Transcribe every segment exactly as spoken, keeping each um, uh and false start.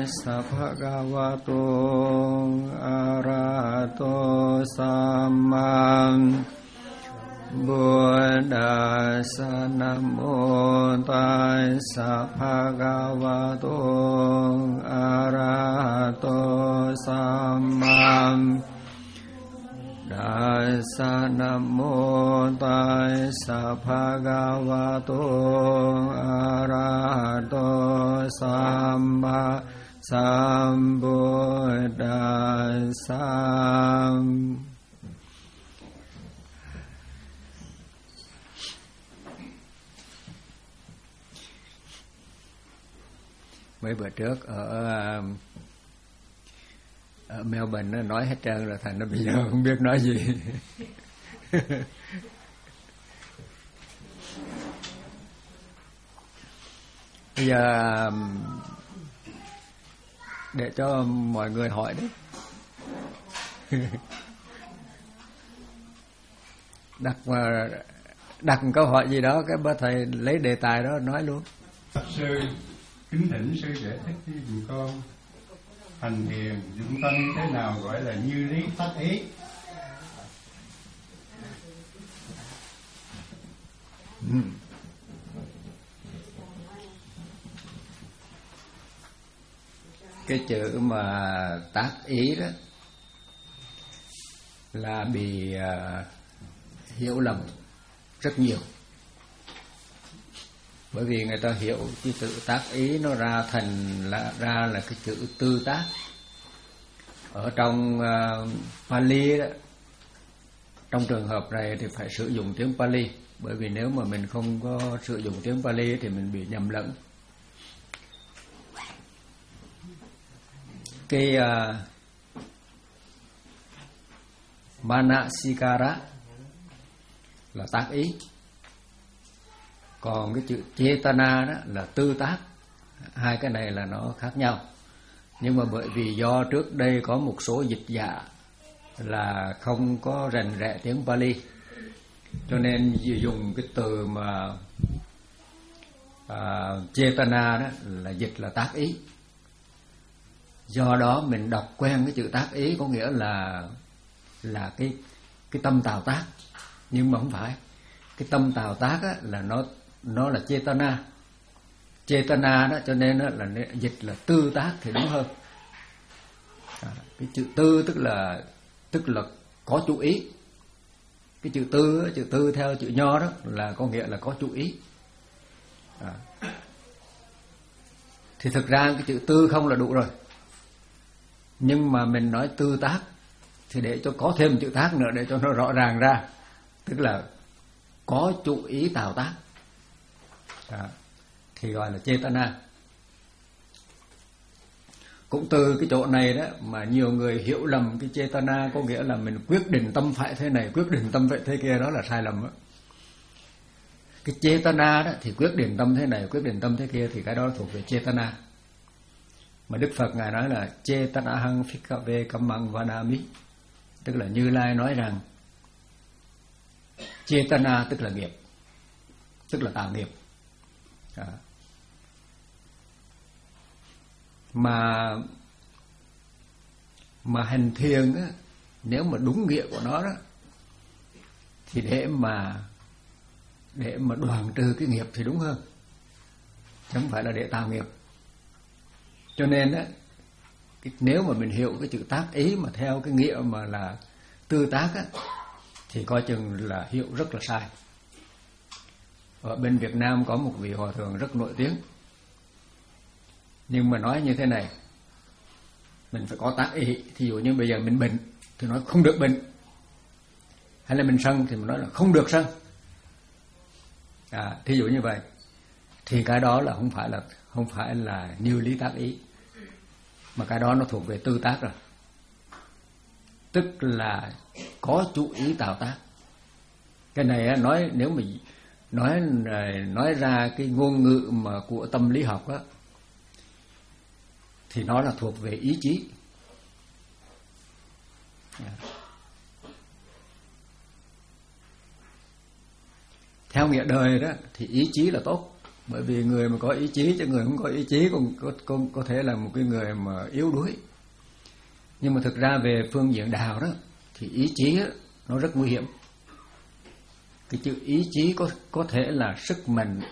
sa bhagavato arahato samma Buddhassa. Nam mô Tassa bhagavato arahato samma Dassa. Nam mô Tassa bhagavato arahato samma Sambuddhassa. Mấy bữa trước ở ở Melbourne nó nói hết trơn rồi, thành nó bây giờ không biết nói gì. Bây giờ để cho mọi người hỏi đấy. đặt mà đặt câu hỏi gì đó, cái bà thầy lấy đề tài đó nói luôn. Sư kính thỉnh sư giải thích với dùm con hành thiền dụng tâm thế nào gọi là như lý tác ý. Ừ. Cái chữ mà tác ý đó là bị uh, hiểu lầm rất nhiều. Bởi vì người ta hiểu cái chữ tác ý nó ra thành là ra là cái chữ tư tác. Ở trong uh, Pali đó, trong trường hợp này thì phải sử dụng tiếng Pali, bởi vì nếu mà mình không có sử dụng tiếng Pali thì mình bị nhầm lẫn. Cái uh, Manasikara là tác ý, còn cái chữ Chetana đó là tư tác. Hai cái này là nó khác nhau. Nhưng mà bởi vì do trước đây có một số dịch giả là không có rành rẽ tiếng Pali, cho nên dùng cái từ mà uh, Chetana đó là dịch là tác ý. Do đó mình đọc quen cái chữ tác ý có nghĩa là là cái cái tâm tạo tác, nhưng mà không phải. Cái tâm tạo tác á, là nó nó là Chetana. Chetana đó, cho nên đó là dịch là tư tác thì đúng hơn. À, cái chữ tư tức là tức là có chú ý. Cái chữ tư, chữ tư theo chữ Nho đó là có nghĩa là có chú ý. À. Thì thực ra cái chữ tư không là đủ rồi. Nhưng mà mình nói tư tác thì để cho có thêm chữ tác nữa để cho nó rõ ràng ra, tức là có chú ý tạo tác. À, thì gọi là Chetana. Cũng từ cái chỗ này đó mà nhiều người hiểu lầm cái Chetana có nghĩa là mình quyết định tâm phải thế này, quyết định tâm phải thế kia, đó là sai lầm đó. Cái Chetana đó thì quyết định tâm thế này, quyết định tâm thế kia thì cái đó thuộc về Chetana. Mà Đức Phật Ngài nói là Chetanahang phikkhave kammang vadami, tức là Như Lai nói rằng Chetana tức là nghiệp, tức là tạo nghiệp. À. Mà mà hành thiền á, nếu mà đúng nghĩa của nó đó thì để mà để mà đoạn trừ cái nghiệp thì đúng hơn, chứ không phải là để tạo nghiệp. Cho nên á, nếu mà mình hiểu cái chữ tác ý mà theo cái nghĩa mà là tư tác á, thì coi chừng là hiểu rất là sai. Ở bên Việt Nam có một vị hòa thượng rất nổi tiếng, nhưng mà nói như thế này: mình phải có tác ý. Thí dụ như bây giờ mình bệnh thì nói không được bệnh, hay là mình sân thì mình nói là không được sân. À, thí dụ như vậy thì cái đó là không phải là không phải là như lý tác ý, mà cái đó nó thuộc về tư tác rồi, tức là có chú ý tạo tác. Cái này nói nếu mà nói nói ra cái ngôn ngữ mà của tâm lý học á, thì nó là thuộc về ý chí. Theo nghĩa đời đó thì ý chí là tốt, Bởi vì người mà có ý chí chứ người không có ý chí cũng có, có, có thể là một cái người mà yếu đuối. Nhưng mà thực ra về phương diện đạo đó thì ý chí đó, nó rất nguy hiểm. Cái chữ ý chí có, có thể là sức mạnh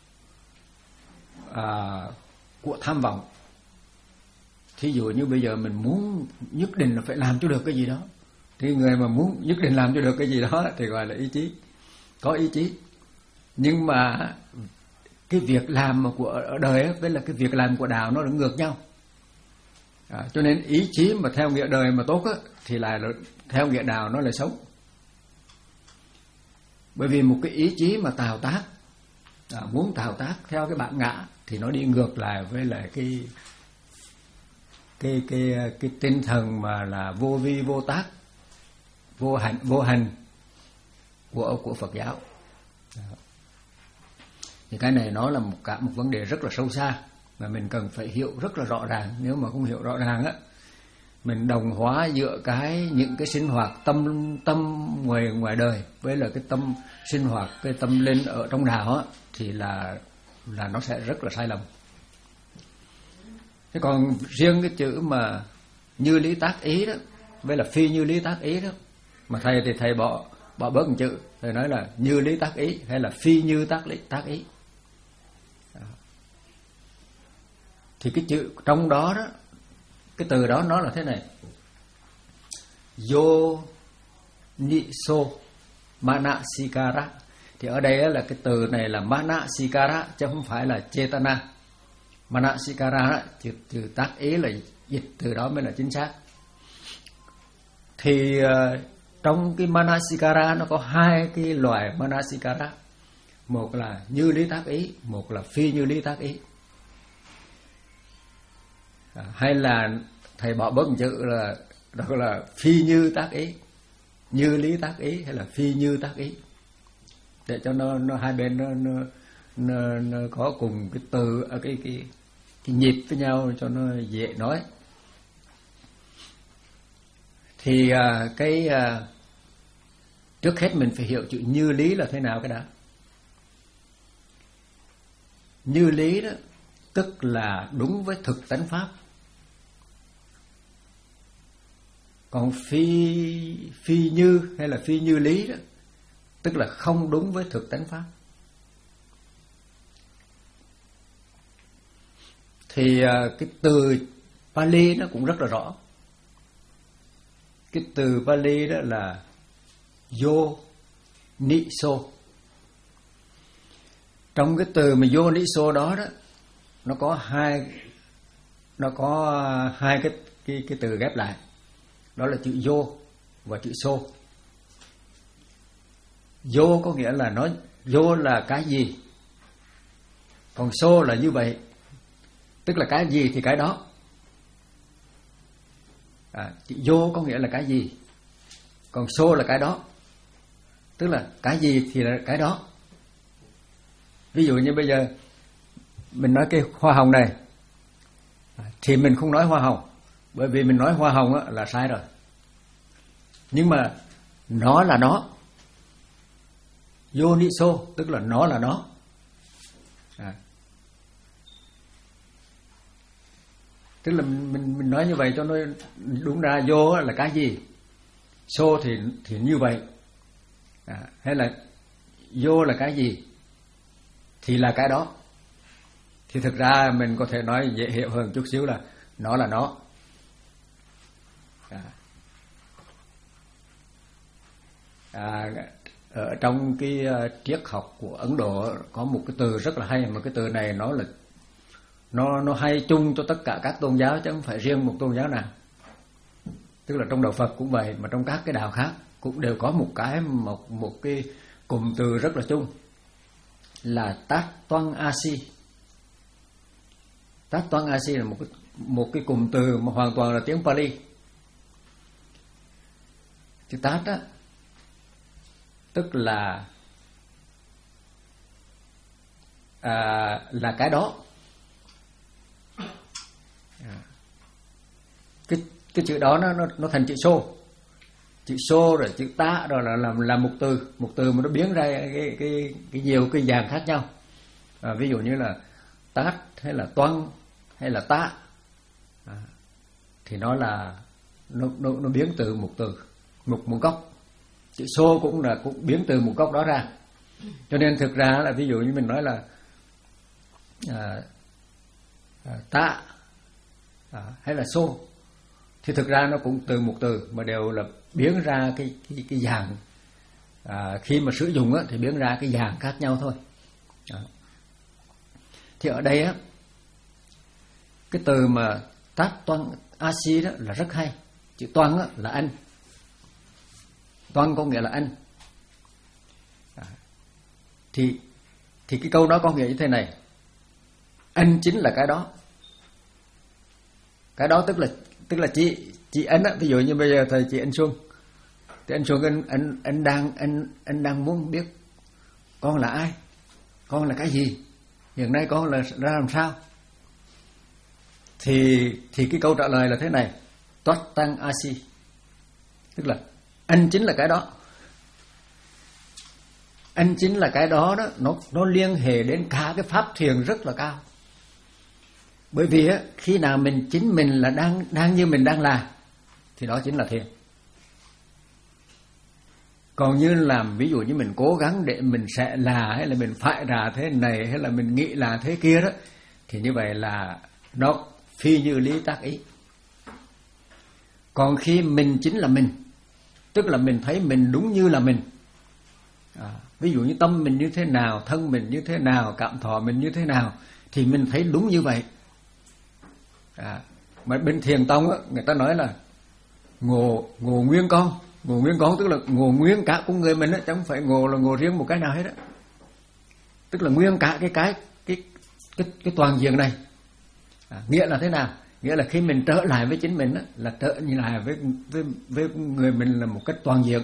à, của tham vọng. Thí dụ như bây giờ mình muốn nhất định là phải làm cho được cái gì đó, thì người mà muốn nhất định làm cho được cái gì đó thì gọi là ý chí, có ý chí. Nhưng mà cái việc làm của ở đời ấy, với là cái việc làm của đạo nó là ngược nhau. À, cho nên ý chí mà theo nghĩa đời mà tốt á, thì là theo nghĩa đạo nó là xấu. Bởi vì một cái ý chí mà tạo tác, à, muốn tạo tác theo cái bản ngã thì nó đi ngược lại với lại cái cái cái cái tinh thần mà là vô vi vô tác, vô hành vô hành của của Phật giáo. Thì cái này nó là một cả một vấn đề rất là sâu xa mà mình cần phải hiểu rất là rõ ràng. Nếu mà không hiểu rõ ràng á, mình đồng hóa giữa cái những cái sinh hoạt tâm tâm ngoài ngoài đời với là cái tâm sinh hoạt cái tâm linh ở trong đạo á, thì là là nó sẽ rất là sai lầm. Thế còn riêng cái chữ mà như lý tác ý đó với là phi như lý tác ý đó, mà thầy thì thầy bỏ bỏ bớt một chữ, thầy nói là như lý tác ý hay là phi như tác lý tác ý. Thì cái chữ trong đó đó, cái từ đó nó là thế này: yo niso manasikara. Thì ở đây là cái từ này là manasikara chứ không phải là chetana. Manasikara đó, chữ, chữ tác ý là dịch từ đó mới là chính xác. Thì uh, trong cái manasikara nó có hai cái loại manasikara. Một là như lý tác ý, một là phi như lý tác ý. À, hay là thầy bỏ bớt một chữ là đó là phi như tác ý, như lý tác ý hay là phi như tác ý, để cho nó, nó hai bên nó, nó, nó, nó có cùng cái từ cái cái cái nhịp với nhau cho nó dễ nói. Thì à, cái à, trước hết mình phải hiểu chữ như lý là thế nào cái đã. Như lý đó tức là đúng với thực tánh pháp. Còn phi phi như hay là phi như lý đó tức là không đúng với thực tánh pháp. Thì cái từ Pali nó cũng rất là rõ. Cái từ Pali đó là yo niso. Trong cái từ mà yo niso đó đó, nó có hai nó có hai cái cái cái từ ghép lại. Đó là chữ yo và chữ so. Yo có nghĩa là nói yo là cái gì, còn so là như vậy, tức là cái gì thì cái đó. À, chữ yo có nghĩa là cái gì, còn so là cái đó, tức là cái gì thì là cái đó. Ví dụ như bây giờ mình nói cái hoa hồng này thì mình không nói hoa hồng, bởi vì mình nói hoa hồng á, là sai rồi. Nhưng mà nó là nó, yoniso tức là nó là nó. À. Tức là mình, mình mình nói như vậy cho nó đúng ra. Yo là cái gì, so thì thì như vậy. À, hay là yo là cái gì thì là cái đó. Thì thực ra mình có thể nói dễ hiểu hơn chút xíu là nó là nó. À. À, ở trong cái uh, triết học của Ấn Độ có một cái từ rất là hay, mà cái từ này nó là nó nó hay chung cho tất cả các tôn giáo chứ không phải riêng một tôn giáo nào. Tức là trong đạo Phật cũng vậy, mà trong các cái đạo khác cũng đều có một cái một một cái cụm từ rất là chung là Tát Toan Asi. Tát Toan Asi là một cái một cái cụm từ mà hoàn toàn là tiếng Pali. Chữ Tát á tức là à, là cái đó. Cái cái chữ đó nó nó nó thành chữ số. Chữ số rồi chữ tá rồi là làm là một từ, một từ mà nó biến ra cái cái cái nhiều cái dạng khác nhau. À, ví dụ như là tát hay là toan hay là tá, à, thì nó là nó, nó, nó biến từ một từ, một một gốc. Chữ xô cũng là cũng biến từ một gốc đó ra. Cho nên thực ra là ví dụ như mình nói là à, à, tá à, hay là xô, thì thực ra nó cũng từ một từ mà đều là biến ra cái cái, cái dạng, à, khi mà sử dụng á, thì biến ra cái dạng khác nhau thôi. À. Thì ở đây á, cái từ mà tát toan asi đó là rất hay. Chữ toan á là anh, toan có nghĩa là anh. À. Thì thì cái câu đó có nghĩa như thế này: anh chính là cái đó. Cái đó tức là tức là chị chị anh á. Ví dụ như bây giờ thầy chị anh Xuân, thì anh Xuân anh anh anh đang anh anh đang muốn biết con là ai, con là cái gì, hiện nay con là ra làm sao. Thì thì cái câu trả lời là thế này: toát tăng asi, tức là anh chính là cái đó. Anh chính là cái đó đó, nó nó liên hệ đến cả cái pháp thiền rất là cao. Bởi vì á, khi nào mình chính mình là đang đang như mình đang là, thì đó chính là thiền. Còn như làm ví dụ như mình cố gắng để mình sẽ là, hay là mình phải là thế này, hay là mình nghĩ là thế kia đó, thì như vậy là nó phi như lý tác ý. Còn khi mình chính là mình, tức là mình thấy mình đúng như là mình, à, ví dụ như tâm mình như thế nào, thân mình như thế nào, cảm thọ mình như thế nào, thì mình thấy đúng như vậy. À, mà bên thiền tông á, người ta nói là ngộ ngộ nguyên con. Ngộ nguyên con tức là ngộ nguyên cả con người mình á, chứ không phải ngộ là ngộ riêng một cái nào hết á. Tức là nguyên cả cái cái cái cái, cái toàn diện này. À, nghĩa là thế nào? Nghĩa là khi mình trở lại với chính mình á, là trở lại với với với người mình là một cách toàn diện.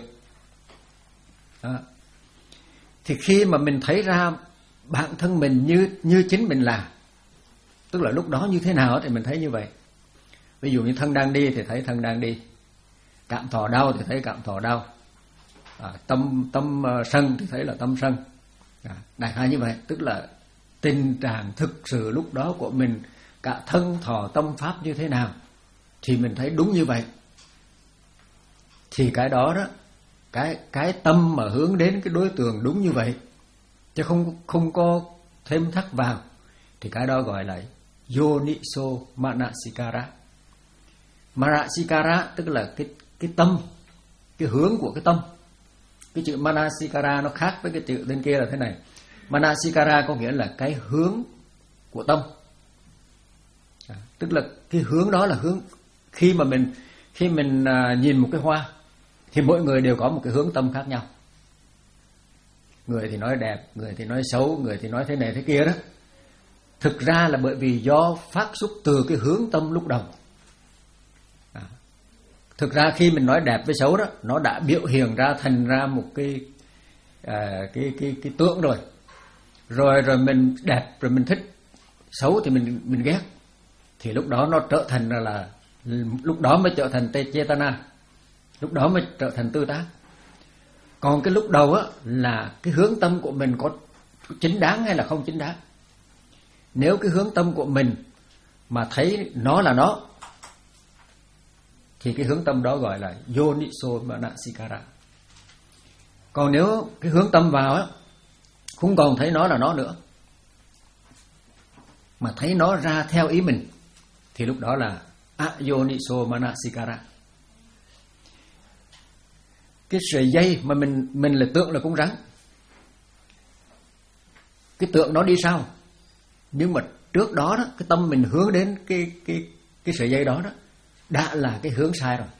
À, thì khi mà mình thấy ra bản thân mình như như chính mình là, tức là lúc đó như thế nào thì mình thấy như vậy. Ví dụ như thân đang đi thì thấy thân đang đi, cảm thọ đau thì thấy cảm thọ đau, à, tâm tâm uh, sân thì thấy là tâm sân. À, đại khái như vậy, tức là tình trạng thực sự lúc đó của mình, cả thân thọ tâm pháp như thế nào thì mình thấy đúng như vậy. Thì cái đó đó, cái cái tâm mà hướng đến cái đối tượng đúng như vậy, chứ không không có thêm thắt vào, thì cái đó gọi là Yoniso Manasikara. Manasikara tức là cái cái tâm, cái hướng của cái tâm. Cái chữ Manasikara nó khác với cái chữ bên kia là thế này. Manasikara có nghĩa là cái hướng của tâm. À, tức là cái hướng đó là hướng, khi mà mình khi mình à, nhìn một cái hoa thì mỗi người đều có một cái hướng tâm khác nhau. Người thì nói đẹp, người thì nói xấu, người thì nói thế này thế kia đó. Thực ra là bởi vì do phát xuất từ cái hướng tâm lúc đầu. À, thực ra khi mình nói đẹp với xấu đó, nó đã biểu hiện ra thành ra một cái à, cái cái cái tượng rồi. Rồi rồi mình đẹp rồi mình thích, xấu thì mình mình ghét. Thì lúc đó nó trở thành là, là lúc đó mới trở thành Chetana, lúc đó mới trở thành tư tác. Còn cái lúc đầu á là cái hướng tâm của mình có chính đáng hay là không chính đáng. Nếu cái hướng tâm của mình mà thấy nó là nó, thì cái hướng tâm đó gọi là Yoniso Manasikara. Còn nếu cái hướng tâm vào á không còn thấy nó là nó nữa, mà thấy nó ra theo ý mình, thì lúc đó là Ayoniso Manasikara. Cái sợi dây mà mình mình là tượng là con rắn, cái tượng nó đi sau, nhưng mà trước đó đó cái tâm mình hướng đến cái cái cái sợi dây đó đó đã là cái hướng sai rồi.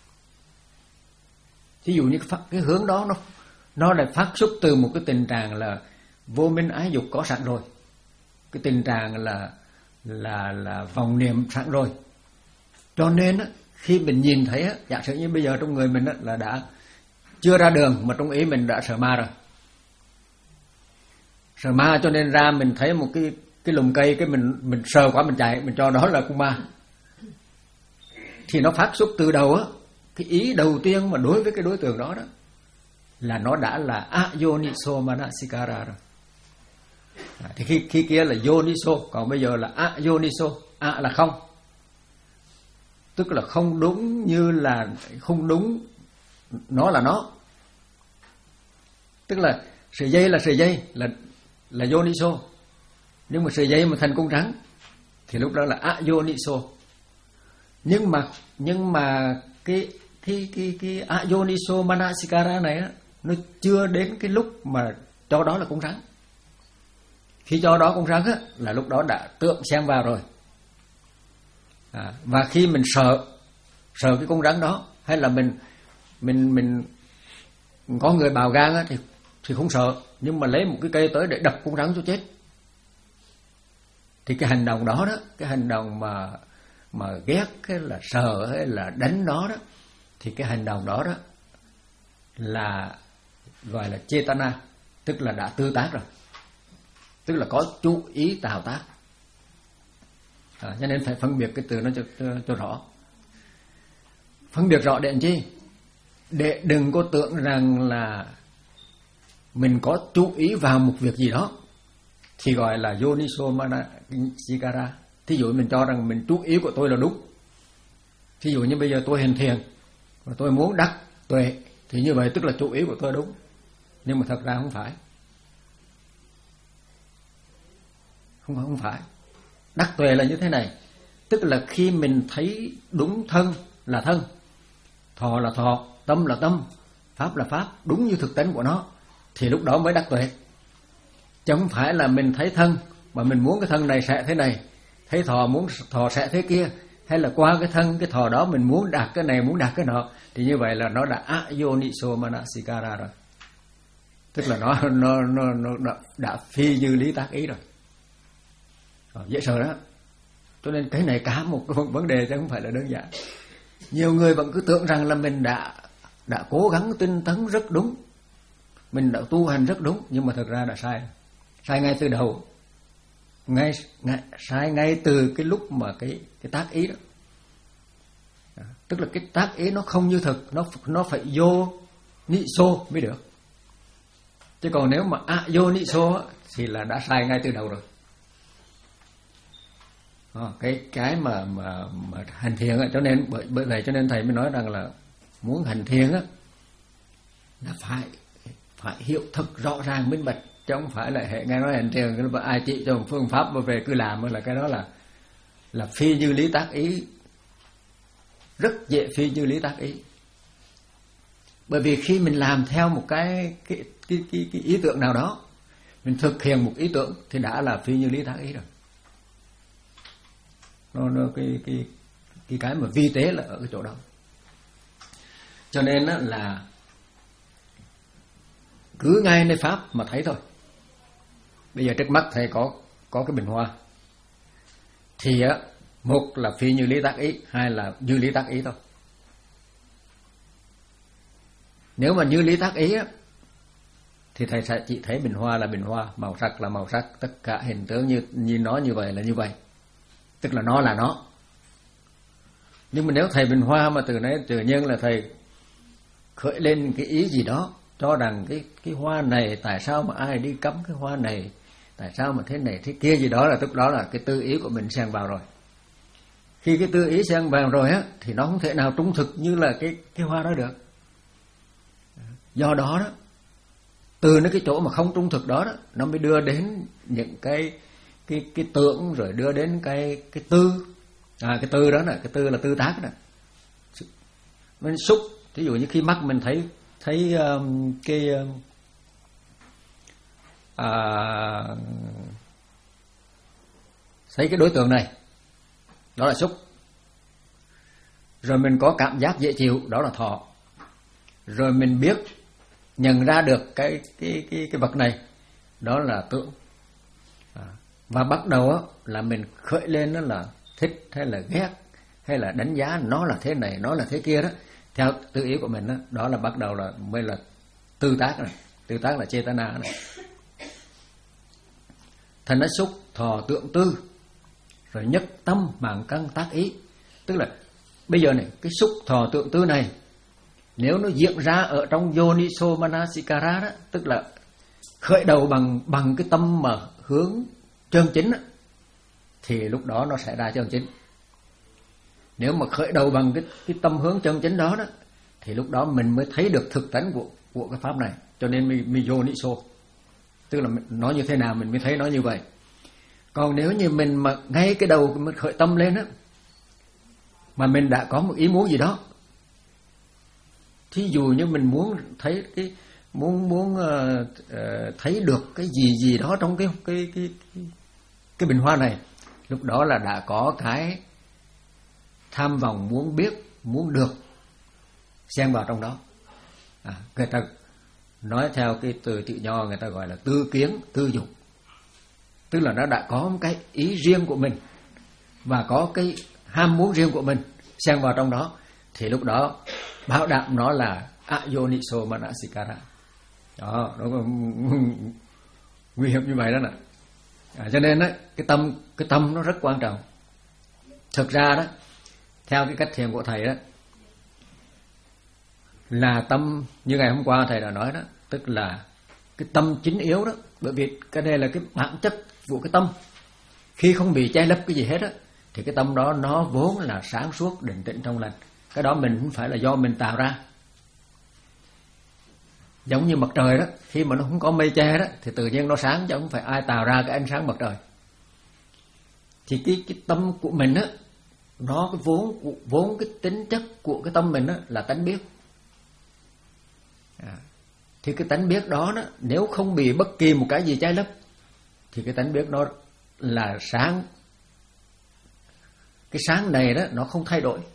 Ví dụ như cái, cái hướng đó nó nó lại phát xuất từ một cái tình trạng là vô minh ái dục có sẵn rồi, cái tình trạng là là là vòng niệm sẵn rồi. Cho nên á, khi mình nhìn thấy á, giả sử như bây giờ trong người mình á, là đã chưa ra đường mà trong ý mình đã sợ ma rồi, sợ ma cho nên ra mình thấy một cái cái lùm cây, cái mình mình sờ quá mình chạy, mình cho đó là con ma. Thì nó phát xuất từ đầu á, cái ý đầu tiên mà đối với cái đối tượng đó đó là nó đã là Ayoniso Manasikara rồi. À, thì khi, khi kia là yoniso, còn bây giờ là a yoniso. A là không, tức là không đúng như là không đúng, nó là nó. Tức là sợi dây là sợi dây là là yoniso, nhưng mà sợi dây mà thành cung trắng thì lúc đó là a yoniso. Nhưng mà nhưng mà cái cái cái cái a yoniso manasikara này á, nó chưa đến cái lúc mà cho đó là cung trắng. Khi cho đó cung trắng á, là lúc đó đã tượng xen vào rồi. À, và khi mình sợ sợ cái cung rắn đó, hay là mình mình mình có người bào gan á, thì thì không sợ, nhưng mà lấy một cái cây tới để đập cung rắn cho chết, thì cái hành động đó đó, cái hành động mà mà ghét hay là sợ hay là đánh nó đó, thì cái hành động đó đó là gọi là chetana, tức là đã tư tác rồi, tức là có chú ý tạo tác. À, cho nên phải phân biệt cái từ nó cho, cho, cho rõ. Phân biệt rõ để làm chi? Để đừng có tưởng rằng là mình có chú ý vào một việc gì đó thì gọi là yoniso manasikara. Thí dụ mình cho rằng mình chú ý của tôi là đúng. Thí dụ như bây giờ tôi hành thiền và tôi muốn đắc tuệ, thì như vậy tức là chú ý của tôi đúng. Nhưng mà thật ra không phải. Không không phải. Đắc tuệ là như thế này, tức là khi mình thấy đúng thân là thân, thọ là thọ, tâm là tâm, pháp là pháp, đúng như thực tánh của nó, thì lúc đó mới đắc tuệ. Chứ không phải là mình thấy thân mà mình muốn cái thân này sẽ thế này, thấy thọ muốn thọ sẽ thế kia, hay là qua cái thân cái thọ đó mình muốn đạt cái này muốn đạt cái nọ, thì như vậy là nó đã ayoniso manasikara rồi, tức là nó nó nó, nó đã, đã phi như lý tác ý rồi. Ờ, dễ sợ đó. Cho nên cái này cả một cái vấn đề chứ không phải là đơn giản. Nhiều người vẫn cứ tưởng rằng là mình đã đã cố gắng tinh tấn rất đúng, mình đã tu hành rất đúng, nhưng mà thực ra là sai. Sai ngay từ đầu, ngay, ngay sai ngay từ cái lúc mà cái cái tác ý đó. Đó, tức là cái tác ý nó không như thực, nó nó phải vô niso mới được. Chứ còn nếu mà a vô niso thì là đã sai ngay từ đầu rồi. À, cái cái mà mà mà hành thiền á, cho nên bởi bởi vậy cho nên thầy mới nói rằng là muốn hành thiền á là phải phải hiểu thật rõ ràng minh bạch, chứ không phải là hệ nghe nói hành thiền và ai chỉ cho một phương pháp mà về cứ làm, là cái đó là là phi như lý tác ý, rất dễ phi như lý tác ý. Bởi vì khi mình làm theo một cái cái cái cái, cái ý tưởng nào đó, mình thực hiện một ý tưởng thì đã là phi như lý tác ý rồi. Nó, nó cái cái cái cái mà vi tế là ở cái chỗ đó. Cho nên á, là cứ ngay nơi pháp mà thấy thôi. Bây giờ trước mắt thầy có có cái bình hoa, thì á, một là phi như lý tác ý, hai là như lý tác ý thôi. Nếu mà như lý tác ý á, thì thầy sẽ chỉ thấy bình hoa là bình hoa, màu sắc là màu sắc, tất cả hình tướng như như nó như vậy là như vậy, tức là nó là nó. Nhưng mà nếu thầy bình hoa mà từ nãy tự nhiên là thầy khởi lên cái ý gì đó, cho rằng cái cái hoa này tại sao mà ai đi cắm cái hoa này, tại sao mà thế này thế kia gì đó, là tức đó là cái tư ý của mình xen vào rồi. Khi cái tư ý xen vào rồi á, thì nó không thể nào trung thực như là cái cái hoa đó được. Do đó đó, từ nó cái chỗ mà không trung thực đó đó, nó mới đưa đến những cái cái cái tưởng, rồi đưa đến cái cái tư. À, cái tư đó là cái tư là tư tác đó. Mình xúc, ví dụ như khi mắt mình thấy thấy um, cái à, thấy cái đối tượng này, đó là xúc. Rồi mình có cảm giác dễ chịu, đó là thọ. Rồi mình biết nhận ra được cái cái cái cái vật này, đó là tưởng. À, và bắt đầu á, là mình khởi lên đó là thích hay là ghét, hay là đánh giá nó là thế này, nó là thế kia đó, theo tư ý của mình đó, đó là bắt đầu là mới là tư tác này, tư tác là chetana này. Thành nó xúc thọ tượng tư, rồi nhất tâm mạng căn tác ý. Tức là bây giờ này, cái xúc thọ tượng tư này nếu nó diễn ra ở trong yoniso manasikara đó, tức là khởi đầu bằng bằng cái tâm mà hướng chân chính á, thì lúc đó nó sẽ ra chân chính. Nếu mà khởi đầu bằng cái, cái tâm hướng chân chính đó đó, thì lúc đó mình mới thấy được thực tánh của, của cái pháp này. Cho nên mình, mình vô niso, tức là nó như thế nào mình mới thấy nó như vậy. Còn nếu như mình mà ngay cái đầu mình khởi tâm lên á, mà mình đã có một ý muốn gì đó, thí dụ như mình muốn thấy cái muốn muốn uh, uh, thấy được cái gì gì đó trong cái cái cái cái, cái bình hoa này, lúc đó là đã có cái tham vọng muốn biết, muốn được xen vào trong đó. À, người ta nói theo cái từ chữ nho người ta gọi là tư kiến, tư dục, tức là nó đã có một cái ý riêng của mình và có cái ham muốn riêng của mình xen vào trong đó, thì lúc đó bảo đảm nó là ayoniso manasikara. Đó, nó có nguy hiểm như vậy đó nè. À, cho nên đó, cái tâm cái tâm nó rất quan trọng. Thực ra đó, theo cái cách thiền của thầy đó, là tâm như ngày hôm qua thầy đã nói đó, tức là cái tâm chính yếu đó, bởi vì cái này là cái bản chất của cái tâm. Khi không bị che lấp cái gì hết á, thì cái tâm đó nó vốn là sáng suốt, định tĩnh, trong lành. Cái đó mình không phải là do mình tạo ra. Giống như mặt trời đó, khi mà nó không có mây che đó, thì tự nhiên nó sáng, chứ không phải ai tạo ra cái ánh sáng mặt trời. Thì cái cái tâm của mình á, nó cái vốn vốn cái tính chất của cái tâm mình á là tánh biết. À, thì cái tánh biết đó, đó nếu không bị bất kỳ một cái gì che lấp, thì cái tánh biết nó là sáng. Cái sáng này đó nó không thay đổi.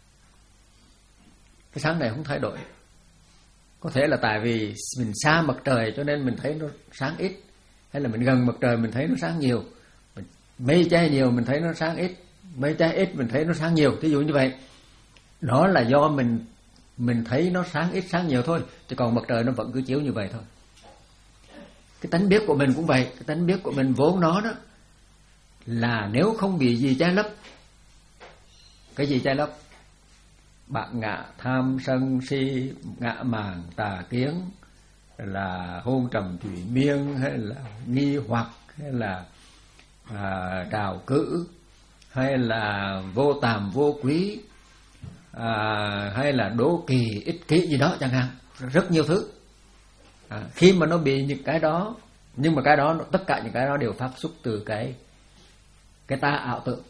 Cái sáng này không thay đổi. Có thể là tại vì mình xa mặt trời cho nên mình thấy nó sáng ít, hay là mình gần mặt trời mình thấy nó sáng nhiều. Mây che nhiều mình thấy nó sáng ít, mây che ít mình thấy nó sáng nhiều. Ví dụ như vậy. Đó là do mình mình thấy nó sáng ít sáng nhiều thôi, chứ còn mặt trời nó vẫn cứ chiếu như vậy thôi. Cái tánh biết của mình cũng vậy. Cái tánh biết của mình vốn nó đó là nếu không bị gì che lấp. Cái gì che lấp? Bạn ngạ, tham, sân, si, ngạ mạn, tà kiến, là hôn trầm thủy miên, hay là nghi hoặc, hay là à, trào cữ, hay là vô tàm vô quý, à, hay là đố kỳ, ích kỷ gì đó chẳng hạn. Rất nhiều thứ. À, khi mà nó bị những cái đó, nhưng mà cái đó, tất cả những cái đó đều phát xuất từ cái cái ta ảo tưởng.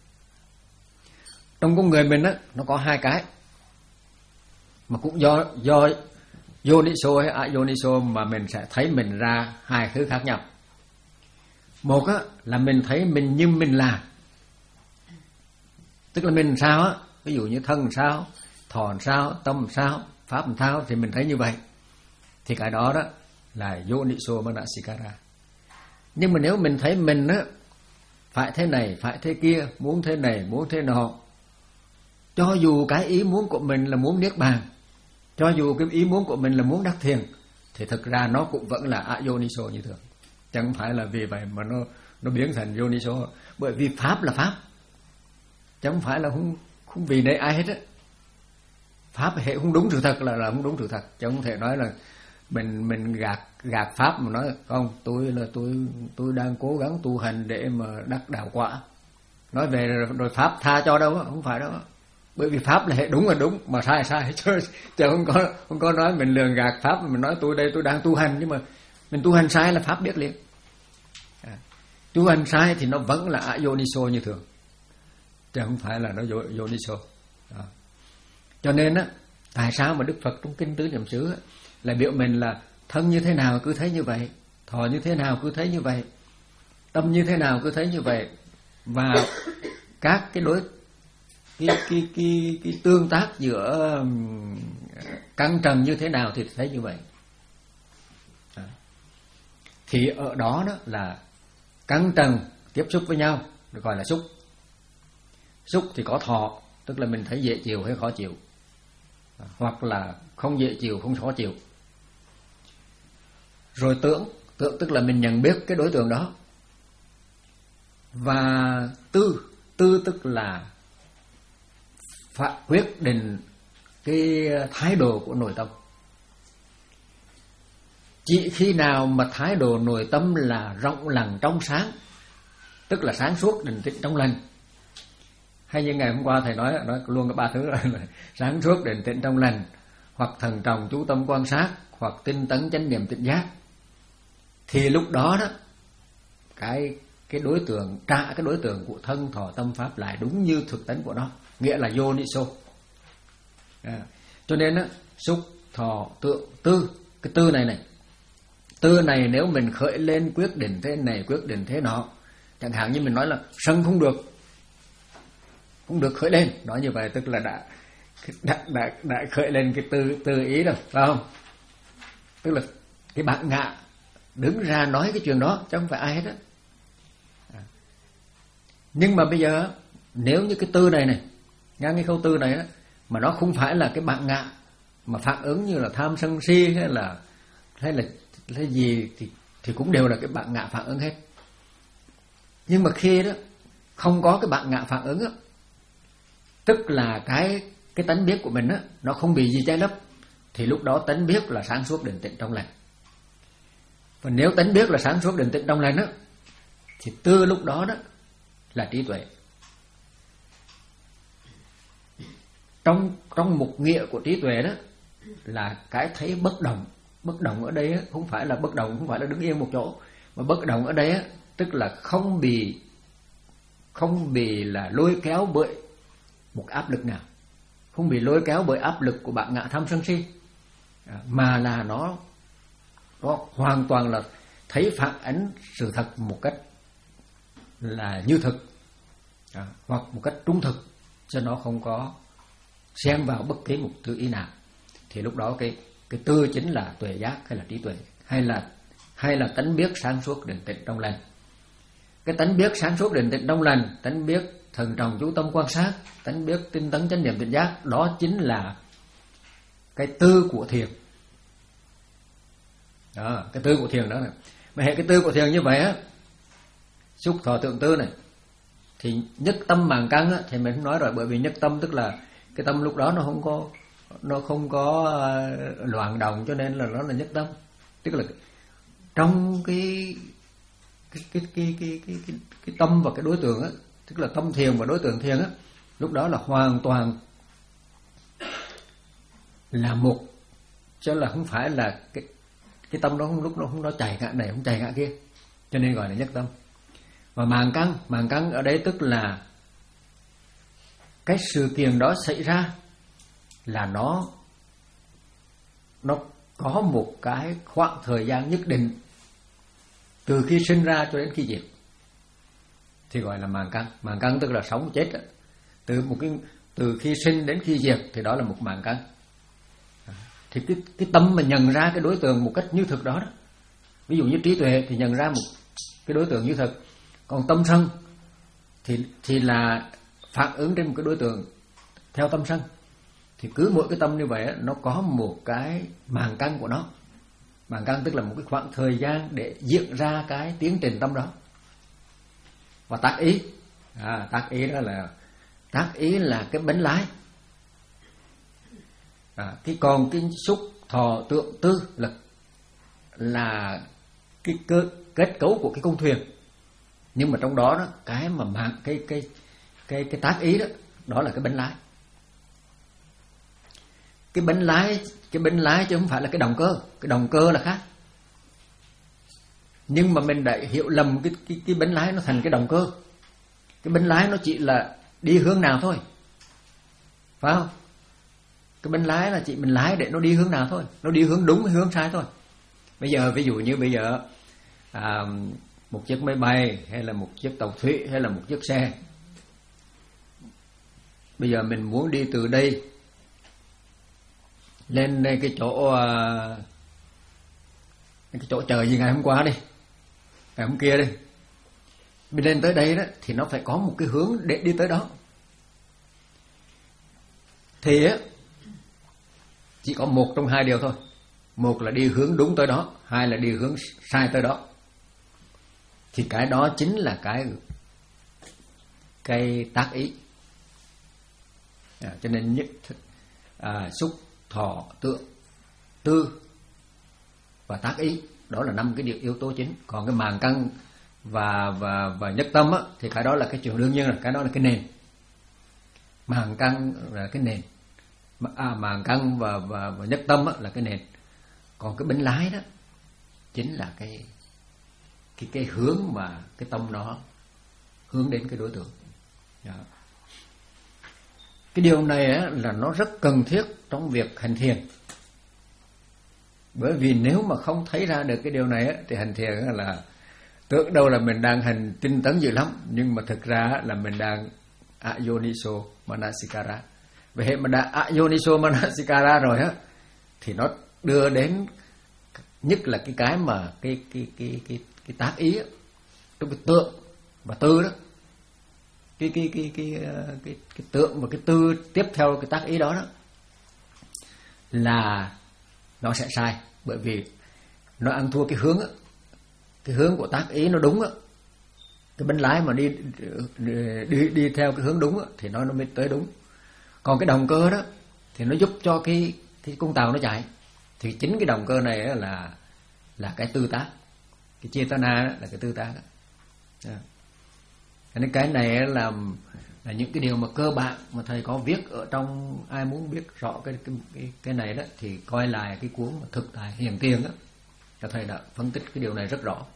Trong con người mình á, nó có hai cái mà cũng do do yoniso hay ayoniso mà mình sẽ thấy mình ra hai thứ khác nhau. Một á là mình thấy mình như mình là, tức là mình sao á, ví dụ như thân sao, thọ sao, tâm sao, pháp sao, thì mình thấy như vậy. Thì cái đó đó là yoniso manasikara. Nhưng mà nếu mình thấy mình á phải thế này, phải thế kia, muốn thế này, muốn thế nọ, cho dù cái ý muốn của mình là muốn niết bàn, cho dù cái ý muốn của mình là muốn đắc thiền, thì thực ra nó cũng vẫn là ayoniso như thường. Chẳng phải là vì vậy mà nó nó biến thành yoniso. Bởi vì pháp là pháp, chẳng phải là không không vì nể ai hết á. Pháp hệ không đúng sự thật là là không đúng sự thật, chứ không thể nói là mình mình gạt gạt pháp mà nói không, tôi là tôi tôi đang cố gắng tu hành để mà đắc đạo quả. Nói về rồi, rồi pháp tha cho đâu, không phải đó. Bởi vì pháp là hệ đúng là đúng, mà sai là sai, chứ, chứ không có không có nói mình lường gạt pháp, mình nói tôi đây tôi đang tu hành, nhưng mà mình tu hành sai là pháp biết liền. À, tu hành sai thì nó vẫn là ayoniso như thường, chứ không phải là nó yoniso. À. Cho nên á, tại sao mà Đức Phật trong kinh Tứ Niệm xứ là biểu mình là thân như thế nào cứ thấy như vậy, thọ như thế nào cứ thấy như vậy, tâm như thế nào cứ thấy như vậy, và các cái đối cái cái cái cái tương tác giữa căn trần như thế nào thì thấy như vậy. À. Thì ở đó đó là căn trần tiếp xúc với nhau được gọi là xúc. Xúc thì có thọ, tức là mình thấy dễ chịu hay khó chịu, à, hoặc là không dễ chịu không khó chịu. Rồi tưởng, tưởng tức là mình nhận biết cái đối tượng đó. Và tư, tư tức là phải quyết định cái thái độ của nội tâm. Chỉ khi nào mà thái độ nội tâm là rộng lặng trong sáng, tức là sáng suốt định tĩnh trong lành, hay như ngày hôm qua thầy nói nói luôn cả ba thứ rồi, sáng suốt định tĩnh trong lành, hoặc thần trọng chú tâm quan sát, hoặc tinh tấn chánh niệm tỉnh giác, thì lúc đó đó cái cái đối tượng trả cái đối tượng của thân thọ tâm pháp lại đúng như thực tánh của nó, nghĩa là vô ni sô. À, cho nên á, xúc thọ tượng tư, cái tư này này, tư này nếu mình khởi lên quyết định thế này quyết định thế nọ, chẳng hạn như mình nói là sân không được, không được khởi lên, nói như vậy tức là đã đã đã, đã khởi lên cái tư tư ý rồi, phải không? Tức là cái bạn ngạ đứng ra nói cái chuyện đó chứ không phải ai hết á. Nhưng mà bây giờ nếu như cái tư này này, ngang cái câu tư này đó, mà nó không phải là cái bạn ngạ mà phản ứng như là tham sân si hay là hay là cái gì thì thì cũng đều là cái bạn ngạ phản ứng hết. Nhưng mà khi đó không có cái bạn ngạ phản ứng á, tức là cái cái tánh biết của mình á nó không bị gì che lấp, thì lúc đó tánh biết là sáng suốt định tĩnh trong lành. Và nếu tánh biết là sáng suốt định tĩnh trong lành á, thì từ lúc đó đó là trí tuệ. Trong trong một nghĩa của trí tuệ đó là cái thấy bất động. Bất động ở đây á, không phải là bất động, không phải là đứng yên một chỗ, mà bất động ở đây á, tức là không bị không bị là lôi kéo bởi một áp lực nào, không bị lôi kéo bởi áp lực của bạn ngạ tham sân si, mà là nó nó hoàn toàn là thấy phản ánh sự thật một cách là như thực, à, hoặc một cách trung thực, cho nó không có xen vào bất kỳ một tư ý nào. Thì lúc đó cái cái tư chính là tuệ giác hay là trí tuệ, hay là hay là tánh biết sáng suốt định tĩnh trong lành. Cái tánh biết sáng suốt định tĩnh trong lành, tánh biết thần trọng chú tâm quan sát, tánh biết tinh tấn chánh niệm tỉnh giác, đó chính là cái tư của thiền. Đó, cái tư của thiền đó này. Mà hệ cái tư của thiền như vậy á, xúc thọ tượng tư này, thì nhất tâm màng căn á, thì mình không nói rồi, bởi vì nhất tâm tức là cái tâm lúc đó nó không có nó không có loạn động, cho nên là nó là nhất tâm. Tức là trong cái cái cái cái cái cái, cái, cái tâm và cái đối tượng á, tức là tâm thiền và đối tượng thiền á, lúc đó là hoàn toàn là một, chứ là không phải là cái cái tâm đó không lúc nó không nó chạy ngã này không chạy ngã kia, cho nên gọi là nhất tâm. Và màng căn, màng căn ở đây tức là cái sự kiện đó xảy ra là nó nó có một cái khoảng thời gian nhất định từ khi sinh ra cho đến khi diệt, thì gọi là màng căn. Màng căn tức là sống chết đó. Từ một cái từ khi sinh đến khi diệt thì đó là một màng căn. Thì cái cái tâm mà nhận ra cái đối tượng một cách như thực đó đó. Ví dụ như trí tuệ thì nhận ra một cái đối tượng như thực, còn tâm sân thì thì là phản ứng trên một cái đối tượng theo tâm sân. Thì cứ mỗi cái tâm như vậy nó có một cái màng căn của nó. Màng căn tức là một cái khoảng thời gian để diễn ra cái tiến trình tâm đó. Và tác ý, à, tác ý đó là tác ý là cái bánh lái. À, cái còn cái xúc thọ tượng tư là là cái cơ, kết cấu của cái con thuyền. Nhưng mà trong đó đó cái mà màng cái cái cái cái tác ý đó, đó là cái bánh lái. Cái bánh lái, cái bánh lái chứ không phải là cái động cơ, cái động cơ là khác. Nhưng mà mình đã hiểu lầm cái cái cái bánh lái nó thành cái động cơ. Cái bánh lái nó chỉ là đi hướng nào thôi, phải không? Cái bánh lái là chỉ mình lái để nó đi hướng nào thôi, nó đi hướng đúng hay hướng sai thôi. Bây giờ ví dụ như bây giờ à, một chiếc máy bay hay là một chiếc tàu thủy hay là một chiếc xe, bây giờ mình muốn đi từ đây lên đây cái chỗ cái chỗ chờ gì ngày hôm qua đi, ngày hôm kia đi, mình lên tới đây đó thì nó phải có một cái hướng để đi tới đó. Thì á chỉ có một trong hai điều thôi, một là đi hướng đúng tới đó, hai là đi hướng sai tới đó. Thì cái đó chính là cái cái tác ý. À, cho nên nhất à, xúc thọ tượng tư và tác ý, đó là năm cái điều yếu tố chính. Còn cái màng căn và và và nhất tâm á, thì cái đó là cái chuyện đương nhiên rồi, cái đó là cái nền. Màng căn là cái nền, à, màng căn và và, và nhất tâm á, là cái nền. Còn cái bánh lái đó chính là cái cái cái hướng mà cái tâm nó hướng đến cái đối tượng. Đó. Cái điều này á, là nó rất cần thiết trong việc hành thiền. Bởi vì nếu mà không thấy ra được cái điều này á, thì hành thiền là tưởng đâu là mình đang hành tinh tấn dữ lắm, nhưng mà thực ra là mình đang ayoniso manasikara. Vì hệ mà đã ayoniso manasikara rồi á, thì nó đưa đến nhất là cái cái mà cái cái cái cái cái tác ý á, trong cái tượng và tư đó, cái cái cái cái cái cái tượng và cái tư tiếp theo cái tác ý đó đó là nó sẽ sai, bởi vì nó ăn thua cái hướng á, cái hướng của tác ý nó đúng á, cái bánh lái mà đi đi đi theo cái hướng đúng á, thì nó nó mới tới đúng. Còn cái động cơ đó thì nó giúp cho cái cái con tàu nó chạy, thì chính cái động cơ này là là cái tư tác, cái chetana là cái tư tác đó. Đó. Nên cái này là là những cái điều mà cơ bản mà thầy có viết ở trong, ai muốn biết rõ cái cái cái, cái này đó thì coi lại cái cuốn Thực Tại Hiền Tiền đó, cho thầy đã phân tích cái điều này rất rõ.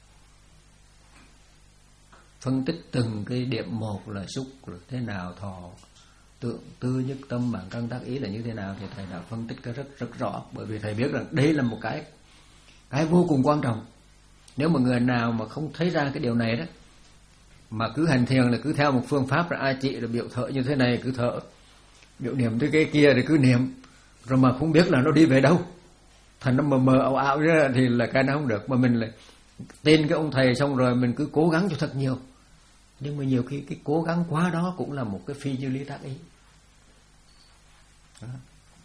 Phân tích từng cái điểm một là xúc là thế nào, thọ, tượng, tư, nhất tâm, bản căn, tác ý là như thế nào, thì thầy đã phân tích cái rất rất rõ. Bởi vì thầy biết rằng đây là một cái cái vô cùng quan trọng. Nếu mà người nào mà không thấy ra cái điều này đó, mà cứ hành thiền là cứ theo một phương pháp là ai chị là biểu thở như thế này cứ thở, biểu niệm tới cái kia thì cứ niệm, rồi mà không biết là nó đi về đâu, thành nó mờ mờ ảo ảo ra thì là cái nó không được. Mà mình lại tên cái ông thầy xong rồi mình cứ cố gắng cho thật nhiều, nhưng mà nhiều khi cái cố gắng quá đó cũng là một cái phi như lý tác ý đó.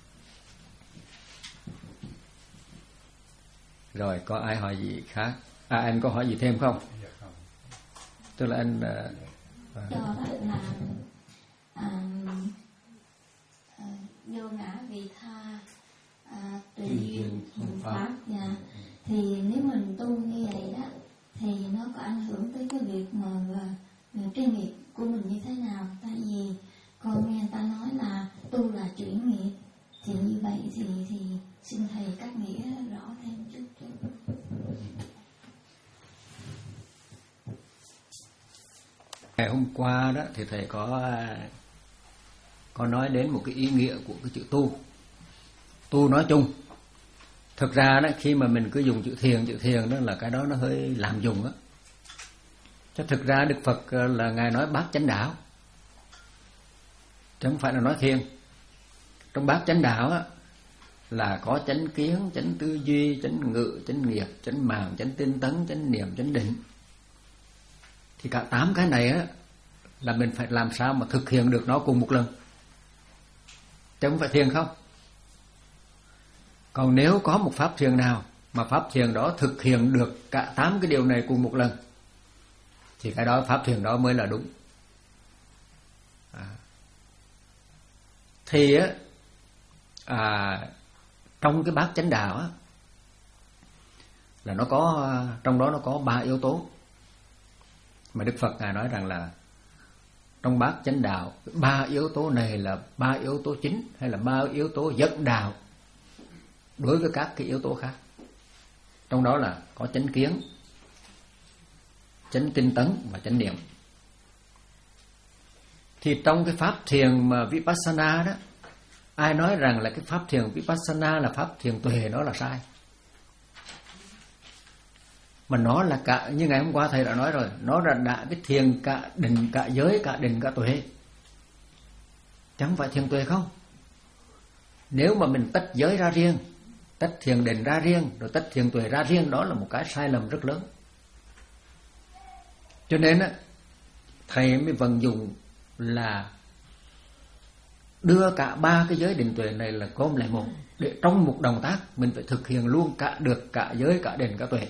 Rồi có ai hỏi gì khác? À, anh có hỏi gì thêm không? Tức là anh uh, cho là à, à, vô ngã vị tha, à, tùy duyên hành pháp, dạ. Thì nếu mình tu như vậy đó thì nó có ảnh hưởng tới cái việc mà về cái nghiệp của mình như thế nào? Tại vì con nghe người ta nói là tu là chuyển nghiệp, thì như vậy thì thì xin thầy các nghĩa rõ thêm chút chút. Ngày hôm qua đó thì thầy có có nói đến một cái ý nghĩa của cái chữ tu. Tu nói chung. Thực ra đó khi mà mình cứ dùng chữ thiền, chữ thiền đó là cái đó nó hơi làm dùng á. Chứ thực ra Đức Phật là Ngài nói bát chánh đạo, chứ không phải là nói thiền. Trong bát chánh đạo á là có chánh kiến, chánh tư duy, chánh ngự, chánh nghiệp, chánh màng, chánh tinh tấn, chánh niệm, chánh định. Thì cả tám cái này á là mình phải làm sao mà thực hiện được nó cùng một lần, chứ không phải thiền không. Còn nếu có một pháp thiền nào mà pháp thiền đó thực hiện được cả tám cái điều này cùng một lần, thì cái đó pháp thiền đó mới là đúng. À. Thì á à, trong cái bát chánh đạo á là nó có, trong đó nó có ba yếu tố mà Đức Phật Ngài nói rằng là trong bát chánh đạo ba yếu tố này là ba yếu tố chính, hay là ba yếu tố dẫn đạo đối với các cái yếu tố khác. Trong đó là có chánh kiến, chánh tinh tấn và chánh niệm. Thì trong cái pháp thiền mà Vipassana đó, ai nói rằng là cái pháp thiền Vipassana là pháp thiền tuệ, nó là sai. Mà nó là cả, như ngày hôm qua thầy đã nói rồi, nó là đã cái thiền cả định, cả giới, cả định, cả tuệ, chẳng phải thiền tuệ không. Nếu mà mình tách giới ra riêng, tách thiền định ra riêng, rồi tách thiền tuệ ra riêng, đó là một cái sai lầm rất lớn. Cho nên á, thầy mới vận dụng là đưa cả ba cái giới định tuệ này là gom lại một, để trong một động tác mình phải thực hiện luôn cả được cả giới, cả định, cả tuệ.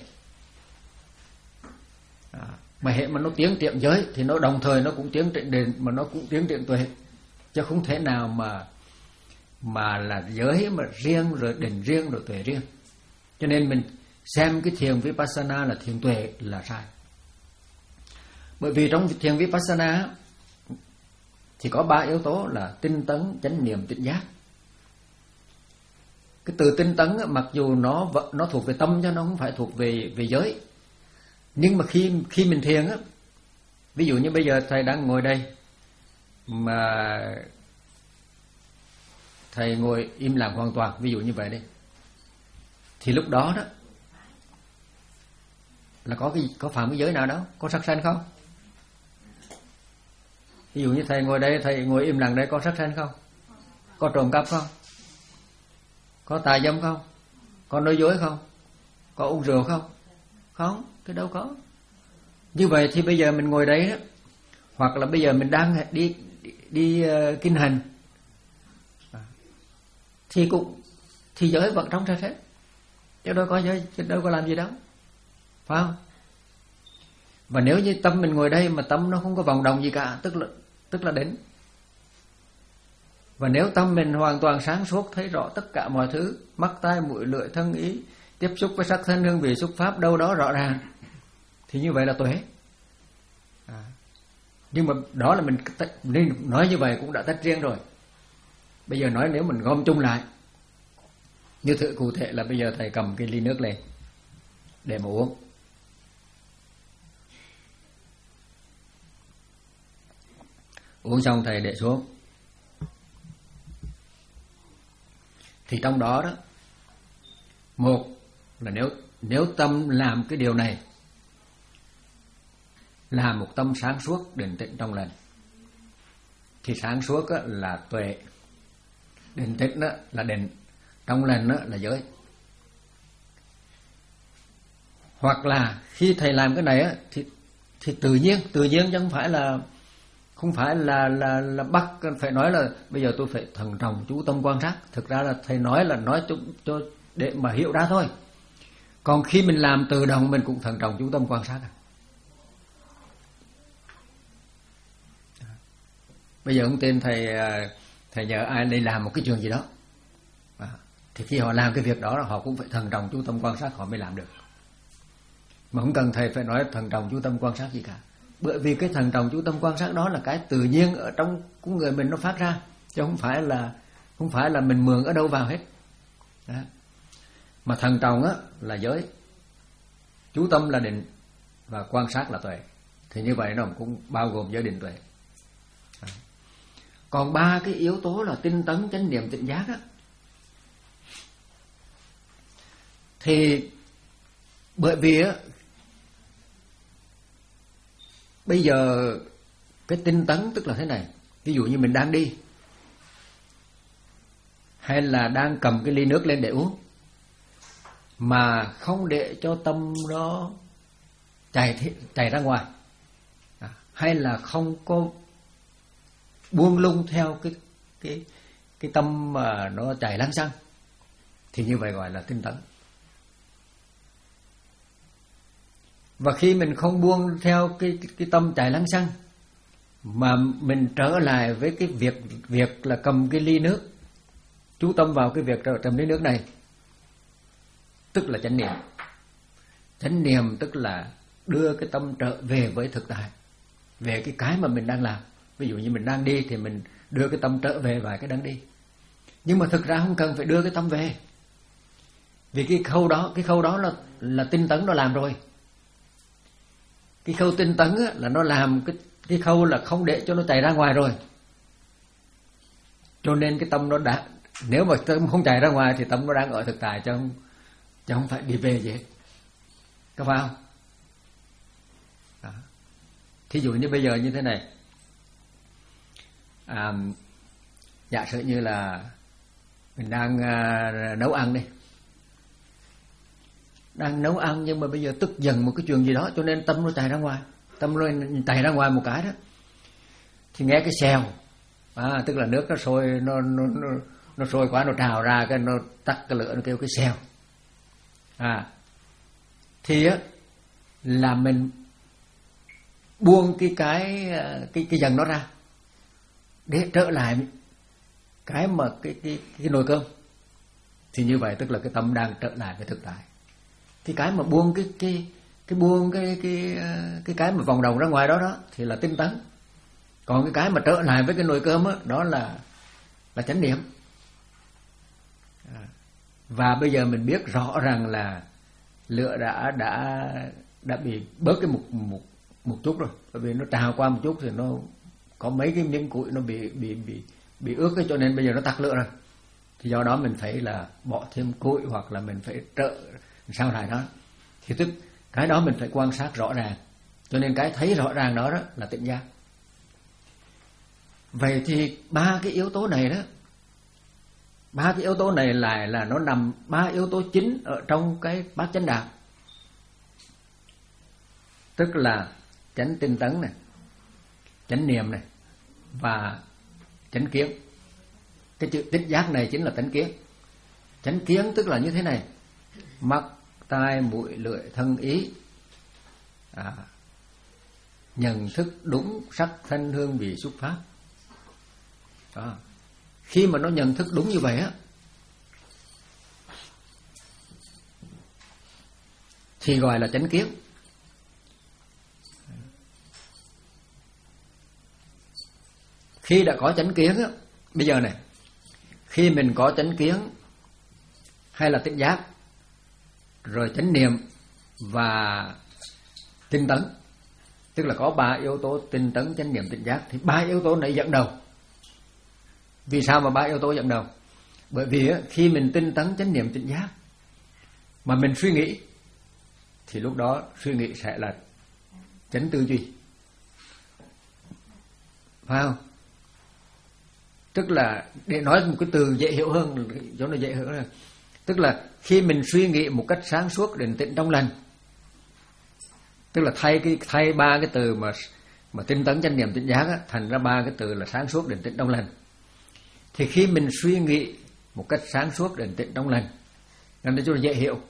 À, mà hệ mà nó tiến triển giới thì nó đồng thời nó cũng tiến triển định, mà nó cũng tiến triển tuệ, chứ không thể nào mà mà là giới mà riêng rồi định riêng rồi tuệ riêng. Cho nên mình xem cái thiền Vipassana là thiền tuệ là sai. Bởi vì trong thiền Vipassana thì có ba yếu tố là tinh tấn, chánh niệm, tỉnh giác. Cái từ tinh tấn mặc dù nó nó thuộc về tâm chứ nó không phải thuộc về về giới. Nhưng mà khi khi mình thiền á, ví dụ như bây giờ thầy đang ngồi đây mà thầy ngồi im lặng hoàn toàn, ví dụ như vậy đi, thì lúc đó đó là có cái có phạm cái giới nào đó, có sát sanh không? Ví dụ như thầy ngồi đây, thầy ngồi im lặng đây, có sát sanh không? Có trộm cắp không? Có tà dâm không? Có nói dối không? Có uống rượu không? Không, cái đâu có. Như vậy thì bây giờ mình ngồi đấy đó, hoặc là bây giờ mình đang đi đi, đi uh, kinh hành, thì cũng thì giới vẫn trong sạch hết, chứ đâu có giới, chứ đâu có làm gì đâu, phải không? Và nếu như tâm mình ngồi đây mà tâm nó không có vòng động gì cả, tức là tức là đến. Và nếu tâm mình hoàn toàn sáng suốt, thấy rõ tất cả mọi thứ, mắt tai mũi lưỡi thân ý, tiếp xúc với sắc thân hương vị xúc pháp đâu đó rõ ràng, thì như vậy là tuệ. À. Nhưng mà đó là mình nên nói như vậy cũng đã tách riêng rồi. Bây giờ nói nếu mình gom chung lại, như thử cụ thể là bây giờ thầy cầm cái ly nước lên để mà uống. Uống xong thầy để xuống. Thì trong đó đó, một là nếu nếu tâm làm cái điều này là một tâm sáng suốt, định tĩnh trong lành, thì sáng suốt là tuệ, định tĩnh là định, trong lành là giới. Hoặc là khi thầy làm cái này thì thì tự nhiên, tự nhiên chứ không phải là không phải là là là bắt phải nói là bây giờ tôi phải thận trọng chú tâm quan sát. Thực ra là thầy nói là nói cho, cho để mà hiểu ra thôi. Còn khi mình làm tự động mình cũng thận trọng chú tâm quan sát. Bây giờ ông tên thầy thầy nhờ ai đi làm một cái chuyện gì đó, à, thì khi họ làm cái việc đó họ cũng phải thận trọng chú tâm quan sát họ mới làm được. Mà không cần thầy phải nói thận trọng chú tâm quan sát gì cả. Bởi vì cái thận trọng chú tâm quan sát đó là cái tự nhiên ở trong của người mình nó phát ra, chứ không phải là không phải là mình mượn ở đâu vào hết. Đó. Mà thận trọng á là giới, chú tâm là định và quan sát là tuệ. Thì như vậy nó cũng bao gồm giới định tuệ. Đó. Còn ba cái yếu tố là tinh tấn, chánh niệm, tỉnh giác á, thì bởi vì á bây giờ cái tinh tấn tức là thế này. Ví dụ như mình đang đi, hay là đang cầm cái ly nước lên để uống, mà không để cho tâm nó chạy chạy ra ngoài, hay là không có buông lung theo cái cái cái tâm mà nó chạy lăng xăng, thì như vậy gọi là tinh tấn. Và khi mình không buông theo cái cái, cái tâm chạy lăng xăng, mà mình trở lại với cái việc việc là cầm cái ly nước, chú tâm vào cái việc cầm ly nước này, tức là chánh niệm. Chánh niệm tức là đưa cái tâm trở về với thực tại, về cái cái mà mình đang làm. Ví dụ như mình đang đi thì mình đưa cái tâm trở về vài cái đang đi. Nhưng mà thực ra không cần phải đưa cái tâm về, vì cái khâu đó cái khâu đó là là tinh tấn nó làm rồi. Cái khâu tinh tấn á, là nó làm cái cái khâu là không để cho nó chạy ra ngoài rồi. Cho nên cái tâm nó đã, nếu mà tâm không chạy ra ngoài thì tâm nó đang ở thực tại, chứ không chứ không phải đi về gì hết. Có phải không? Đó. Thí dụ như bây giờ như thế này, à, giả sử như là mình đang à, nấu ăn đi, đang nấu ăn nhưng mà bây giờ tức giận một cái chuyện gì đó, cho nên tâm nó chạy ra ngoài, tâm nó chạy ra ngoài một cái đó, thì nghe cái xèo, à, tức là nước nó sôi, nó nó nó, nó sôi quá, nó trào ra, cái nó tắt cái lửa, nó kêu cái xèo, à, thì á là mình buông cái cái cái cái dần nó ra để trở lại cái mà cái cái cái nồi cơm, thì như vậy tức là cái tâm đang trở lại với thực tại. cái cái mà buông cái cái cái buông cái cái cái cái mà vòng đồng ra ngoài đó đó thì là tinh tấn. Còn cái cái mà trở lại với cái nồi cơm đó, đó là là chánh niệm. Và bây giờ mình biết rõ rằng là lửa đã đã đã bị bớt cái một một một chút rồi, bởi vì nó trào qua một chút thì nó có mấy cái miếng củi nó bị bị bị bị ướt cái, cho nên bây giờ nó tắt lửa rồi. Thì do đó mình phải là bỏ thêm củi hoặc là mình phải trợ sao lại đó. Thì tức cái đó mình phải quan sát rõ ràng. Cho nên cái thấy rõ ràng đó, đó là tỉnh giác. Vậy thì ba cái yếu tố này đó, ba cái yếu tố này lại là nó nằm ba yếu tố chính ở trong cái bát chánh đạo. Tức là chánh tinh tấn này, chánh niệm này và chánh kiến. Cái chữ tỉnh giác này chính là chánh kiến. Chánh kiến tức là như thế này: mắt, tai, mũi, lưỡi, thân, ý, à, nhận thức đúng sắc, thanh, hương, vị, xúc, pháp. Đó. Khi mà nó nhận thức đúng như vậy á, thì gọi là chánh kiến. Khi đã có chánh kiến á, bây giờ này, khi mình có chánh kiến hay là tỉnh giác, rồi chánh niệm và tinh tấn, tức là có ba yếu tố tinh tấn, chánh niệm, tỉnh giác, thì ba yếu tố này dẫn đầu. Vì sao mà ba yếu tố dẫn đầu? Bởi vì á, khi mình tinh tấn, chánh niệm, tỉnh giác mà mình suy nghĩ, thì lúc đó suy nghĩ sẽ là chánh tư duy, phải không? Tức là để nói một cái từ dễ hiểu hơn, cho nó dễ hiểu hơn, tức là khi mình suy nghĩ một cách sáng suốt, định tĩnh, trong lành, tức là thay cái thay ba cái từ mà mà tinh tấn, chánh niệm, tỉnh giác á, thành ra ba cái từ là sáng suốt, định tĩnh, trong lành. Thì khi mình suy nghĩ một cách sáng suốt, định tĩnh, trong lành, nên để cho nó dễ hiểu,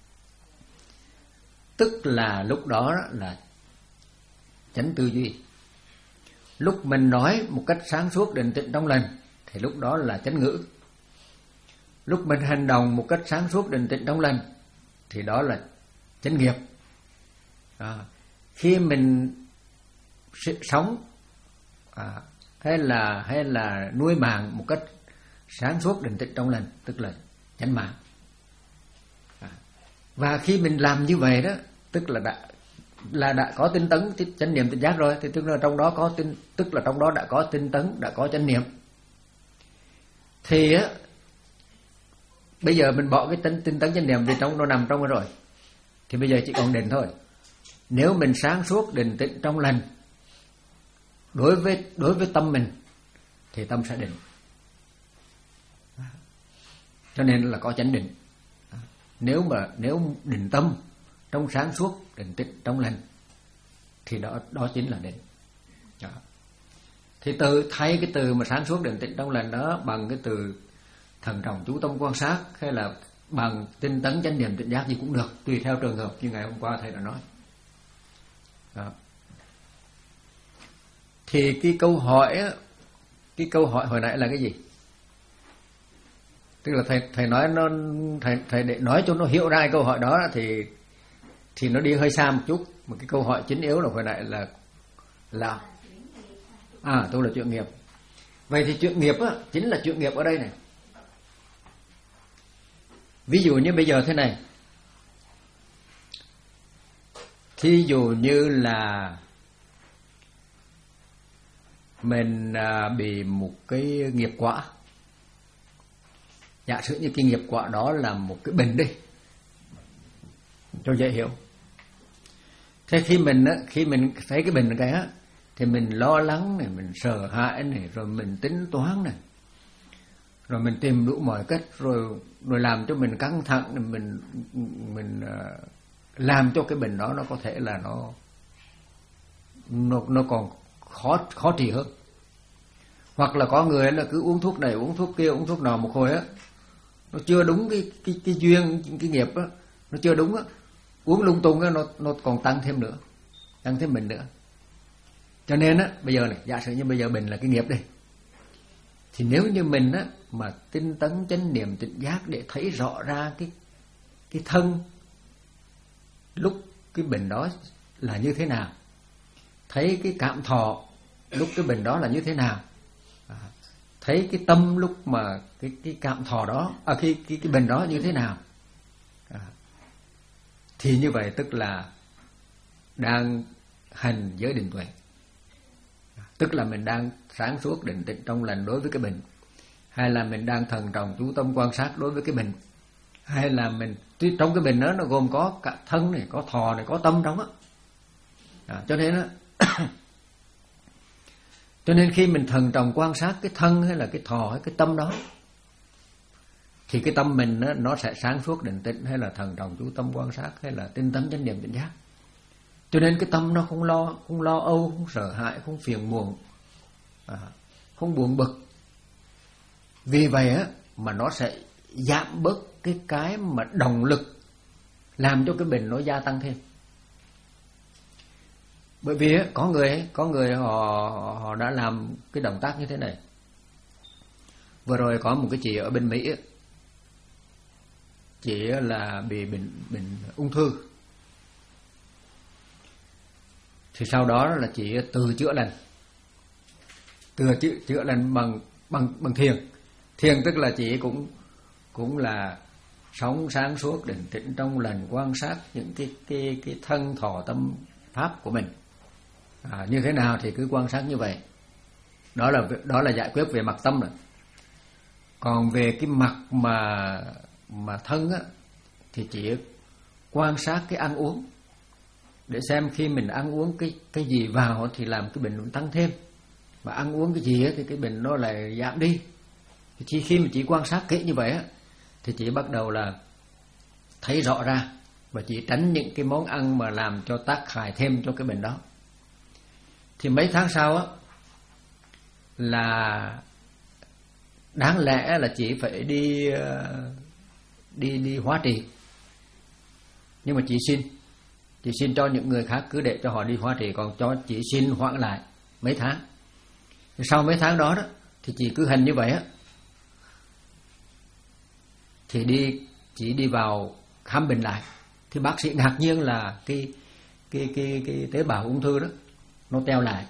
tức là lúc đó là chánh tư duy. Lúc mình nói một cách sáng suốt, định tĩnh, trong lành thì lúc đó là chánh ngữ. Lúc mình hành động một cách sáng suốt, định tĩnh, trong lành thì đó là chánh nghiệp. À, khi mình sống à, hay là hay là nuôi mạng một cách sáng suốt, định tĩnh, trong lành, tức là chánh mạng. À, và khi mình làm như vậy đó, tức là đã là đã có tinh tấn, chánh niệm, tỉnh giác rồi, thì tức là trong đó có tinh, tức là trong đó đã có tinh tấn, đã có chánh niệm. Thì á, bây giờ mình bỏ cái tinh, tinh tấn, chánh niệm vì trong nó nằm trong rồi, thì bây giờ chỉ còn định thôi. Nếu mình sáng suốt, định tĩnh, trong lành đối với đối với tâm mình thì tâm sẽ định. Cho nên là có chánh định. Nếu mà nếu định tâm trong sáng suốt, định tĩnh, trong lành thì đó đó chính là định. Đó. Thì từ thay cái từ mà sáng suốt, định tĩnh, trong lành đó bằng cái từ thận trọng, chú tâm, quan sát, hay là bằng tinh tấn, chánh niệm, tỉnh giác gì cũng được, tùy theo trường hợp, như ngày hôm qua thầy đã nói. Đó. Thì cái câu hỏi cái câu hỏi hồi nãy là cái gì? Tức là thầy thầy nói nó thầy thầy để nói cho nó hiểu ra câu hỏi đó thì thì nó đi hơi xa một chút. Một cái câu hỏi chính yếu là hồi nãy là là à tôi là chuyện nghiệp. Vậy thì chuyện nghiệp á, chính là chuyện nghiệp ở đây này. Ví dụ như bây giờ thế này, thí dụ như là mình à, bị một cái nghiệp quả. Giả sử như cái nghiệp quả đó là một cái bệnh đi, cho dễ hiểu. Thế khi mình á, khi mình thấy cái bệnh cái á, thì mình lo lắng này, mình sợ hãi này, rồi mình tính toán này, rồi mình tìm đủ mọi cách, rồi rồi làm cho mình căng thẳng, này, mình mình uh, làm cho cái bệnh đó nó có thể là nó nó nó còn khó khó trị hơn. Hoặc là có người là cứ uống thuốc này, uống thuốc kia, uống thuốc nọ một hồi á, nó chưa đúng cái cái cái duyên, cái nghiệp á, nó chưa đúng á, uống lung tung á, nó nó còn tăng thêm nữa, tăng thêm bệnh nữa. Cho nên á, bây giờ này, giả sử như bây giờ bệnh là cái nghiệp đi, thì nếu như mình á mà tinh tấn, chánh niệm, tỉnh giác để thấy rõ ra cái cái thân lúc cái bình đó là như thế nào, thấy cái cảm thọ lúc cái bình đó là như thế nào, à, thấy cái tâm lúc mà cái cái cảm thọ đó, à, cái cái cái bình đó như thế nào, à, thì như vậy tức là đang hành giới định tuệ, à, tức là mình đang sáng suốt định tĩnh trong lành đối với cái bình, hay là mình đang thần trọng chú tâm quan sát đối với cái bình, hay là mình trong cái bình đó nó gồm có cả thân này, có thọ này, có tâm trong đó, à, cho nên đó, cho nên khi mình thần trọng quan sát cái thân hay là cái thọ hay cái tâm đó, thì cái tâm mình đó, nó sẽ sáng suốt định tĩnh, hay là thần trọng chú tâm quan sát, hay là tinh tấn chánh niệm tỉnh giác. Cho nên cái tâm nó không lo, không lo âu, không sợ hãi, không phiền muộn, à, không buồn bực. Vì vậy á mà nó sẽ giảm bớt cái cái mà động lực làm cho cái bình nó gia tăng thêm. Bởi vì á, có người có người họ họ đã làm cái động tác như thế này. Vừa rồi có một cái chị ở bên Mỹ á, chị là bị bệnh bệnh ung thư. Thì sau đó là chị từ chữa lành, từ chữa chữa lành bằng bằng bằng thiền. Thiền tức là chị cũng cũng là sống sáng suốt định tĩnh trong lành, quan sát những cái cái cái thân thọ tâm pháp của mình, à, như thế nào thì cứ quan sát như vậy. Đó là đó là giải quyết về mặt tâm rồi. Còn về cái mặt mà mà thân á, thì chỉ quan sát cái ăn uống, để xem khi mình ăn uống cái cái gì vào thì làm cái bệnh tăng thêm, mà ăn uống cái gì á, thì cái bệnh nó lại giảm đi. Thì khi mà chỉ quan sát kỹ như vậy á, thì chỉ bắt đầu là thấy rõ ra, và chỉ tránh những cái món ăn mà làm cho tác hại thêm cho cái bệnh đó. Thì mấy tháng sau á là đáng lẽ là chị phải đi đi đi hóa trị, nhưng mà chị xin chị xin cho những người khác cứ để cho họ đi hóa trị, còn cho chị xin hoãn lại mấy tháng. Thì sau mấy tháng đó đó thì chị cứ hành như vậy á, thì đi chỉ đi vào khám bệnh lại, thì bác sĩ ngạc nhiên là cái cái cái cái tế bào ung thư đó nó teo lại.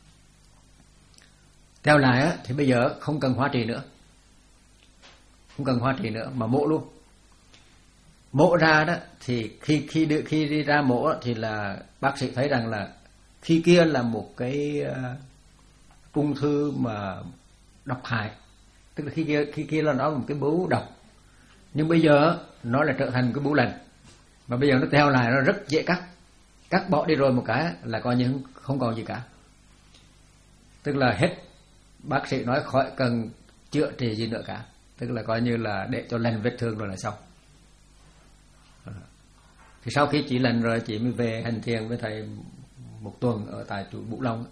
Teo lại á thì bây giờ không cần hóa trị nữa. Không cần hóa trị nữa mà mổ luôn. Mổ ra đó thì khi khi đi, khi đi ra mổ đó, thì là bác sĩ thấy rằng là khi kia là một cái uh, ung thư mà độc hại. Tức là khi kia khi kia là nó là một cái bướu độc. Nhưng bây giờ nó lại trở thành cái bướu lành. Mà bây giờ nó teo lại, nó rất dễ cắt. Cắt bỏ đi rồi một cái là coi như không còn gì cả. Tức là hết, bác sĩ nói khỏi cần chữa trị gì nữa cả. Tức là coi như là để cho lành vết thương rồi là xong. Thì sau khi chị lành rồi, chị mới về hành thiền với thầy một tuần ở tại chùa Vũ Long.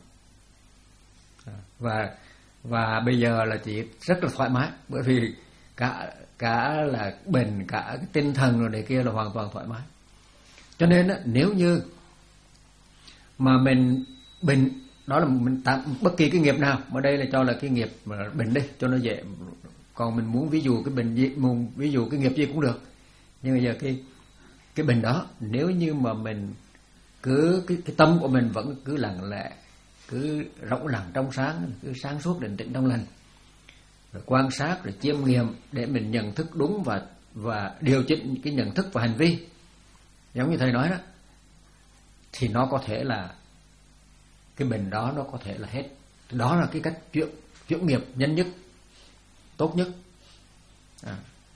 Và và bây giờ là chị rất là thoải mái, bởi vì cả cả là bệnh, cả cái tinh thần rồi này kia là hoàn toàn thoải mái. Cho nên á, nếu như mà mình bệnh, đó là mình tạm bất kỳ cái nghiệp nào, mà đây là cho là cái nghiệp mà bệnh đi cho nó dễ. Còn mình muốn ví dụ cái bệnh gì, muốn ví dụ cái nghiệp gì cũng được. Nhưng bây giờ cái cái bệnh đó, nếu như mà mình cứ cái, cái tâm của mình vẫn cứ lặng lẽ, cứ rộng lặng trong sáng, cứ sáng suốt định tĩnh trong lành, rồi quan sát, rồi chiêm nghiệm để mình nhận thức đúng và và điều chỉnh cái nhận thức và hành vi, giống như thầy nói đó, thì nó có thể là cái bệnh đó nó có thể là hết. Đó là cái cách chuyển chuyển nghiệp nhanh nhất, tốt nhất. À.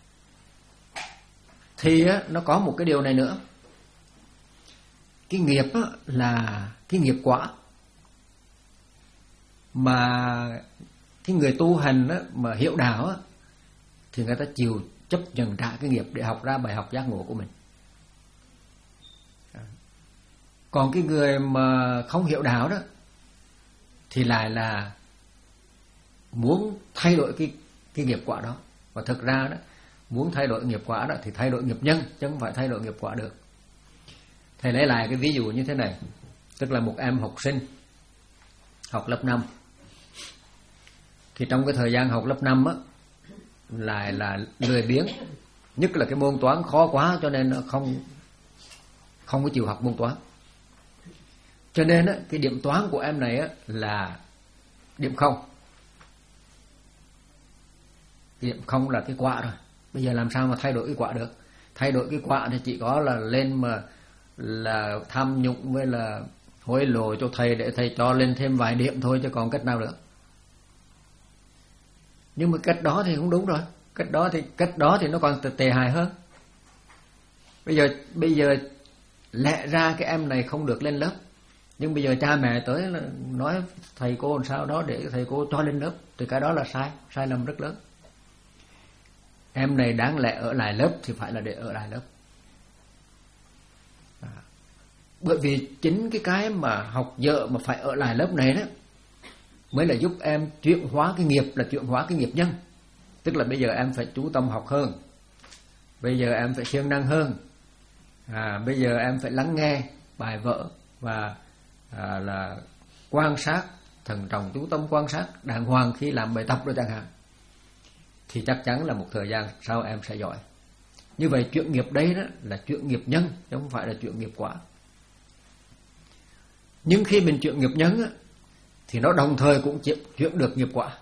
Thì á, nó có một cái điều này nữa. Cái nghiệp á, là cái nghiệp quả mà cái người tu hành á, mà hiểu đạo á, thì người ta chịu chấp nhận trả cái nghiệp để học ra bài học giác ngộ của mình. Còn cái người mà không hiểu đạo đó thì lại là muốn thay đổi cái cái nghiệp quả đó. Và thực ra đó, muốn thay đổi nghiệp quả đó thì thay đổi nghiệp nhân, chứ không phải thay đổi nghiệp quả được. Thầy lấy lại cái ví dụ như thế này. Tức là một em học sinh học lớp năm. Thì trong cái thời gian học lớp năm á, lại là lười biếng. Nhất là cái môn toán khó quá cho nên nó không không có chịu học môn toán. Cho nên á, cái điểm toán của em này á, là điểm không. Điểm không là cái quả rồi. Bây giờ làm sao mà thay đổi cái quả được? Thay đổi cái quả thì chỉ có là lên mà là tham nhũng với là hối lộ cho thầy để thầy cho lên thêm vài điểm thôi, chứ còn cách nào nữa. Nhưng mà cách đó thì không đúng rồi. Cách đó thì cách đó thì nó còn tệ hại hơn. Bây giờ bây giờ lẽ ra cái em này không được lên lớp, nhưng bây giờ cha mẹ tới là nói thầy cô làm sao đó để thầy cô cho lên lớp, thì cái đó là sai, sai lầm rất lớn. Em này đáng lẽ ở lại lớp thì phải là để ở lại lớp. À, bởi vì chính cái cái mà học dở mà phải ở lại lớp này đó mới là giúp em chuyển hóa cái nghiệp, là chuyển hóa cái nghiệp nhân. Tức là bây giờ em phải chú tâm học hơn, bây giờ em phải siêng năng hơn, à, bây giờ em phải lắng nghe bài vở và à, là quan sát, thận trọng chú tâm quan sát đàng hoàng khi làm bài tập rồi chẳng hạn, thì chắc chắn là một thời gian sau em sẽ giỏi. Như vậy chuyện nghiệp đây đó là chuyện nghiệp nhân, chứ không phải là chuyện nghiệp quả. Nhưng khi mình chuyện nghiệp nhân á, thì nó đồng thời cũng chuyện được nghiệp quả.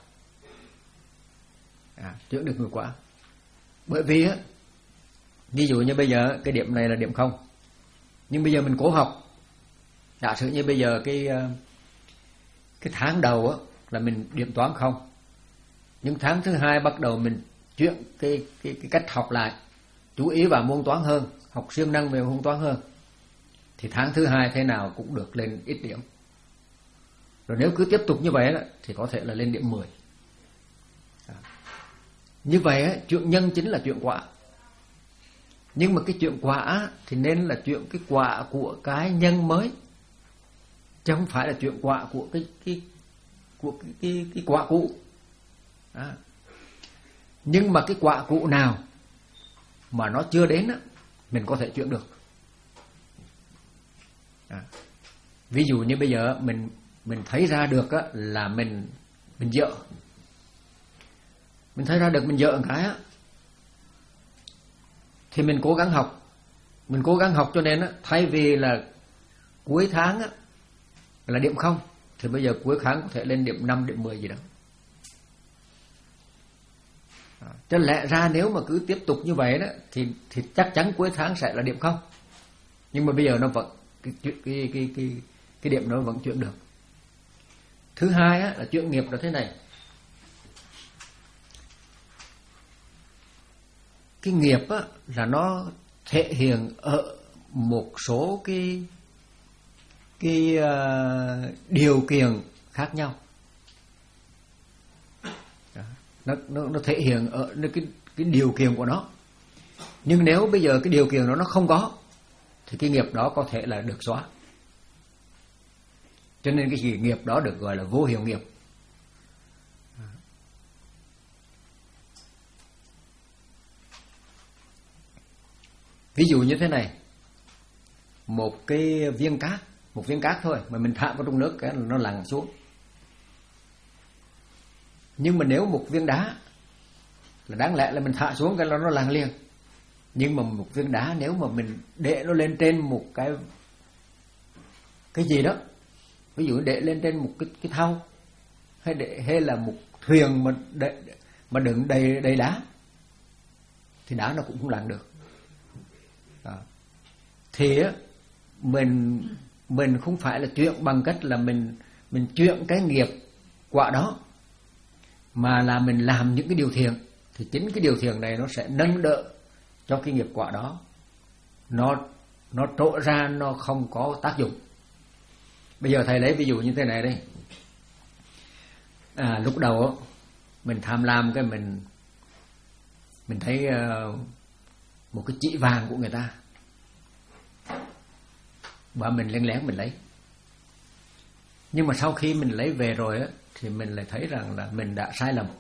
À, chuyện được nghiệp quả. Bởi vì á, ví dụ như bây giờ cái điểm này là điểm không, nhưng bây giờ mình cố học. Giả sử như bây giờ cái cái tháng đầu á, là mình điểm toán không, nhưng tháng thứ hai bắt đầu mình chuyển cái, cái, cái cách học lại, chú ý vào môn toán hơn, học siêng năng về môn toán hơn, thì tháng thứ hai thế nào cũng được lên ít điểm. Rồi nếu cứ tiếp tục như vậy đó, thì có thể là lên điểm mười. À. Như vậy á, chuyện nhân chính là chuyện quả. Nhưng mà cái chuyện quả thì nên là chuyện cái quả của cái nhân mới, chứ không phải là chuyện quả của cái cái của cái cái, cái quả cũ. Đó. Nhưng mà cái quả cũ nào mà nó chưa đến á, mình có thể chuyển được. Đó. Ví dụ như bây giờ mình mình thấy ra được á, là mình mình dở, mình thấy ra được mình dở một cái á, thì mình cố gắng học, mình cố gắng học cho nên á, thay vì là cuối tháng á là điểm không, thì bây giờ cuối tháng có thể lên điểm năm, điểm mười gì đó. Cho lẽ ra nếu mà cứ tiếp tục như vậy đó thì thì chắc chắn cuối tháng sẽ là điểm không. Nhưng mà bây giờ nó vẫn cái cái cái cái cái, cái điểm nó vẫn chuyển được. Thứ hai á, là chuyện nghiệp là thế này. Cái nghiệp á, là nó thể hiện ở một số cái cái uh, điều kiện khác nhau. Đó. Nó, nó nó thể hiện ở cái cái điều kiện của nó. Nhưng nếu bây giờ cái điều kiện đó nó không có, thì cái nghiệp đó có thể là được xóa. Cho nên cái nghiệp đó được gọi là vô hiệu nghiệp. Ví dụ như thế này, một cái viên cát, một viên cát thôi mà mình thả vào trong nước cái nó lặn xuống. Nhưng mà nếu một viên đá là đáng lẽ là mình thả xuống cái nó nó lặn liền. Nhưng mà một viên đá nếu mà mình để nó lên trên một cái cái gì đó, ví dụ để lên trên một cái cái thau, hay để hay là một thuyền mà để, mà đựng đầy đầy đá, thì đá nó cũng không lặn được. Đó. Thì á, mình mình không phải là chuyện bằng cách là mình mình chuyện cái nghiệp quả đó, mà là mình làm những cái điều thiện, thì chính cái điều thiện này nó sẽ nâng đỡ cho cái nghiệp quả đó nó nó trổ ra, nó không có tác dụng. Bây giờ thầy lấy ví dụ như thế này đây. À, lúc đầu mình tham lam cái mình mình thấy uh, một cái chỉ vàng của người ta, và mình lén lén mình lấy. Nhưng mà sau khi mình lấy về rồi á, thì mình lại thấy rằng là mình đã sai lầm.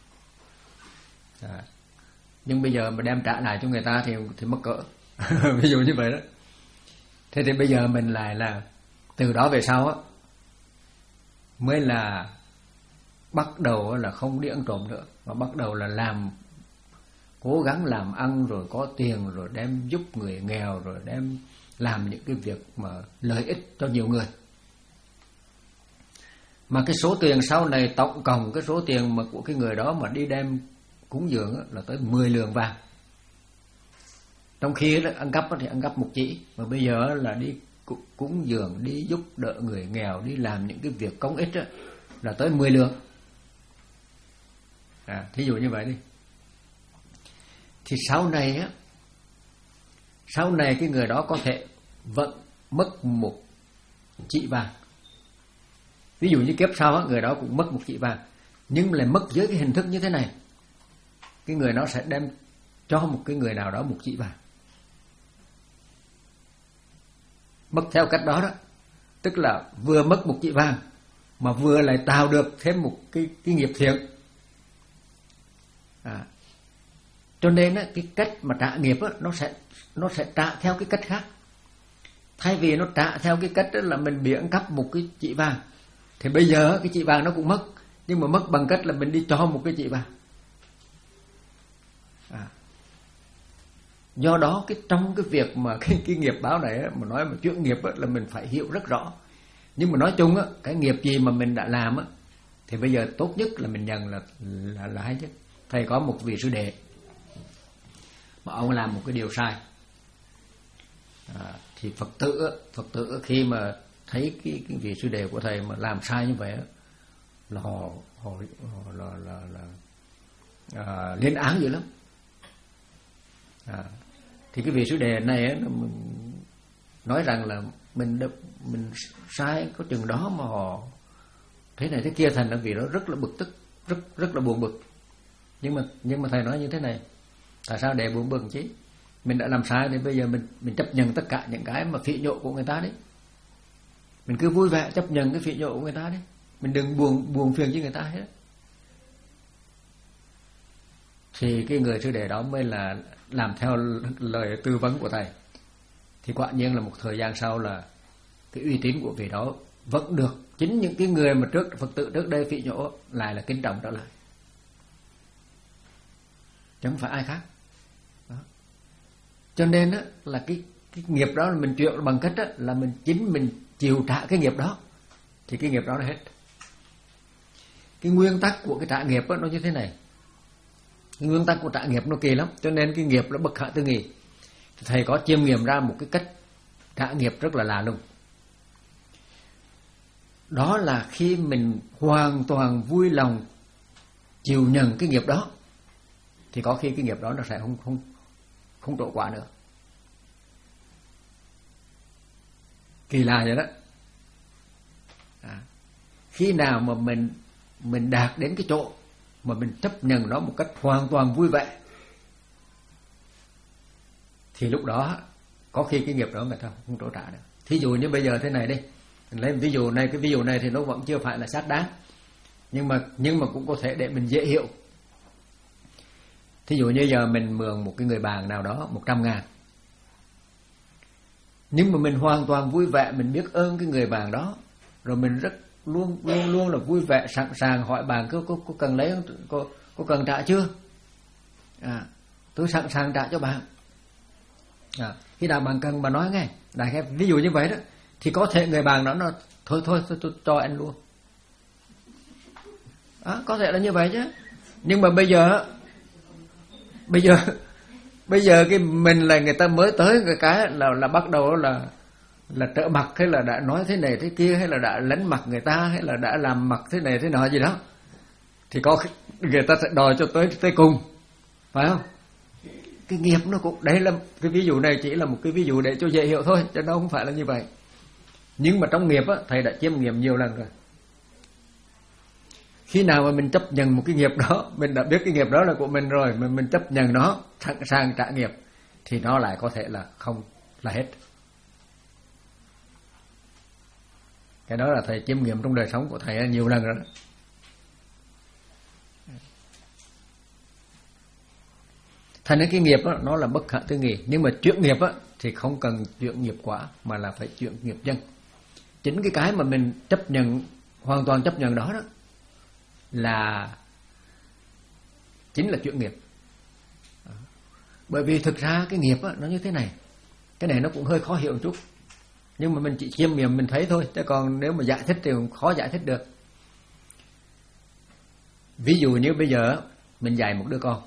À, nhưng bây giờ mà đem trả lại cho người ta thì thì mắc cỡ. Ví dụ như vậy đó. Thế thì bây giờ mình lại là từ đó về sau á mới là bắt đầu là không đi ăn trộm nữa, mà bắt đầu là làm, cố gắng làm ăn, rồi có tiền rồi đem giúp người nghèo, rồi đem làm những cái việc mà lợi ích cho nhiều người. Mà cái số tiền sau này tổng cộng cái số tiền mà của cái người đó mà đi đem cúng dường là tới mười lượng vàng. Trong khi đó, ăn cắp thì ăn cắp một chỉ, mà bây giờ là đi cúng dường, đi giúp đỡ người nghèo, đi làm những cái việc công ích đó, là tới mười lượng. À, thí dụ như vậy đi. Thì sau này á, sau này cái người đó có thể vẫn mất một chỉ vàng. Ví dụ như kiếp sau á, người đó cũng mất một chỉ vàng, nhưng lại mất dưới cái hình thức như thế này. Cái người đó sẽ đem cho một cái người nào đó một chỉ vàng. Mất theo cách đó đó, tức là vừa mất một chỉ vàng mà vừa lại tạo được thêm một cái, cái nghiệp thiện. À, cho nên á, cái cách mà trả nghiệp á, nó sẽ nó sẽ trả theo cái cách khác. Thay vì nó trả theo cái cách là mình bị ăn cắp một cái chỉ vàng, thì bây giờ cái chỉ vàng nó cũng mất, nhưng mà mất bằng cách là mình đi cho một cái chỉ vàng. À, do đó cái trong cái việc mà cái, cái nghiệp báo này á, mà nói mà chuyện nghiệp á, là mình phải hiểu rất rõ. Nhưng mà nói chung á, cái nghiệp gì mà mình đã làm á, thì bây giờ tốt nhất là mình nhận là là, là hay chứ. Thầy có một vị sư đệ mà ông làm một cái điều sai, à, thì Phật tử Phật tử khi mà thấy cái, cái vị sư đệ của thầy mà làm sai như vậy là họ họ, họ là là, là à, lên án dữ lắm. À, thì cái vị sư đệ này á, mình nói rằng là mình mình sai có chừng đó mà họ thế này thế kia, thành ra vị đó rất là bực tức, rất rất là buồn bực. Nhưng mà nhưng mà thầy nói như thế này, tại sao để buồn bực chứ? Mình đã làm sai thì bây giờ mình mình chấp nhận tất cả những cái mà phỉ nhổ của người ta đấy. Mình cứ vui vẻ chấp nhận cái phỉ nhổ của người ta đấy. Mình đừng buồn buồn phiền với người ta hết. Thì cái người sư đệ đó mới là làm theo lời tư vấn của thầy. Thì quả nhiên là một thời gian sau là cái uy tín của vị đó vẫn được chính những cái người mà trước Phật tử trước đây phỉ nhổ lại là kính trọng trở lại, chứ không phải ai khác. Đó. Cho nên á, là cái, cái nghiệp đó là mình chịu bằng cách á, là mình chính mình chịu trả cái nghiệp đó, thì cái nghiệp đó là hết. Cái nguyên tắc của cái trả nghiệp á, nó như thế này. Cái nguyên tắc của trả nghiệp nó kỳ lắm, cho nên cái nghiệp nó bất khả tư nghị. Thầy có chiêm nghiệm ra một cái cách trả nghiệp rất là lạ lùng. Đó là khi mình hoàn toàn vui lòng chịu nhận cái nghiệp đó, thì có khi cái nghiệp đó nó sẽ không không không trổ quả nữa. Kỳ lạ vậy đó. À, khi nào mà mình mình đạt đến cái chỗ mà mình chấp nhận nó một cách hoàn toàn vui vẻ, thì lúc đó có khi cái nghiệp đó người ta không trổ trả được. Thí dụ như bây giờ thế này đi, mình lấy ví dụ này, cái ví dụ này thì nó vẫn chưa phải là xác đáng, nhưng mà nhưng mà cũng có thể để mình dễ hiểu. Thí dụ như giờ mình mượn một cái người bạn nào đó một trăm ngàn, nhưng mà mình hoàn toàn vui vẻ, mình biết ơn cái người bạn đó, rồi mình rất luôn luôn luôn là vui vẻ, sẵn sàng hỏi bạn có có, có cần lấy có có cần trả chưa? À, tôi sẵn sàng trả cho bạn. À, khi nào bạn cần mà nói nghe, đại khái ví dụ như vậy đó, thì có thể người bạn đó nó thôi thôi tôi, tôi cho anh luôn. À, có thể là như vậy chứ. Nhưng mà bây giờ bây giờ bây giờ cái mình là người ta mới tới cái cái là là bắt đầu là là trợ mặt, hay là đã nói thế này thế kia, hay là đã lấn mặt người ta, hay là đã làm mặt thế này thế nọ gì đó, thì có người ta sẽ đòi cho tới tới cùng, phải không? Cái nghiệp nó cũng đấy, là cái ví dụ này chỉ là một cái ví dụ để cho dễ hiểu thôi, chứ nó không phải là như vậy. Nhưng mà trong nghiệp á, thầy đã chiêm nghiệm nhiều lần rồi. Khi nào mà mình chấp nhận một cái nghiệp đó, mình đã biết cái nghiệp đó là của mình rồi, mà mình chấp nhận nó, sẵn sàng trả nghiệp, thì nó lại có thể là không là hết. Cái đó là thầy chiêm nghiệm trong đời sống của thầy nhiều lần rồi đó. Thành ra cái nghiệp đó, nó là bất khả tư nghị. Nhưng mà chuyện nghiệp á, thì không cần chuyện nghiệp quả, mà là phải chuyện nghiệp nhân. Chính cái cái mà mình chấp nhận, hoàn toàn chấp nhận đó đó, là chính là chuyện nghiệp. Bởi vì thực ra cái nghiệp á, nó như thế này. Cái này nó cũng hơi khó hiểu một chút, nhưng mà mình chỉ chiêm nghiệm mình thấy thôi, chứ còn nếu mà giải thích thì khó giải thích được. Ví dụ như bây giờ mình dạy một đứa con,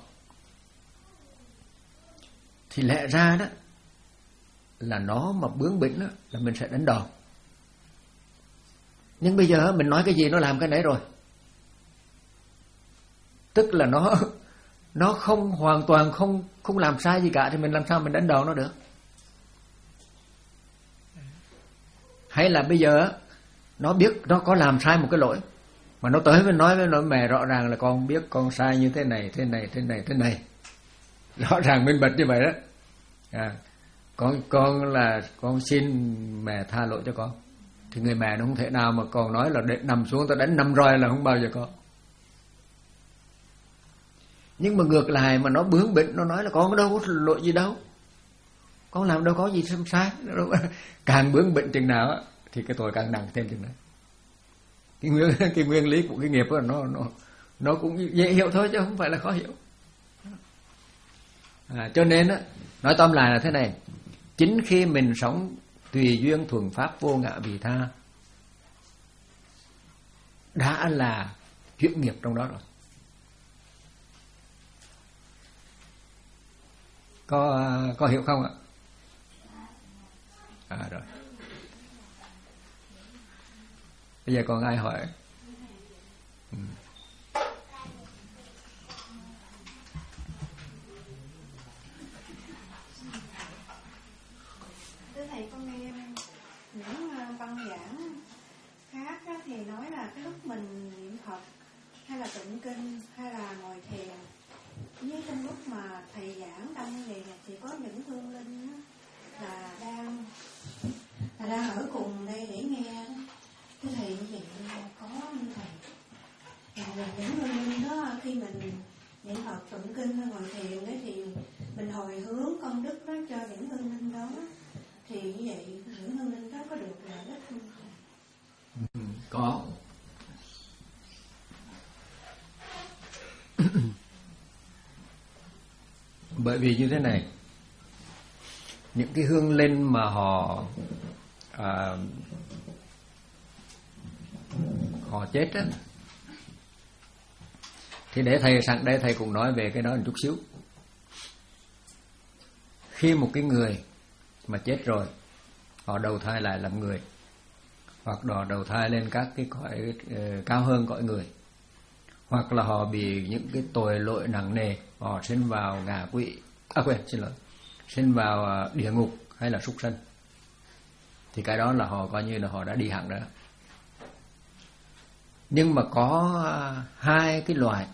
thì lẽ ra đó là nó mà bướng bỉnh đó, là mình sẽ đánh đòn. Nhưng bây giờ mình nói cái gì nó làm cái đấy rồi. Tức là nó nó không hoàn toàn không không làm sai gì cả, thì mình làm sao mình đánh đòn nó được? Hay là bây giờ nó biết nó có làm sai một cái lỗi, mà nó tới với nói với nó mẹ rõ ràng là con biết con sai như thế này thế này thế này thế này, rõ ràng minh bạch như vậy đó. À, con con là con xin mẹ tha lỗi cho con, thì người mẹ nó không thể nào mà còn nói là để nằm xuống tôi đánh năm roi là không bao giờ có. Nhưng mà ngược lại mà nó bướng bỉnh, nó nói là con có đâu có lỗi gì đâu, con làm đâu có gì sai. Càng bướng bỉnh chừng nào thì cái tội càng nặng thêm chừng đấy. Cái nguyên cái nguyên lý của cái nghiệp đó, nó nó nó cũng dễ hiểu thôi chứ không phải là khó hiểu. À, cho nên á, nói tóm lại là thế này: chính khi mình sống tùy duyên thuần pháp vô ngã vị tha đã là chuyển nghiệp trong đó rồi. Có có hiểu không ạ? À rồi. Bây giờ còn ai hỏi? Ừ. Thưa thầy, con nghe những văn giảng khác thì nói là cái lúc mình niệm Phật hay là tụng kinh hay là ngồi thiền, với trong lúc mà thầy giảng đông vậy thì có những hương linh là đang là đang ở cùng đây để nghe. Thưa thầy, như vậy có như thầy là những hương linh đó khi mình niệm Phật tụng kinh hay ngồi thiền đấy thì mình hồi hướng công đức đó cho những hương linh đó, thì như vậy những hương linh đó có được lợi ích không? Ừ, có. Bởi vì như thế này, những cái hương linh mà họ à, họ chết á, thì để thầy sẵn đây thầy cũng nói về cái đó một chút xíu. Khi một cái người mà chết rồi, họ đầu thai lại làm người, hoặc họ đầu thai lên các cái cõi uh, cao hơn cõi người, hoặc là họ bị những cái tội lỗi nặng nề, họ sinh vào ngạ quỷ, à quên, xin lỗi, sinh vào địa ngục hay là súc sanh, thì cái đó là họ coi như là họ đã đi hẳn rồi. Nhưng mà có hai cái loại,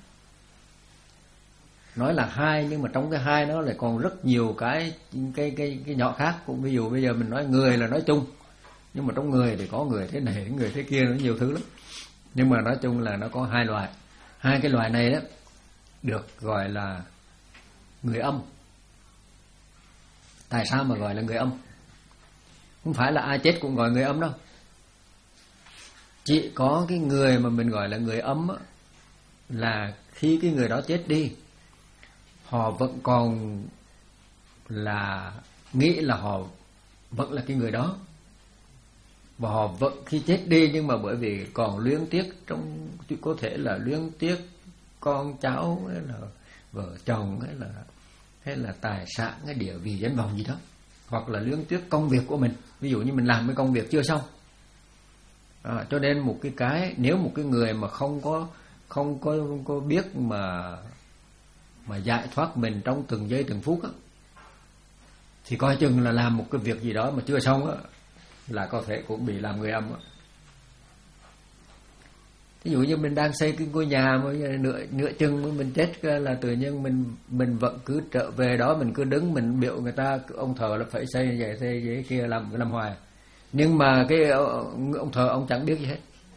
nói là hai nhưng mà trong cái hai đó lại còn rất nhiều cái cái cái cái nhỏ khác. Cũng ví dụ bây giờ mình nói người là nói chung, nhưng mà trong người thì có người thế này, người thế kia, nó nhiều thứ lắm. Nhưng mà nói chung là nó có hai loại. Hai cái loại này đó được gọi là người âm. Tại sao mà gọi là người âm? Không phải là ai chết cũng gọi người âm đâu. Chỉ có cái người mà mình gọi là người âm á, là khi cái người đó chết đi, họ vẫn còn là nghĩ là họ vẫn là cái người đó, và họ vẫn khi chết đi, nhưng mà bởi vì còn luyến tiếc, trong có thể là luyến tiếc con cháu hay là vợ chồng hay là hay là tài sản hay địa vị danh vọng gì đó, hoặc là luyến tiếc công việc của mình. Ví dụ như mình làm cái công việc chưa xong, à, cho nên một cái cái nếu một cái người mà không có không có không có biết mà mà giải thoát mình trong từng giây từng phút á, thì coi chừng là làm một cái việc gì đó mà chưa xong á, là có thể cũng bị làm người âm á. Ví dụ như mình đang xây cái ngôi nhà mà nửa nửa chừng mới mình chết là tự nhiên mình mình vẫn cứ trở về đó, mình cứ đứng mình biểu người ta ông thờ là phải xây như vậy xây vậy kia làm làm hoài. Nhưng mà cái ông thờ ông chẳng biết gì hết.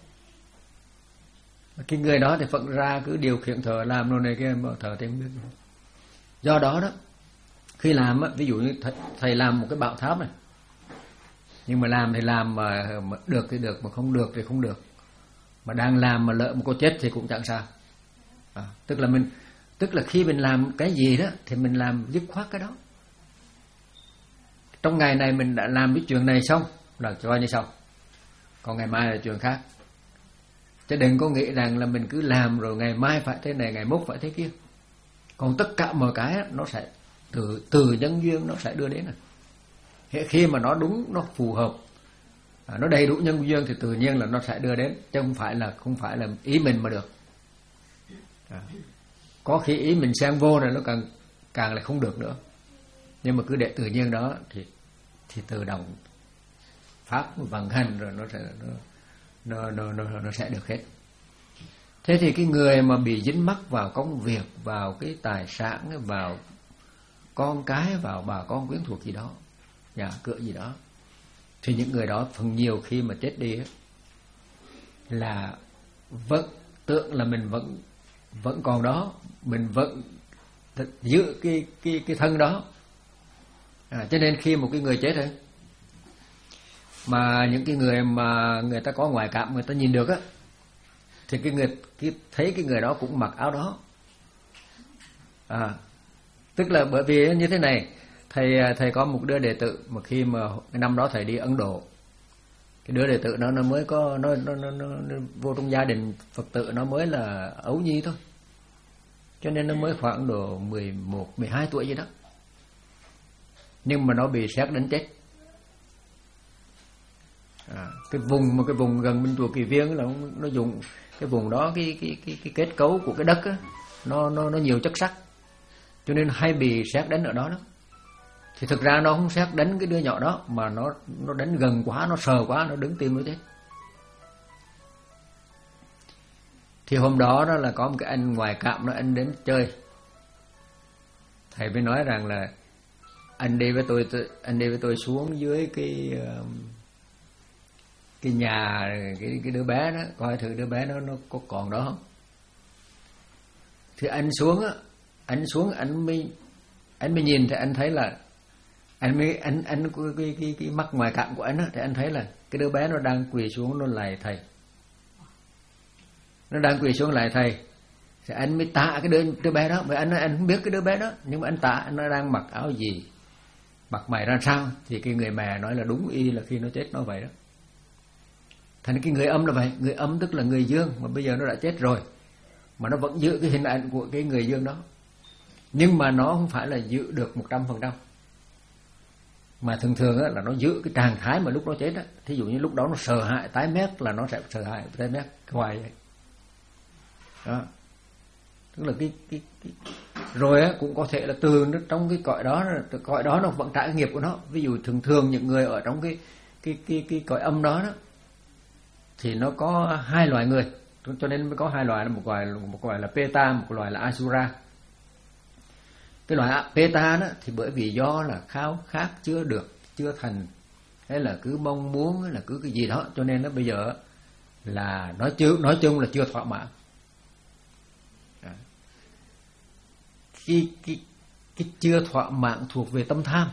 Cái người đó thì phận ra cứ điều khiển thờ làm đồ này kia mà thờ thì không biết. Do đó đó, khi làm á, ví dụ như thầy, thầy làm một cái bảo tháp này, nhưng mà làm thì làm mà, mà được thì được, mà không được thì không được. Mà đang làm mà lỡ một cô chết thì cũng chẳng sao. À, tức là mình tức là khi mình làm cái gì đó thì mình làm dứt khoát cái đó. trong ngày này mình đã làm cái chuyện này xong là coi như xong, còn ngày mai là chuyện khác. Chứ đừng có nghĩ rằng là mình cứ làm rồi ngày mai phải thế này, ngày mốt phải thế kia. Còn tất cả mọi cái nó sẽ từ từ nhân duyên nó sẽ đưa đến này. Khi mà nó đúng, nó phù hợp, nó đầy đủ nhân duyên thì tự nhiên là nó sẽ đưa đến, chứ không phải là không phải là ý mình mà được. À, có khi ý mình xen vô rồi nó càng càng lại không được nữa. Nhưng mà cứ để tự nhiên đó thì thì tự động pháp vận hành rồi nó sẽ nó nó nó nó, nó sẽ được hết. Thế thì cái người mà bị dính mắc vào công việc, vào cái tài sản, vào con cái, vào bà con quyến thuộc gì đó, nhà cửa gì đó, thì những người đó phần nhiều khi mà chết đi ấy, là vẫn tưởng là mình vẫn vẫn còn đó, mình vẫn giữ cái cái cái thân đó. À, cho nên khi một cái người chết ấy, mà những cái người mà người ta có ngoại cảm, người ta nhìn được á, thì cái người cái, thấy cái người đó cũng mặc áo đó. À, tức là bởi vì như thế này, thầy thầy có một đứa đệ tử mà khi mà cái năm đó thầy đi Ấn Độ, cái đứa đệ tử nó nó mới có nó nó, nó, nó, nó vô trong gia đình Phật tử, nó mới là ấu nhi thôi, cho nên nó mới khoảng độ mười một, mười hai tuổi gì đó, nhưng mà nó bị sét đánh chết. À, cái vùng mà cái vùng gần bên chùa Kỳ Viên là nó dùng cái vùng đó, cái cái cái cái kết cấu của cái đất á, nó nó nó nhiều chất sắt, cho nên hay bị sét đánh ở đó đó. Thì thực ra nó không sét đánh cái đứa nhỏ đó, mà nó nó đánh gần quá, nó sờ quá, nó đứng tim nó chết. Thì hôm đó đó là có một cái anh ngoại cảm, nó anh đến chơi, thầy mới nói rằng là anh đi với tôi, anh đi với tôi xuống dưới cái cái nhà cái cái đứa bé đó, coi thử đứa bé đó nó có còn đó không. Thì anh xuống á, anh xuống anh mới anh mới nhìn thì anh thấy là anh mới anh anh cái cái cái, cái mắt ngoài cảm của anh á, thì anh thấy là cái đứa bé nó đang quỳ xuống, nó lạy thầy, nó đang quỳ xuống lạy thầy. Thì anh mới tạ cái đứa đứa bé đó, bởi anh anh không biết cái đứa bé đó, nhưng mà anh tạ nó đang mặc áo gì, mặt mày ra sao. Thì cái người mẹ nói là đúng y là khi nó chết nó vậy đó. Thành cái người âm là vậy, người âm tức là người dương, mà bây giờ nó đã chết rồi mà nó vẫn giữ cái hình ảnh của cái người dương đó, nhưng mà nó không phải là giữ được một trăm phần trăm, mà thường thường á, là nó giữ cái trạng thái mà lúc nó chết á. Thí dụ như lúc đó nó sợ hãi tái mét là nó sẽ sợ hãi tái mét hoài vậy đó. Tức là cái cái, cái rồi á, cũng có thể là từ nó trong cái cõi đó, cõi đó nó vẫn trả nghiệp của nó. Ví dụ thường thường những người ở trong cái cái cái cái cõi âm đó đó thì nó có hai loại người, cho nên mới có hai loại, là một loại một loại là Peta, một loại là Asura. Cái loại Peta đó thì bởi vì do là khao khát chưa được, chưa thành, hay là cứ mong muốn, hay là cứ cái gì đó, cho nên nó bây giờ là nói chứ nói chung là chưa thỏa mãn. Cái cái cái chưa thỏa mãn thuộc về tâm tham.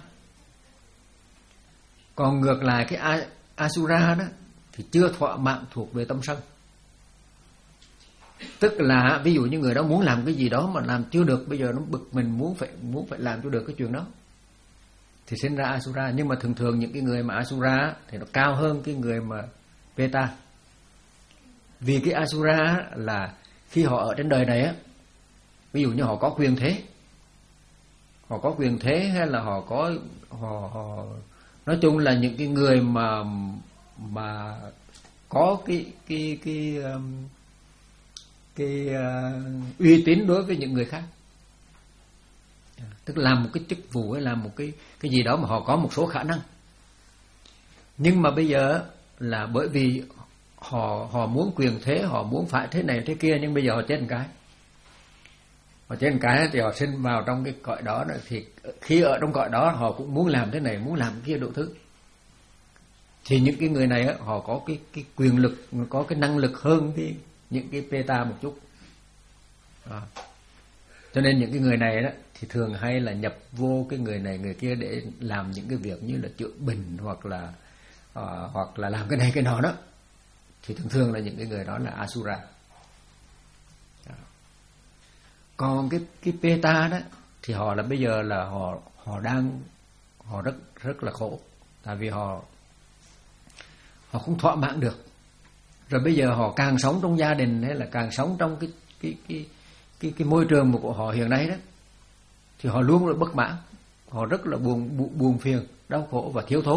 Còn ngược lại cái Asura đó thì chưa thỏa mãn thuộc về tâm sân. Tức là ví dụ như người đó muốn làm cái gì đó mà làm chưa được, bây giờ nó bực mình, muốn phải muốn phải làm cho được cái chuyện đó, thì sinh ra Asura. Nhưng mà thường thường những cái người mà Asura thì nó cao hơn cái người mà Peta. Vì cái Asura là khi họ ở trên đời này á, ví dụ như họ có quyền thế, họ có quyền thế hay là họ có họ, họ nói chung là những cái người mà mà có cái cái cái um, cái uh, uy tín đối với những người khác, tức là làm một cái chức vụ hay làm một cái cái gì đó mà họ có một số khả năng. Nhưng mà bây giờ là bởi vì họ họ muốn quyền thế, họ muốn phải thế này thế kia, nhưng bây giờ họ chết một cái, họ chết một cái thì họ sinh vào trong cái cõi đó, thì khi ở trong cõi đó họ cũng muốn làm thế này, muốn làm cái kia đủ thứ. Thì những cái người này á, họ có cái cái quyền lực, có cái năng lực hơn cái những cái Peta một chút. À. Cho nên những cái người này đó thì thường hay là nhập vô cái người này người kia để làm những cái việc như là chữa bệnh, hoặc là uh, hoặc là làm cái này cái nọ đó. Thì thường thường là những cái người đó là Asura. À. Còn cái cái Peta đó thì họ là bây giờ là họ họ đang họ rất rất là khổ, tại vì họ họ không thỏa mãn được. Rồi bây giờ họ càng sống trong gia đình hay là càng sống trong cái cái cái cái cái môi trường của họ hiện nay đó, thì họ luôn là bất mãn, họ rất là buồn buồn, buồn phiền, đau khổ và thiếu thốn.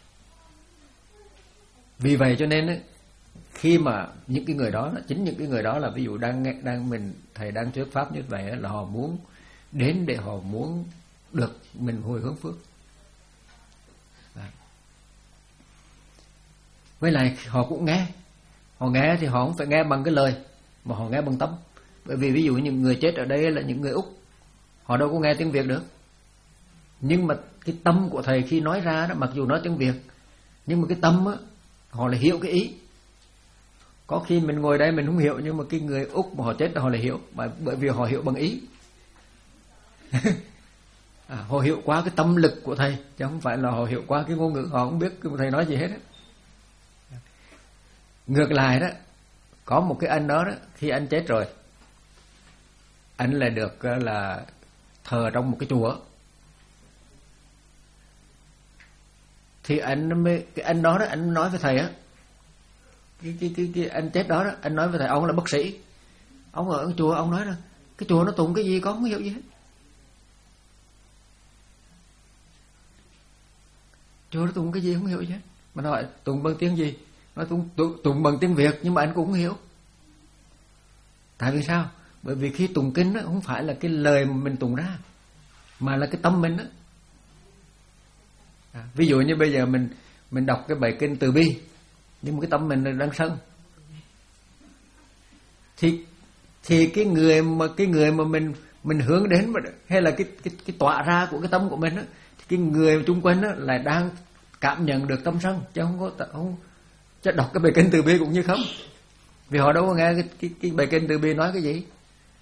Vì vậy cho nên ấy, khi mà những cái người đó, chính những cái người đó là ví dụ đang đang mình thầy đang thuyết pháp như vậy là họ muốn đến để họ muốn được mình hồi hướng phước. Với lại họ cũng nghe, họ nghe thì họ không phải nghe bằng cái lời mà họ nghe bằng tâm. Bởi vì ví dụ những người chết ở đây là những người Úc, họ đâu có nghe tiếng Việt được. Nhưng mà cái tâm của thầy khi nói ra đó, mặc dù nói tiếng Việt, nhưng mà cái tâm á, họ lại hiểu cái ý. Có khi mình ngồi đây mình không hiểu, nhưng mà cái người Úc mà họ chết họ lại hiểu, bởi vì họ hiểu bằng ý. À, họ hiểu qua cái tâm lực của thầy, chứ không phải là họ hiểu qua cái ngôn ngữ, họ không biết thầy nói gì hết. Ngược lại đó, có một cái anh đó, đó khi anh chết rồi, anh lại được là thờ trong một cái chùa. Thì anh mới, cái anh đó đó, anh nói với thầy á, cái, cái, cái, cái anh chết đó đó, anh nói với thầy, ông là bác sĩ, ông ở chùa, ông nói là cái chùa nó tụng cái gì con không hiểu gì hết. Chùa nó tụng cái gì không hiểu gì hết. Mà nói tụng bằng tiếng gì? Nói tụng, tụng, tụng bằng tiếng Việt, nhưng mà anh cũng không hiểu. Tại vì sao? Bởi vì khi tụng kinh đó, không phải là cái lời mà mình tụng ra, mà là cái tâm mình đó. À, ví dụ như bây giờ mình mình đọc cái bài kinh Từ Bi, nhưng mà cái tâm mình đang sân, thì thì cái người mà cái người mà mình mình hướng đến mà, hay là cái cái cái tỏa ra của cái tâm của mình đó, thì cái người xung quanh đó lại đang cảm nhận được tâm sân, chứ không có không chứ đọc cái bài kinh Từ Bi cũng như không, vì họ đâu có nghe cái cái, cái bài kinh Từ Bi nói cái gì,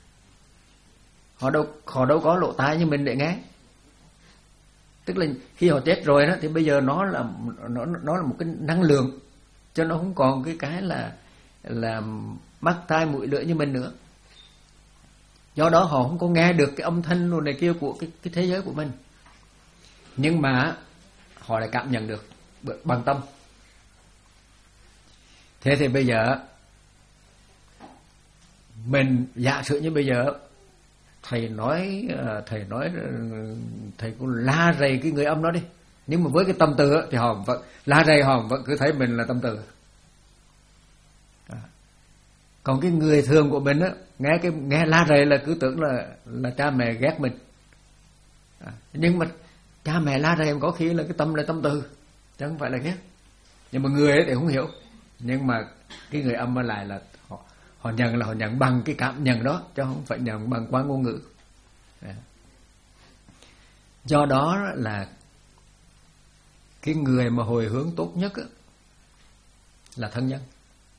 họ đâu họ đâu có lỗ tai như mình để nghe. Tức là khi họ chết rồi đó, thì bây giờ nó là nó nó là một cái năng lượng, cho nó không còn cái cái là là mắt tai mũi lưỡi như mình nữa. Do đó họ không có nghe được cái âm thanh đồ này kia của cái cái thế giới của mình, nhưng mà họ lại cảm nhận được bằng tâm. Thế thì bây giờ mình giả sử như bây giờ thầy nói thầy nói thầy cũng la rầy cái người âm đó đi, nhưng mà với cái tâm từ thì họ vẫn la rầy, họ vẫn cứ thấy mình là tâm từ. À. Còn cái người thường của mình á, nghe cái nghe la rầy là cứ tưởng là là cha mẹ ghét mình. À. Nhưng mà cha mẹ la rầy có khi là cái tâm là tâm từ, chứ không phải là ghét. Nhưng mà người ấy thì không hiểu. Nhưng mà cái người âm lại là họ họ nhận là họ nhận bằng cái cảm nhận đó, chứ không phải nhận bằng qua ngôn ngữ. À. Do đó là cái người mà hồi hướng tốt nhất á, là thân nhân.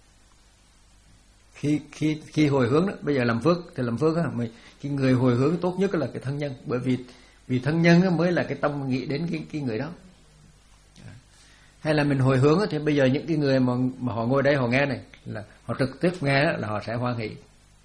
Khi khi khi hồi hướng đó, bây giờ làm phước thì làm phước á, mình cái người hồi hướng tốt nhất là cái thân nhân, bởi vì vì thân nhân mới là cái tâm nghĩ đến cái cái người đó. Hay là mình hồi hướng thì bây giờ những cái người mà mà họ ngồi đây họ nghe này là họ trực tiếp nghe là họ sẽ hoan hỷ.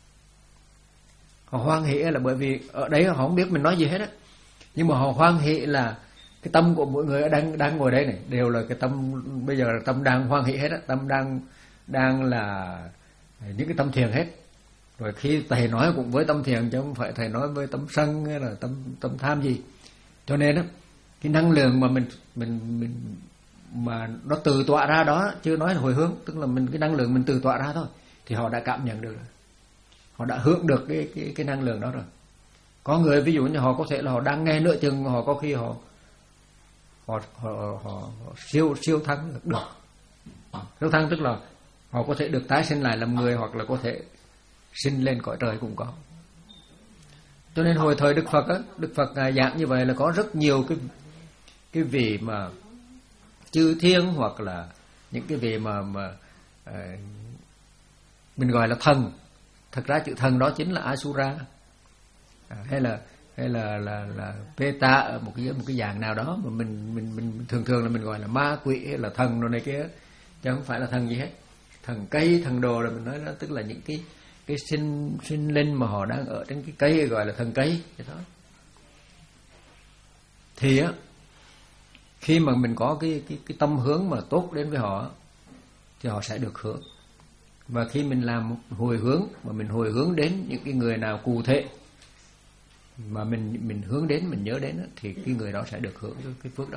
Họ hoan hỷ là bởi vì ở đấy họ không biết mình nói gì hết á, nhưng mà họ hoan hỷ là cái tâm của mỗi người đang đang ngồi đây này đều là cái tâm, bây giờ là tâm đang hoan hỷ hết á, tâm đang đang là những cái tâm thiền hết. Rồi khi thầy nói cũng với tâm thiền, chứ không phải thầy nói với tâm sân hay là tâm tâm tham gì. Cho nên á, cái năng lượng mà mình mình mình mà nó từ tọa ra đó, chưa nói là hồi hướng, tức là mình cái năng lượng mình từ tọa ra thôi, thì họ đã cảm nhận được rồi. Họ đã hưởng được cái cái cái năng lượng đó rồi. Có người ví dụ như họ có thể là họ đang nghe nửa chừng, họ có khi họ họ họ, họ, họ siêu siêu thắng được, được. Siêu thắng tức là họ có thể được tái sinh lại làm người, hoặc là có thể sinh lên cõi trời cũng có. Cho nên hồi thời Đức Phật á, Đức Phật ngài giảng như vậy là có rất nhiều cái cái vị mà chư thiên, hoặc là những cái vị mà mà uh, mình gọi là thần. Thật ra chữ thần đó chính là Asura, à, hay là hay là là là Peta ở một cái một cái dạng nào đó mà mình mình mình thường thường là mình gọi là ma quỷ hay là thần đồ này kia, chứ không phải là thần gì hết. Thần cây, thần đồ là mình nói đó, tức là những cái cái sinh sinh linh mà họ đang ở trên cái cây gọi là thần cây vậy đó. Thì á, khi mà mình có cái cái cái tâm hướng mà tốt đến với họ thì họ sẽ được hưởng. Và khi mình làm hồi hướng mà mình hồi hướng đến những cái người nào cụ thể mà mình mình hướng đến, mình nhớ đến thì cái người đó sẽ được hưởng cái, cái phước đó.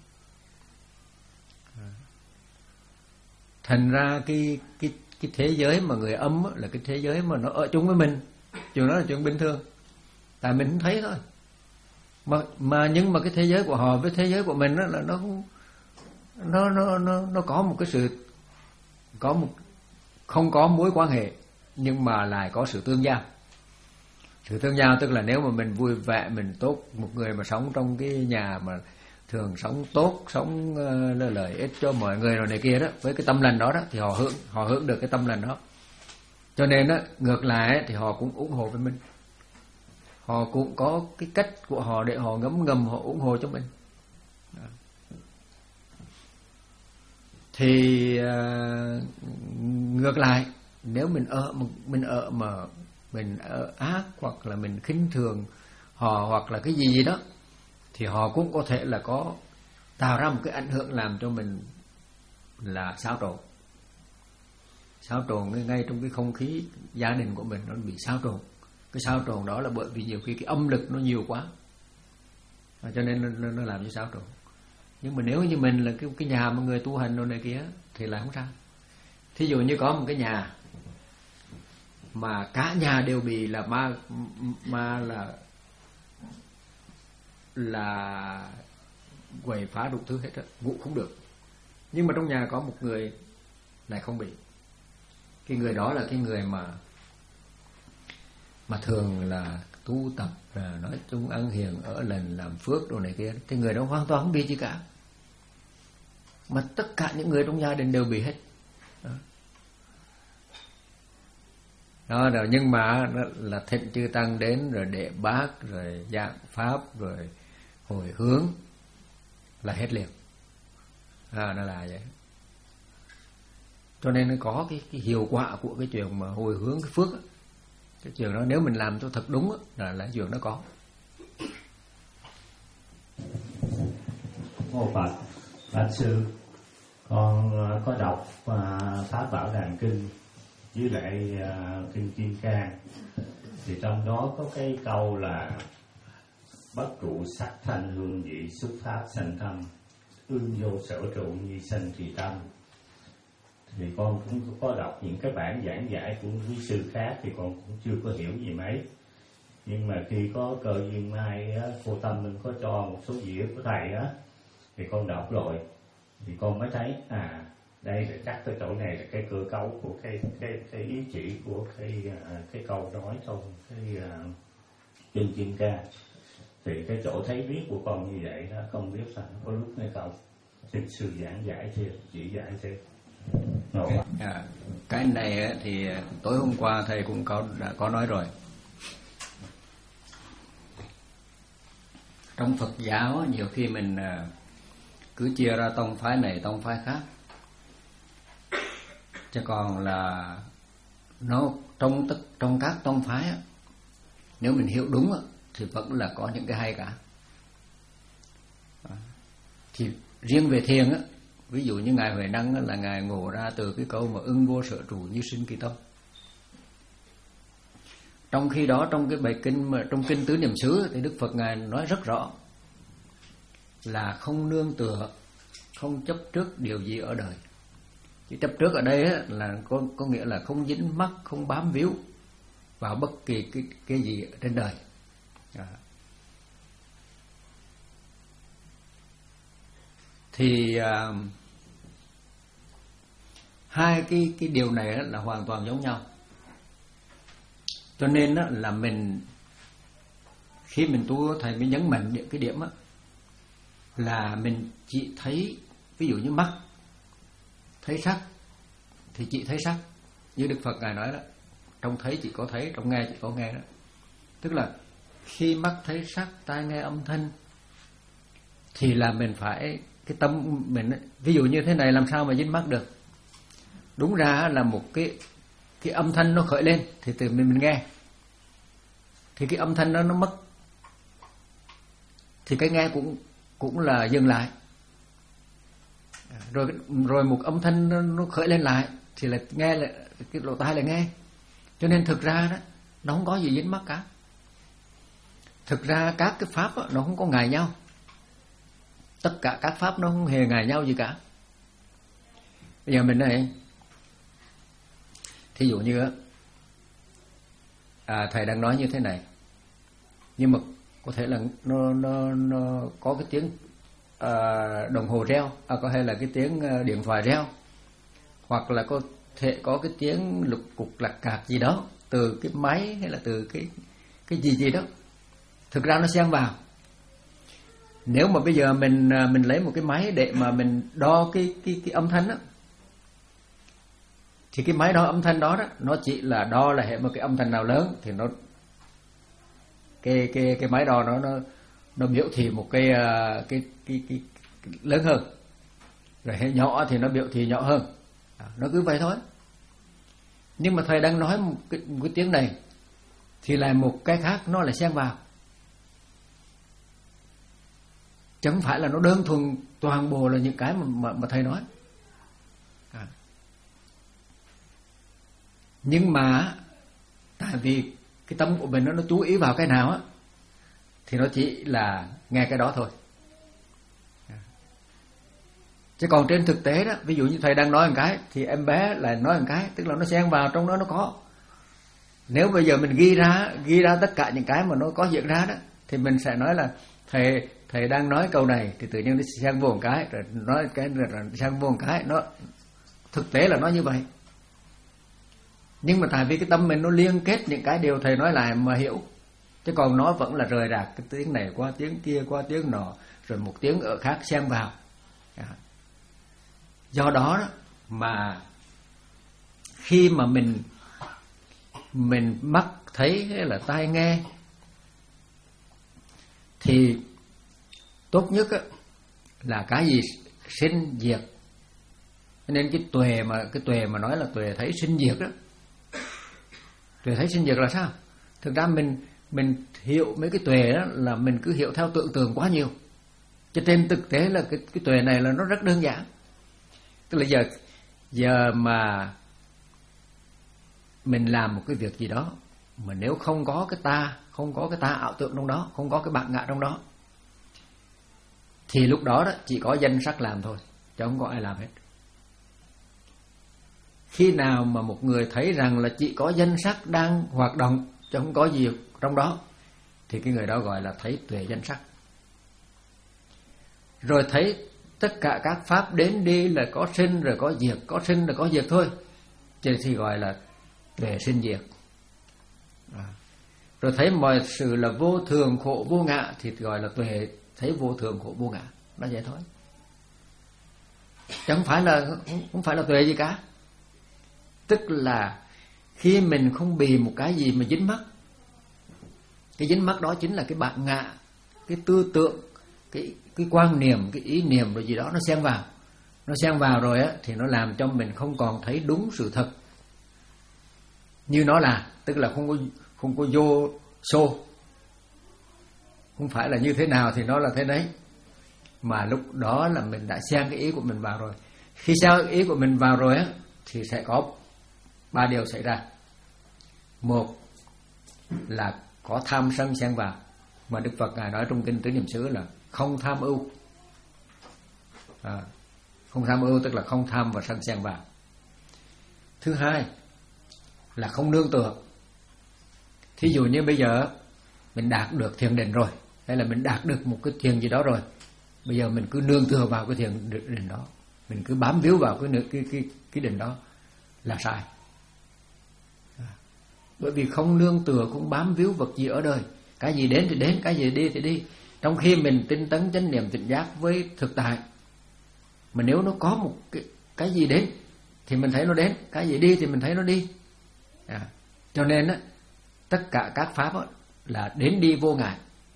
Thành ra cái cái cái thế giới mà người âm là cái thế giới mà nó ở chung với mình, chuyện đó là chuyện bình thường, tại mình không thấy thôi. Mà mà nhưng mà cái thế giới của họ với thế giới của mình đó là nó nó nó nó nó có một cái sự có một không có mối quan hệ nhưng mà lại có sự tương giao. Sự tương giao tức là nếu mà mình vui vẻ, mình tốt, một người mà sống trong cái nhà mà thường sống tốt, sống uh, lợi ích cho mọi người rồi này kia đó, với cái tâm lành đó đó thì họ hưởng họ hưởng được cái tâm lành đó. Cho nên đó, ngược lại thì họ cũng ủng hộ với mình. Họ cũng có cái cách của họ để họ ngấm ngầm họ ủng hộ cho mình. Đó. Thì uh, ngược lại, nếu mình ở mình ở mà mình ở ác hoặc là mình khinh thường họ hoặc là cái gì gì đó thì họ cũng có thể là có tạo ra một cái ảnh hưởng làm cho mình là xáo trộn. Xáo trộn ngay, ngay trong cái không khí gia đình của mình nó bị xáo trộn. Cái xáo trộn đó là bởi vì nhiều khi cái âm lực nó nhiều quá, cho nên nó, nó làm cho xáo trộn. Nhưng mà nếu như mình là cái, cái nhà mà người tu hành đồ này kia thì là không sao. Thí dụ như có một cái nhà mà cả nhà đều bị là ma ma là là quậy phá đủ thứ hết á, ngủ không được. Nhưng mà trong nhà có một người lại không bị. Cái người đó là cái người mà mà thường là tu tập, là nói chung ăn hiền ở lành làm phước đồ này kia, thì người đó hoàn toàn không bị gì cả. Mà tất cả những người trong gia đình đều bị hết. Đó. Đó rồi, nhưng mà nó là thịnh chư tăng đến rồi đệ bát rồi giảng pháp rồi hồi hướng là hết liền. À, nó là vậy. Cho nên nó có cái, cái hiệu quả của cái chuyện mà hồi hướng cái phước đó. Cái chuyện đó nếu mình làm cho thật đúng đó, là là chuyện nó có. Mô Phật, bạch sư, con có đọc uh, Pháp Bảo Đàn Kinh với lại uh, Kinh Kim Cang, thì trong đó có cái câu là bất trụ sắc thanh hương vị xuất pháp sanh tâm, ương vô sở trụ nhi sanh trì tâm. Thì con cũng có đọc những cái bản giảng giải của quý sư khác thì con cũng chưa có hiểu gì mấy. Nhưng mà khi có cơ duyên mai á, cô Tâm mình có cho một số dĩa của thầy á, thì con đọc rồi thì con mới thấy à đây là chắc cái chỗ này là cái cơ cấu của cái cái cái ý chỉ của cái cái câu nói trong cái uh, Kinh Kim Cang. Thì cái chỗ thấy biết của con như vậy đó, không biết là có lúc hay không. Xin sư giảng giải thêm, chỉ giải thêm. Okay. À, cái này thì tối hôm qua thầy cũng có đã có nói rồi. Trong Phật giáo nhiều khi mình cứ chia ra tông phái này tông phái khác, chứ còn là nó trong tất trong các tông phái á, nếu mình hiểu đúng á, thì vẫn là có những cái hay cả. Thì riêng về thiền á, ví dụ như ngài Huệ Năng á, là ngài ngộ ra từ cái câu mà ưng vô sở trụ như sinh kỳ tâm. Trong khi đó trong cái bài kinh mà trong kinh Tứ Niệm xứ thì Đức Phật ngài nói rất rõ là không nương tựa, không chấp trước điều gì ở đời. Chứ chấp trước ở đây á, là có có nghĩa là không dính mắc, không bám víu vào bất kỳ cái cái gì trên đời. À. Thì à, hai cái cái điều này là hoàn toàn giống nhau. Cho nên đó là mình khi mình tu, thầy mới nhấn mạnh những cái điểm đó, là mình chỉ thấy, ví dụ như mắt thấy sắc thì chỉ thấy sắc, như Đức Phật ngài nói đó, trong thấy chỉ có thấy, trong nghe chỉ có nghe đó. Tức là khi mắt thấy sắc, tai nghe âm thanh thì là mình phải cái tâm mình, ví dụ như thế này làm sao mà dính mắt được. Đúng ra là một cái cái âm thanh nó khởi lên thì từ mình mình nghe, thì cái âm thanh đó nó mất thì cái nghe cũng cũng là dừng lại. rồi rồi một âm thanh nó, nó khởi lên lại thì là nghe là cái lỗ tai là nghe. Cho nên thực ra đó nó không có gì dính mắc cả. Thực ra các cái pháp đó, nó không có ngại nhau. Tất cả các pháp nó không hề ngại nhau gì cả. Bây giờ mình này, thí dụ như à, thầy đang nói như thế này, nhưng mà có thể là nó nó nó có cái tiếng à, đồng hồ reo, à, có hay là cái tiếng điện thoại reo, hoặc là có thể có cái tiếng lục cục lạch cạc gì đó từ cái máy hay là từ cái cái gì gì đó. Thực ra nó xen vào. Nếu mà bây giờ mình mình lấy một cái máy để mà mình đo cái cái cái âm thanh đó, thì cái máy đo âm thanh đó đó nó chỉ là đo là hệ một cái âm thanh nào lớn thì nó cái cái cái máy đo nó nó nó biểu thị một cái cái cái cái, cái lớn hơn, rồi hệ nhỏ thì nó biểu thị nhỏ hơn. À, nó cứ vậy thôi. Nhưng mà thầy đang nói một cái, một cái tiếng này thì là một cái khác, nó lại xen vào. Chẳng phải là nó đơn thuần toàn bộ là những cái mà mà, mà thầy nói. À. Nhưng mà tại vì cái tâm của mình nó nó chú ý vào cái nào á thì nó chỉ là nghe cái đó thôi. À. Chứ còn trên thực tế đó, ví dụ như thầy đang nói một cái thì em bé lại nói một cái, tức là nó xen vào trong đó nó có. Nếu bây giờ mình ghi ra ghi ra tất cả những cái mà nó có diễn ra đó thì mình sẽ nói là thầy thầy đang nói câu này thì tự nhiên nó xen vô một cái, rồi nói cái rồi xen vô một cái, nó thực tế là nó như vậy. Nhưng mà tại vì cái tâm mình nó liên kết những cái điều thầy nói lại mà hiểu, chứ còn nó vẫn là rời rạc, cái tiếng này qua tiếng kia qua tiếng nọ, rồi một tiếng ở khác xen vào. Do đó, đó mà khi mà mình mình mắt thấy hay là tai nghe thì tốt nhất á, là cái gì sinh diệt. Nên cái tuệ mà cái tuệ mà nói là tuệ thấy sinh diệt đó, tuệ thấy sinh diệt là sao? Thực ra mình mình hiểu mấy cái tuệ đó là mình cứ hiểu theo tưởng tượng quá nhiều. Cho trên thực tế là cái cái tuệ này là nó rất đơn giản. Tức là giờ giờ mà mình làm một cái việc gì đó mà nếu không có cái ta, không có cái ta ảo tưởng trong đó, không có cái bản ngã trong đó, thì lúc đó đó chỉ có danh sắc làm thôi, chứ không có ai làm hết. Khi nào mà một người thấy rằng là chỉ có danh sắc đang hoạt động chứ không có gì trong đó, thì cái người đó gọi là thấy tuệ danh sắc. Rồi thấy tất cả các pháp đến đi là có sinh rồi có diệt, có sinh rồi có diệt thôi, chứ thì gọi là tuệ sinh diệt. À. Rồi thấy mọi sự là vô thường khổ vô ngã thì gọi là tuệ thấy vô thường khổ vô ngã. Nó vậy thôi, chẳng phải là không phải là tuệ gì cả. Tức là khi mình không bị một cái gì mà dính mắc, cái dính mắc đó chính là cái bản ngã, cái tư tưởng, cái cái quan niệm, cái ý niệm rồi gì đó nó xen vào, nó xen vào rồi á thì nó làm cho mình không còn thấy đúng sự thật như nó là, tức là không có không có vô xô, không phải là như thế nào thì nó là thế đấy, mà lúc đó là mình đã xen cái ý của mình vào rồi. Khi xen ý của mình vào rồi á thì sẽ có ba điều xảy ra. Một là có tham sân xen vào, mà Đức Phật ngài nói trong kinh Tứ Niệm xứ là không tham ưu. À, không tham ưu tức là không tham và sân xen vào. Thứ hai là không nương tựa. Thí dụ như bây giờ mình đạt được thiền định rồi, hay là mình đạt được một cái thiền gì đó rồi, bây giờ mình cứ nương tựa vào cái thiền định đó, mình cứ bám víu vào cái cái cái cái định đó là sai. À, bởi vì không nương tựa, không bám víu vật gì ở đời, cái gì đến thì đến, cái gì đi thì đi. Trong khi mình tinh tấn chánh niệm tỉnh giác với thực tại, mà nếu nó có một cái cái gì đến thì mình thấy nó đến, cái gì đi thì mình thấy nó đi. À, cho nên á, tất cả các pháp á, là đến đi vô ngại.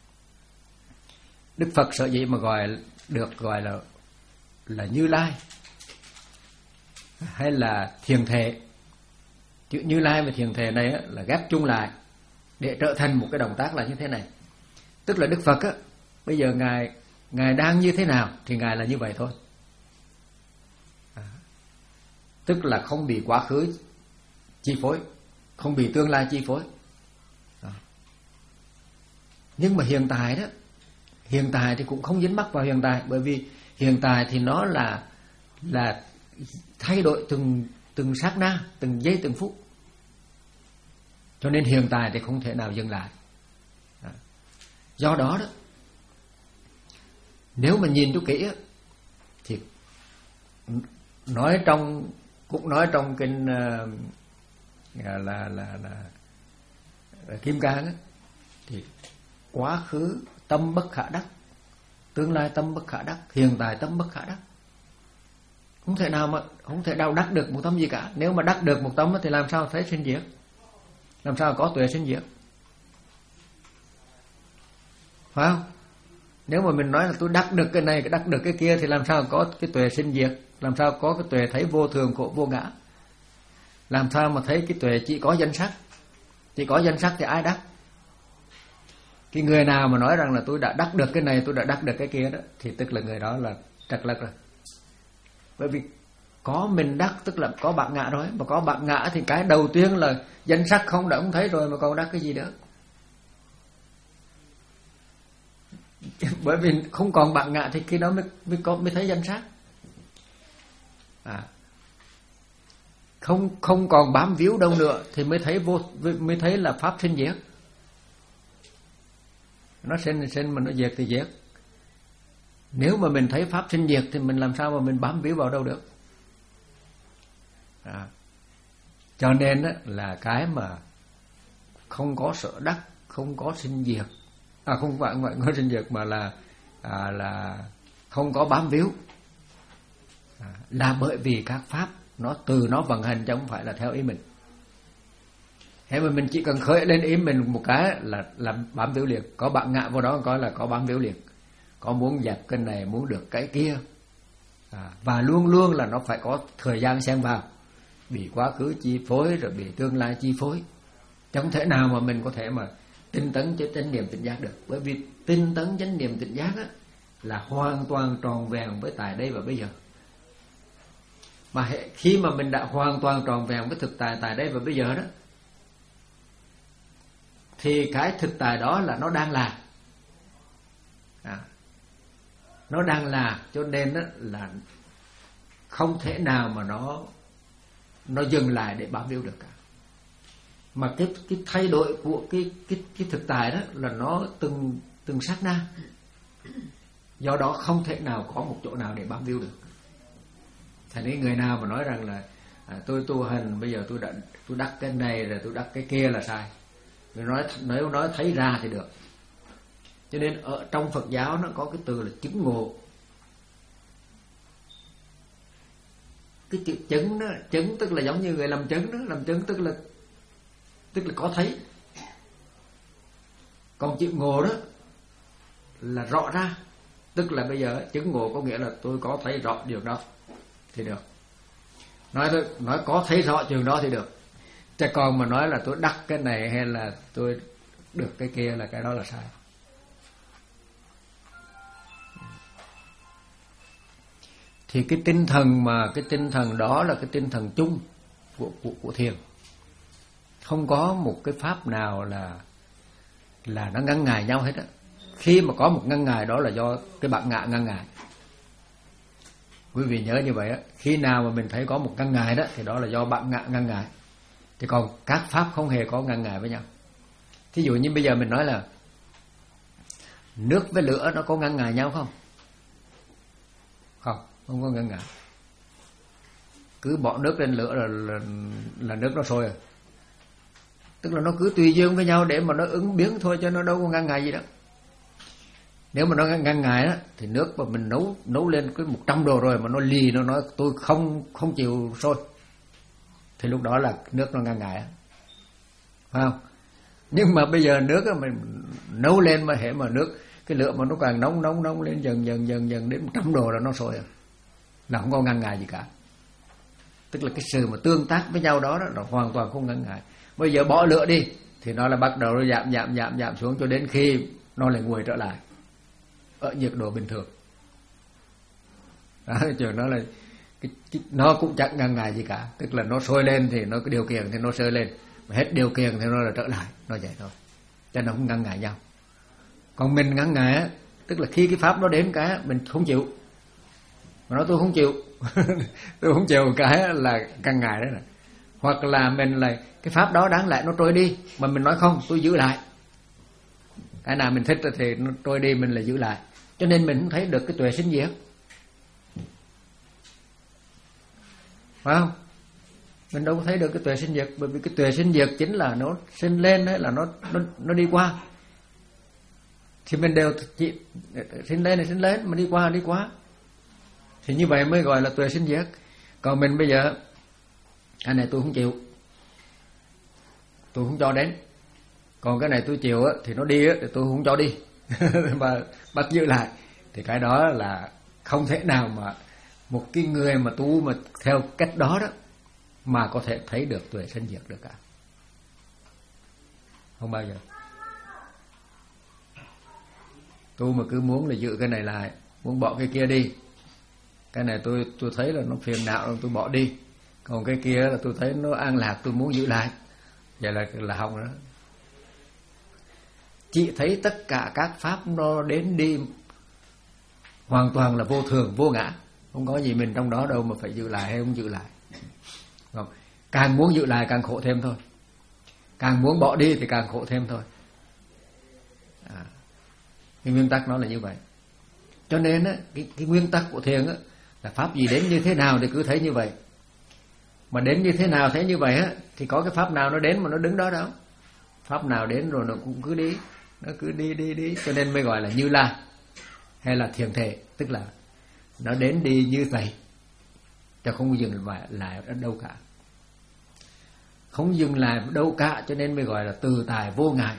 Đức Phật sở dĩ mà gọi được gọi là là Như Lai hay là thiền thể. Chữ Như Lai và thiền thể này á, là ghép chung lại để trở thành một cái động tác là như thế này. Tức là Đức Phật á, bây giờ ngài ngài đang như thế nào thì ngài là như vậy thôi. tức là không bị quá khứ chi phối, không bị tương lai chi phối. Đó. Nhưng mà hiện tại đó, hiện tại thì cũng không dính mắc vào hiện tại, bởi vì hiện tại thì nó là là thay đổi từng từng sát na, từng giây từng phút. Cho nên hiện tại thì không thể nào dừng lại. Đó. Do đó đó, nếu mà nhìn cho kỹ thì nói trong cũng nói trong kinh uh, là, là là là Kim Cang á, thì quá khứ tâm bất khả đắc, tương lai tâm bất khả đắc, hiện tại tâm bất khả đắc. Không thể nào mà không thể nào đắc được một tâm gì cả. Nếu mà đắc được một tâm thì làm sao thấy sinh diệt, làm sao có tuệ sinh diệt, phải không? Nếu mà mình nói là tôi đắc được cái này, đắc được cái kia thì làm sao có cái tuệ sinh diệt, làm sao có cái tuệ thấy vô thường khổ vô ngã, làm sao mà thấy cái tuệ chỉ có danh sắc. Chỉ có danh sắc thì ai đắc? Cái người nào mà nói rằng là tôi đã đắc được cái này, tôi đã đắc được cái kia đó, thì tức là người đó là trật lật rồi. Bởi vì có mình đắc tức là có bạn ngã rồi, mà có bạn ngã thì cái đầu tiên là danh sắc không đã không thấy rồi, mà còn đắc cái gì nữa? Bởi vì không còn bạn ngã thì khi đó mới mới có mới thấy danh sắc. À, không không còn bám víu đâu nữa thì mới thấy vô mới thấy là pháp sinh diệt. Nó sinh thì sinh, mà nó diệt thì diệt. Nếu mà mình thấy pháp sinh diệt thì mình làm sao mà mình bám víu vào đâu được? À, cho nên á, là cái mà không có sở đắc, không có sinh diệt, à không phải không có sinh diệt mà là à, là không có bám víu, à, là bởi vì các pháp nó từ nó vận hành chứ không phải là theo ý mình. Thế mà mình chỉ cần khởi lên ý mình một cái là là bám víu liền, có bạn ngạ vào đó coi là có bám víu liền, có muốn dẹp cái này, muốn được cái kia, à, và luôn luôn là nó phải có thời gian xen vào, bị quá khứ chi phối rồi bị tương lai chi phối. Chẳng thể nào mà mình có thể mà tinh tấn cho chánh niệm tỉnh giác được, bởi vì tinh tấn chánh niệm tỉnh giác á, là hoàn toàn tròn vẹn với tại đây và bây giờ. Mà khi mà mình đã hoàn toàn tròn vẹn với thực tại tại đây và bây giờ đó, thì cái thực tại đó là nó đang là, à, nó đang là, cho nên đó là không thể nào mà nó nó dừng lại để bám víu được cả. Mà cái cái thay đổi của cái cái cái thực tại đó là nó từng từng sát na, do đó không thể nào có một chỗ nào để bám víu được. Thành nên người nào mà nói rằng là à, tôi tu hành bây giờ tôi đã tôi đắc cái này rồi tôi đắc cái kia là sai. Người nói nếu nói thấy ra thì được. Cho nên ở trong Phật giáo nó có cái từ là chứng ngộ. Cái chữ chứng đó, chứng tức là giống như người làm chứng đó, làm chứng tức là tức là có thấy. Còn chữ ngộ đó là rõ ra, tức là bây giờ chứng ngộ có nghĩa là tôi có thấy rõ điều đó thì được. Nói tôi nói có thấy rõ chuyện đó thì được. Chứ còn mà nói là tôi đắc cái này hay là tôi được cái kia là cái đó là sai. Thì cái tinh thần mà cái tinh thần đó là cái tinh thần chung của của, của thiền. Không có một cái pháp nào là là nó ngăn ngại nhau hết á. Khi mà có một ngăn ngại đó là do cái bạn ngạ ngăn ngại. Quý vị nhớ như vậy á, khi nào mà mình thấy có một ngăn ngại đó thì đó là do bạn ngạ ngăn ngại. Thì còn các pháp không hề có ngăn ngại với nhau. Thí dụ như bây giờ mình nói là nước với lửa nó có ngăn ngại nhau không? Không, không có ngăn ngại. Cứ bỏ nước lên lửa là, là, là nước nó sôi rồi. Tức là nó cứ tùy duyên với nhau để mà nó ứng biến thôi, chứ nó đâu có ngăn ngại gì đó. Nếu mà nó ngăn ngại đó thì nước mà mình nấu nấu lên cái một trăm độ rồi mà nó lì, nó nói tôi không không chịu sôi, thì lúc đó là nước nó ngăn ngại, phải không? Nhưng mà bây giờ nước mình nấu lên mà hệ mà nước cái lửa mà nó càng nóng nóng nóng lên dần dần dần dần đến một trăm độ là nó sôi rồi, là không có ngăn ngại gì cả. Tức là cái sự mà tương tác với nhau đó, đó là hoàn toàn không ngăn ngại. Bây giờ bỏ lửa đi thì nó là bắt đầu nó giảm giảm giảm giảm xuống cho đến khi nó lại nguội trở lại ở nhiệt độ bình thường. Đó, chuyện đó là cái, cái, nó cũng chẳng ngăn ngại gì cả, tức là nó sôi lên thì nó có điều kiện thì nó sôi lên, mà hết điều kiện thì nó là trở lại, nó vậy thôi, cho nó không ngăn ngại nhau. Còn mình ngăn ngại á, tức là khi cái pháp nó đến cái mình không chịu, mà nói tôi không chịu tôi không chịu cái là ngăn ngại đó. Này hoặc là mình là cái pháp đó đáng lẽ nó trôi đi mà mình nói không, tôi giữ lại. Cái nào mình thích thì nó trôi đi, mình lại giữ lại, cho nên mình không thấy được cái tuệ sinh diệt, phải không? Mình đâu có thấy được cái tuệ sinh diệt, bởi vì cái tuệ sinh diệt chính là nó sinh lên đấy, là nó nó nó đi qua, thì mình đều chỉ sinh lên này sinh lên, mà đi qua đi qua, thì như vậy mới gọi là tuệ sinh diệt. Còn mình bây giờ cái này tôi không chịu, tôi không cho đến, còn cái này tôi chịu á, thì nó đi á, thì tôi không cho đi mà bắt giữ lại, thì cái đó là không thể nào mà một cái người mà tu mà theo cách đó đó mà có thể thấy được tuệ sinh diệt được cả, không bao giờ. Tu mà cứ muốn là giữ cái này lại, muốn bỏ cái kia đi, cái này tôi tôi thấy là nó phiền não, tôi bỏ đi, còn cái kia là tôi thấy nó an lạc, tôi muốn giữ lại, vậy là là không đó. Chỉ thấy tất cả các pháp nó đến đi hoàn toàn là vô thường vô ngã, không có gì mình trong đó đâu mà phải giữ lại hay không giữ lại. Không. Càng muốn giữ lại càng khổ thêm thôi, càng muốn bỏ đi thì càng khổ thêm thôi. À, cái nguyên tắc nó là như vậy. Cho nên á, cái, cái nguyên tắc của thiền á, là pháp gì đến như thế nào thì cứ thấy như vậy. Mà đến như thế nào thấy như vậy á, thì có cái pháp nào nó đến mà nó đứng đó đâu. Pháp nào đến rồi nó cũng cứ đi, nó cứ đi đi đi, cho nên mới gọi là Như Lai hay là thiền thể, tức là nó đến đi như vậy, cho không dừng lại ở đâu cả, không dừng lại ở đâu cả, cho nên mới gọi là từ tại vô ngại.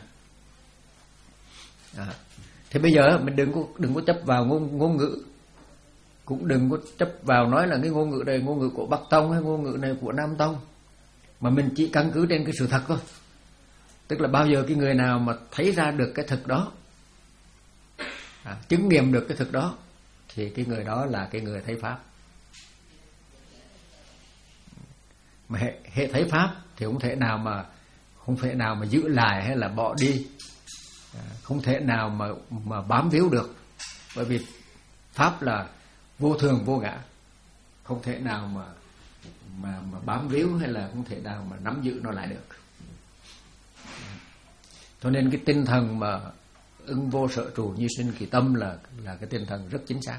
À, thì bây giờ mình đừng có đừng có chấp vào ngôn ngôn ngữ, cũng đừng có chấp vào nói là cái ngôn ngữ này ngôn ngữ của Bắc Tông hay ngôn ngữ này của Nam Tông, mà mình chỉ căn cứ trên cái sự thật thôi. Tức là bao giờ cái người nào mà thấy ra được cái thực đó, à, chứng nghiệm được cái thực đó, thì cái người đó là cái người thấy pháp. Mà hệ, hệ thấy pháp thì không thể nào mà không thể nào mà giữ lại hay là bỏ đi, à, không thể nào mà mà bám víu được, bởi vì pháp là vô thường vô ngã, không thể nào mà mà mà bám víu hay là không thể nào mà nắm giữ nó lại được. Cho nên cái tinh thần mà ưng vô sở trụ như sinh kỳ tâm là là cái tinh thần rất chính xác.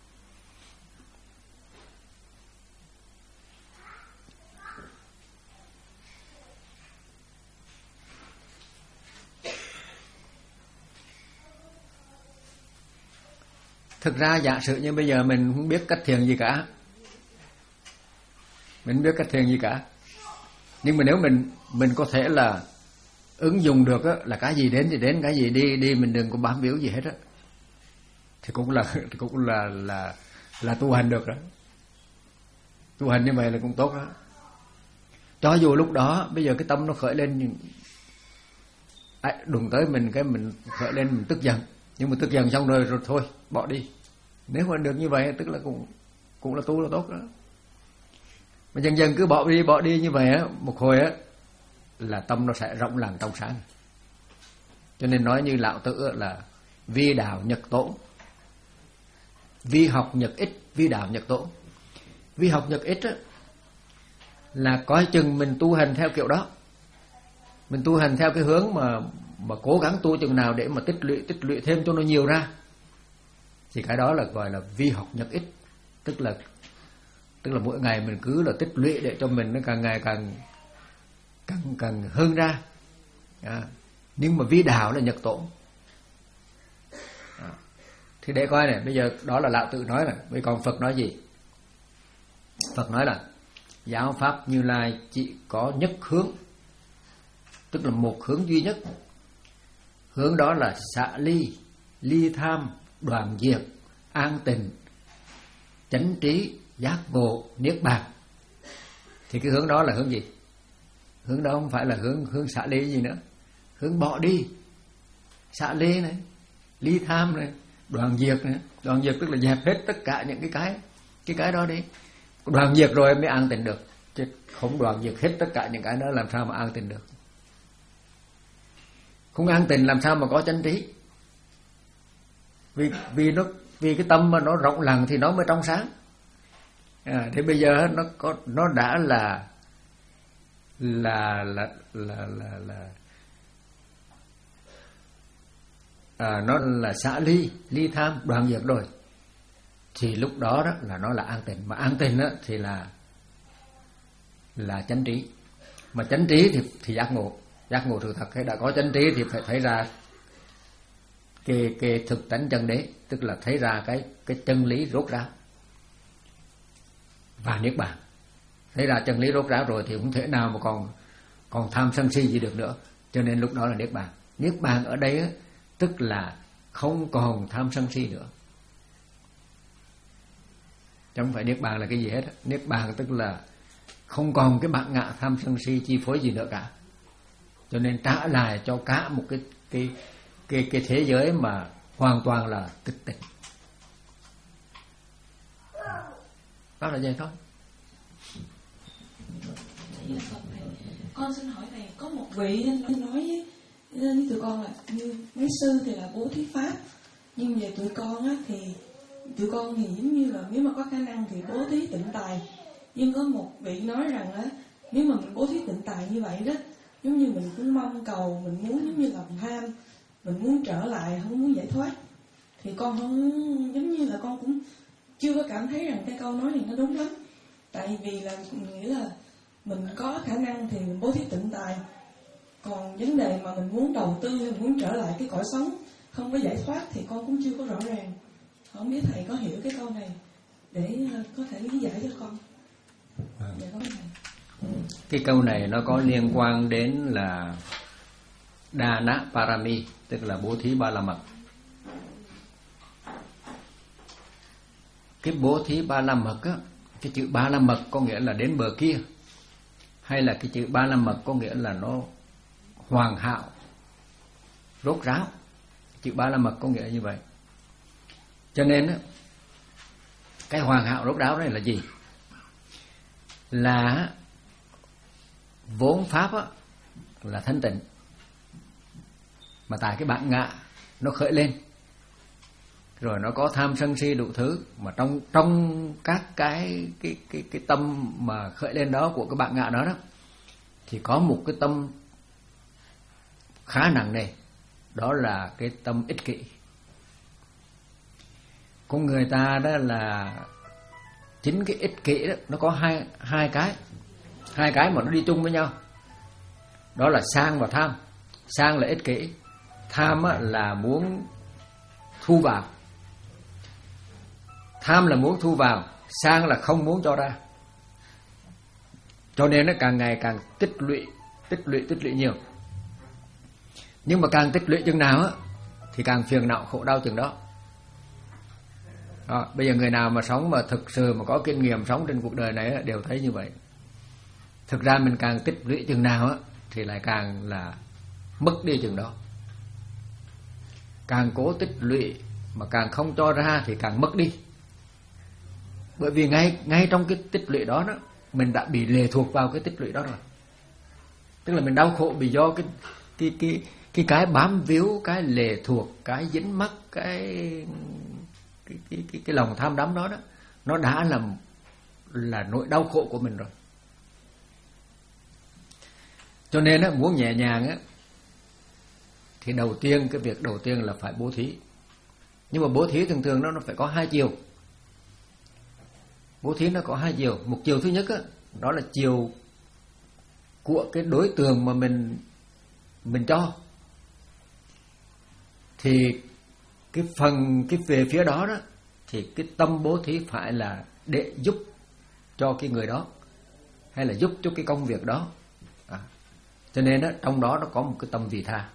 Thực ra giả sử như bây giờ mình không biết cách thiền gì cả, mình không biết cách thiền gì cả, nhưng mà nếu mình mình có thể là ứng dụng được á, là cái gì đến thì đến, cái gì đi đi, mình đừng có bám víu gì hết á, thì cũng là cũng là là là tu hành được đó. Tu hành như vậy là cũng tốt đó. Cho dù lúc đó bây giờ cái tâm nó khởi lên, nhưng đụng tới mình cái mình khởi lên mình tức giận, nhưng mà tức giận xong rồi rồi thôi bỏ đi. Nếu mà được như vậy tức là cũng cũng là tu là tốt đó. Mà dần dần cứ bỏ đi bỏ đi như vậy á, một hồi á là tâm nó sẽ rộng lặng trong sáng. Cho nên nói như Lão Tử là vi đạo nhật tổ, vi học nhật ích, vi đạo nhật tổ. Vi học nhật ích á, là coi chừng mình tu hành theo kiểu đó, mình tu hành theo cái hướng mà mà cố gắng tu chừng nào để mà tích lũy tích lũy thêm cho nó nhiều ra, thì cái đó là gọi là vi học nhật ích, tức là tức là mỗi ngày mình cứ là tích lũy để cho mình nó càng ngày càng càng càng hơn ra. À, nhưng mà vi đạo là nhật tổ. À, thì để coi này, bây giờ đó là Lão Tử nói này, bây còn Phật nói gì? Phật nói là giáo pháp Như Lai chỉ có nhất hướng, tức là một hướng duy nhất. Hướng đó là xả ly, ly tham, đoạn diệt, an tịnh, chánh trí, giác ngộ, niết bàn. Thì cái hướng đó là hướng gì? Hướng đó không phải là hướng hướng xả ly gì nữa, hướng bỏ đi. Xả ly này, ly tham này, đoạn diệt này. Đoạn diệt tức là dẹp hết tất cả những cái cái cái cái đó đi. Đoạn diệt rồi mới an tịnh được, chứ không đoạn diệt hết tất cả những cái đó làm sao mà an tịnh được. Không an tịnh làm sao mà có chánh trí. Vì vì nó vì cái tâm mà nó rộng lặng thì nó mới trong sáng. À, thì bây giờ nó có nó đã là là là là là, là à, nó là xả ly, ly tham, đoạn diệt rồi, thì lúc đó đó là nó là an tịnh. Mà an tịnh đó thì là là chánh trí. Mà chánh trí thì thì giác ngộ, giác ngộ sự thật. Hay đã có chánh trí thì phải thấy ra cái cái thực tánh chân đế, tức là thấy ra cái cái chân lý rốt ráo và niết bàn. Thấy ra chân lý rốt ráo rồi thì không thể nào mà còn còn tham sân si gì được nữa. Cho nên lúc đó là niết bàn. Niết bàn ở đây á, tức là không còn tham sân si nữa. Chứ không phải niết bàn là cái gì hết. Niết bàn tức là không còn cái bản ngã tham sân si chi phối gì nữa cả. Cho nên trả lại cho cả một cái cái cái cái thế giới mà hoàn toàn là tịch tịnh. Đó là vậy thôi. Con xin hỏi thầy, có một vị nói với, với tụi con là như mấy sư thì là bố thí pháp, nhưng về tụi con á, thì tụi con thì giống như là nếu mà có khả năng thì bố thí tịnh tài. Nhưng có một vị nói rằng á, nếu mà mình bố thí tịnh tài như vậy đó, giống như mình cũng mong cầu, mình muốn giống như lòng tham, mình muốn trở lại, không muốn giải thoát. Thì con không, giống như là con cũng chưa có cảm thấy rằng cái câu nói này nó đúng lắm. Tại vì là nghĩa là mình có khả năng thì mình bố thí tịnh tài, còn vấn đề mà mình muốn đầu tư hay muốn trở lại cái cõi sống không có giải thoát thì con cũng chưa có rõ ràng. Không biết thầy có hiểu cái câu này để có thể lý giải cho con. Dạ, con thầy. Cái câu này nó có liên quan đến là Dana Parami, tức là bố thí ba la mật. Cái bố thí ba la mật á, cái chữ ba la mật có nghĩa là đến bờ kia, hay là cái chữ ba la mật có nghĩa là nó hoàn hảo, rốt ráo. Chữ ba la mật có nghĩa như vậy. Cho nên á, cái hoàn hảo rốt ráo này là gì? Là vốn pháp á, là thanh tịnh, mà tại cái bản ngã nó khởi lên, rồi nó có tham sân si đủ thứ, mà trong trong các cái cái cái cái tâm mà khởi lên đó của cái bản ngã đó đó, thì có một cái tâm khá nặng nề, đó là cái tâm ích kỷ. Con người ta đó là chính cái ích kỷ đó, nó có hai hai cái, hai cái mà nó đi chung với nhau. Đó là sang và tham. Sang là ích kỷ, tham là muốn thu vào. Tham là muốn thu vào, sang là không muốn cho ra. Cho nên nó càng ngày càng tích lũy, tích lũy, tích lũy nhiều. Nhưng mà càng tích lũy chừng nào á, thì càng phiền não khổ đau chừng đó. Đó, bây giờ người nào mà sống mà thực sự mà có kinh nghiệm sống trên cuộc đời này đều thấy như vậy. Thực ra mình càng tích lũy chừng nào á, thì lại càng là mất đi chừng đó. Càng cố tích lũy mà càng không cho ra thì càng mất đi. Bởi vì ngay ngay trong cái tích lũy đó đó, mình đã bị lệ thuộc vào cái tích lũy đó rồi. Tức là mình đau khổ vì do cái cái cái cái cái bám víu, cái lệ thuộc, cái dính mắc, cái cái cái cái, cái lòng tham đắm đó đó, nó đã là là nỗi đau khổ của mình rồi. Cho nên á, muốn nhẹ nhàng á, thì đầu tiên cái việc đầu tiên là phải bố thí. Nhưng mà bố thí thường thường nó nó phải có hai chiều. Bố thí nó có hai chiều. Một chiều thứ nhất á, đó là chiều của cái đối tượng mà mình mình cho. Thì cái phần cái về phía đó đó, thì cái tâm bố thí phải là để giúp cho cái người đó, hay là giúp cho cái công việc đó. À, cho nên đó, trong đó nó có một cái tâm vị tha.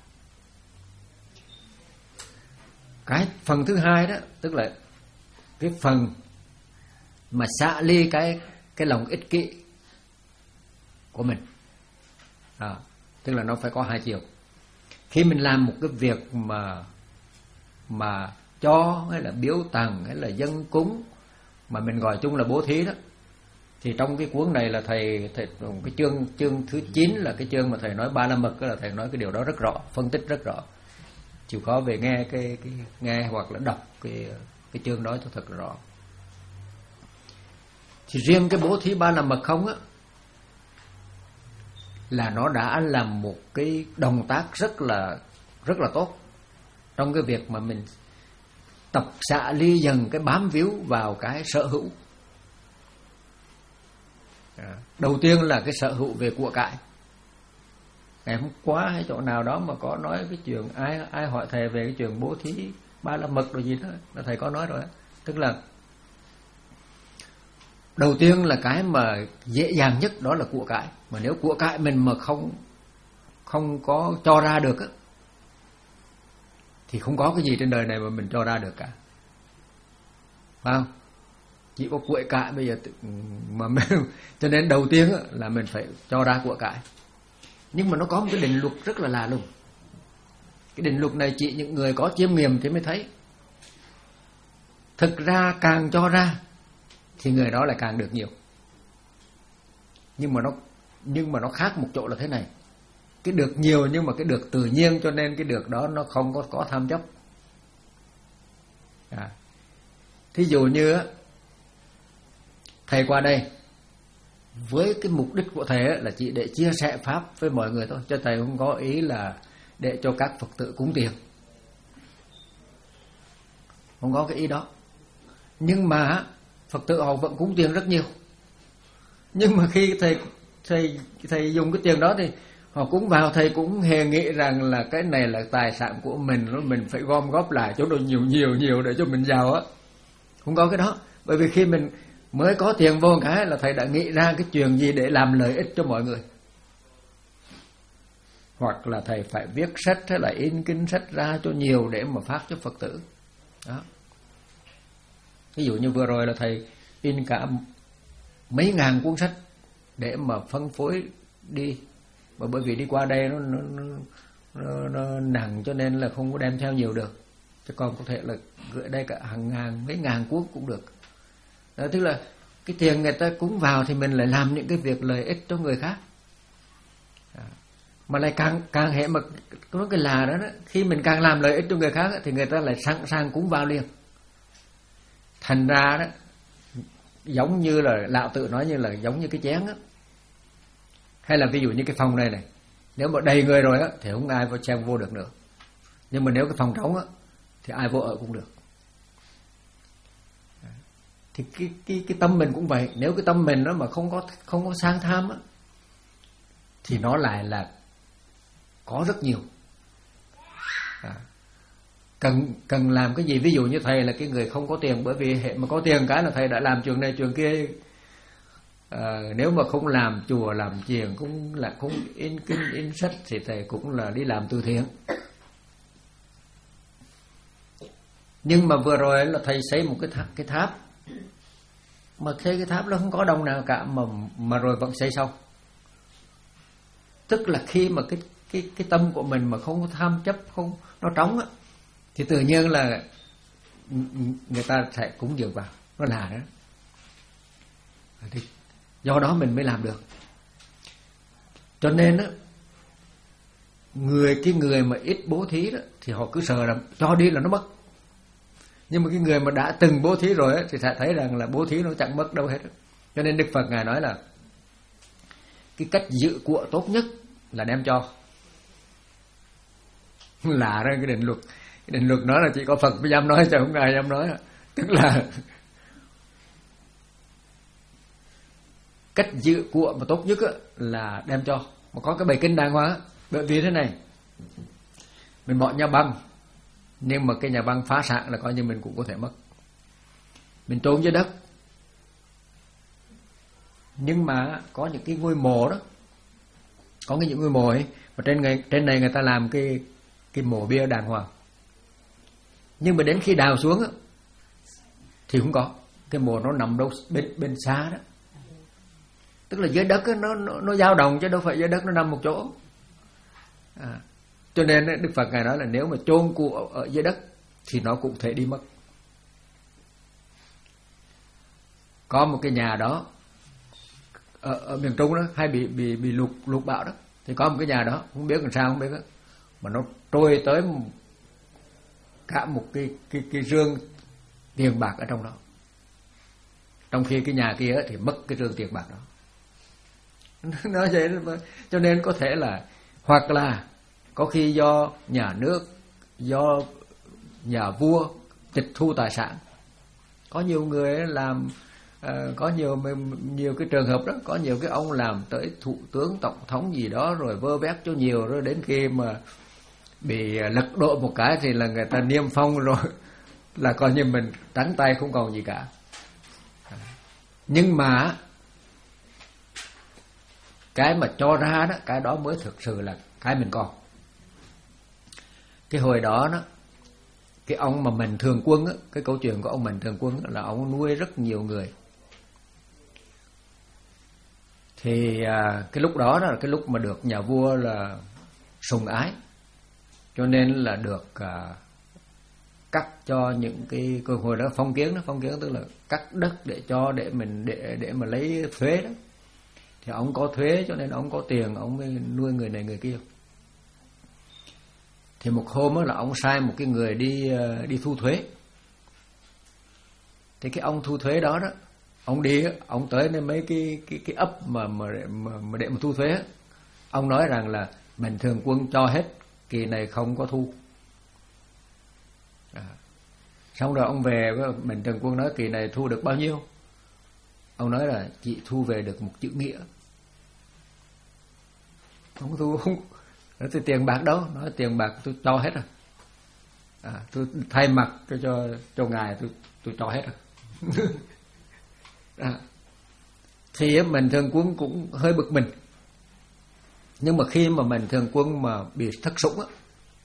Cái phần thứ hai đó, tức là cái phần mà xả ly cái cái lòng ích kỷ của mình. À, tức là nó phải có hai chiều. Khi mình làm một cái việc mà mà cho, hay là biếu tặng, hay là dâng cúng, mà mình gọi chung là bố thí đó, Thì trong cái cuốn này là thầy, thầy cái chương chương thứ chín là cái chương mà thầy nói ba la mật, là thầy nói cái điều đó rất rõ, phân tích rất rõ. Chịu khó về nghe cái, cái nghe hoặc là đọc cái cái chương đó cho thật rõ. Thì riêng cái bố thí ba la mật không á, là nó đã làm một cái động tác rất là rất là tốt trong cái việc mà mình tập xạ ly dần cái bám víu vào cái sở hữu. Đầu tiên là cái sở hữu về của cải. Ngày hôm qua hay chỗ nào đó mà có nói cái chuyện, ai ai hỏi thầy về cái chuyện bố thí ba la mật rồi gì đó, là thầy có nói rồi. Tức là đầu tiên là cái mà dễ dàng nhất đó là của cải. Mà nếu của cải mình mà không không có cho ra được á, thì không có cái gì trên đời này mà mình cho ra được cả, phải không? Chỉ có của cải bây giờ mà mình, cho nên đầu tiên á, là mình phải cho ra của cải. Nhưng mà nó có một cái định luật rất là lạ lùng. Cái định luật này chỉ những người có chiêm nghiệm thì mới thấy. Thực ra càng cho ra thì người đó lại càng được nhiều. Nhưng mà nó nhưng mà nó khác một chỗ là thế này. Cái được nhiều nhưng mà cái được tự nhiên, cho nên cái được đó nó không có có tham chấp. À. Thí dụ như thầy qua đây với cái mục đích của thầy là chỉ để chia sẻ pháp với mọi người thôi, cho thầy không có ý là để cho các Phật tử cúng tiền, không có cái ý đó. Nhưng mà Phật tử họ vẫn cúng tiền rất nhiều. Nhưng mà khi thầy thầy thầy dùng cái tiền đó thì họ cúng vào, thầy cũng hề nghĩ rằng là cái này là tài sản của mình, mình phải gom góp lại chỗ đồ nhiều nhiều nhiều để cho mình giàu á. Không có cái đó. Bởi vì khi mình mới có tiền vô cái là thầy đã nghĩ ra cái chuyện gì để làm lợi ích cho mọi người. Hoặc là thầy phải viết sách hay là in kinh sách ra cho nhiều để mà phát cho Phật tử. Đó. Ví dụ như vừa rồi là thầy in cả mấy ngàn cuốn sách để mà phân phối đi. Mà bởi vì đi qua đây nó, nó, nó, nó, nó nặng cho nên là không có đem theo nhiều được. Chứ còn có thể là gửi đây cả hàng ngàn, mấy ngàn cuốn cũng được. Đó, tức là cái tiền người ta cúng vào thì mình lại làm những cái việc lợi ích cho người khác. Đó. Mà lại càng càng hệ mà có cái là đó, đó, khi mình càng làm lợi ích cho người khác thì người ta lại sẵn sàng cúng vào liền. Thành ra đó, giống như là lão tự nói như là giống như cái chén á. Hay là ví dụ như cái phòng này này, nếu mà đầy người rồi á thì không ai vào xem vô được nữa. Nhưng mà nếu cái phòng trống á thì ai vô ở cũng được. Thì cái cái cái tâm mình cũng vậy. Nếu cái tâm mình đó mà không có không có sang tham á, thì nó lại là có rất nhiều. À, cần cần làm cái gì? Ví dụ như thầy là cái người không có tiền, bởi vì hệ mà có tiền cái là thầy đã làm chuyện này chuyện kia. À, nếu mà không làm chùa làm chiền cũng là không in kinh in sách thì thầy cũng là đi làm từ thiện. Nhưng mà vừa rồi là thầy xây một cái tháp, cái tháp mà xây cái tháp nó không có đồng nào cả, mà mà rồi vẫn xây xong. Tức là khi mà cái cái cái tâm của mình mà không có tham chấp, không nó trống á, thì tự nhiên là người ta sẽ cúng dường vào, nó là đó. Thì do đó mình mới làm được. Cho nên á, người cái người mà ít bố thí đó thì họ cứ sợ là cho đi là nó mất. Nhưng mà cái người mà đã từng bố thí rồi á thì sẽ thấy rằng là bố thí nó chẳng mất đâu hết. Cho nên Đức Phật Ngài nói là cái cách giữ của tốt nhất là đem cho. Lạ ra cái định luật. Cái định luật nói là chỉ có Phật mới dám nói, chứ không ai dám nói. Tức là cách giữ của mà tốt nhất là đem cho. Mà có cái bài kinh đàng hoàng. Bởi vì thế này, mình bỏ nhà băng, nhưng mà cái nhà băng phá sản là coi như mình cũng có thể mất. Mình trốn dưới đất, nhưng mà có những cái ngôi mộ đó, có những ngôi mộ ấy mà trên người, trên này người ta làm cái cái mộ bia đàng hoàng. Nhưng mà đến khi đào xuống á, thì không có, cái mộ nó nằm đâu bên bên xa đó. Tức là dưới đất á, nó nó nó dao động chứ đâu phải dưới đất nó nằm một chỗ. À, cho nên Đức Phật Ngài nói là nếu mà chôn của ở dưới đất thì nó cũng thể đi mất. Có một cái nhà đó, ở, ở miền Trung đó hay bị bị bị lụt lụt bão đó, thì có một cái nhà đó không biết làm sao không biết đó, mà nó trôi tới một, cả một cái cái cái rương tiền bạc ở trong đó, trong khi cái nhà kia thì mất cái rương tiền bạc đó. Nói vậy cho nên có thể là hoặc là có khi do nhà nước, do nhà vua tịch thu tài sản. Có nhiều người làm uh, có nhiều nhiều cái trường hợp đó, có nhiều cái ông làm tới thủ tướng tổng thống gì đó rồi vơ vét cho nhiều, rồi đến khi mà bị lật đổ một cái thì là người ta niêm phong rồi là coi như mình trắng tay không còn gì cả. Nhưng mà cái mà cho ra đó, cái đó mới thực sự là cái mình còn. Cái hồi đó đó, cái ông mà Mình Thường Quân á, cái câu chuyện của ông Mình Thường Quân á, là ông nuôi rất nhiều người. Thì à, cái lúc đó đó là cái lúc mà được nhà vua là sùng ái, cho nên là được à, cắt cho những cái cơ hội đó phong kiến đó, phong kiến tức là cắt đất để cho để mình để để mà lấy thuế đó. Thì ông có thuế cho nên ông có tiền, ông mới nuôi người này người kia. Thì một hôm đó là ông sai một cái người đi đi thu thuế. Thì cái ông thu thuế đó đó, ông đi, ông tới đến mấy cái cái cái ấp mà mà mà, mà để mà thu thuế, ông nói rằng là Mình Thường Quân cho hết, kỳ này không có thu. À. Xong rồi ông về với Mình Thường Quân nói kỳ này thu được bao nhiêu? Ông nói là chị thu về được một chữ nghĩa. Không thu không. Nói tôi tiền bạc đâu, nói tiền bạc tôi cho hết rồi. À, tôi thay mặt cho cho, cho ngài tôi tôi cho hết rồi. À. Thì Mình Thường Quân cũng hơi bực mình. Nhưng mà khi mà Mình Thường Quân mà bị thất sủng á,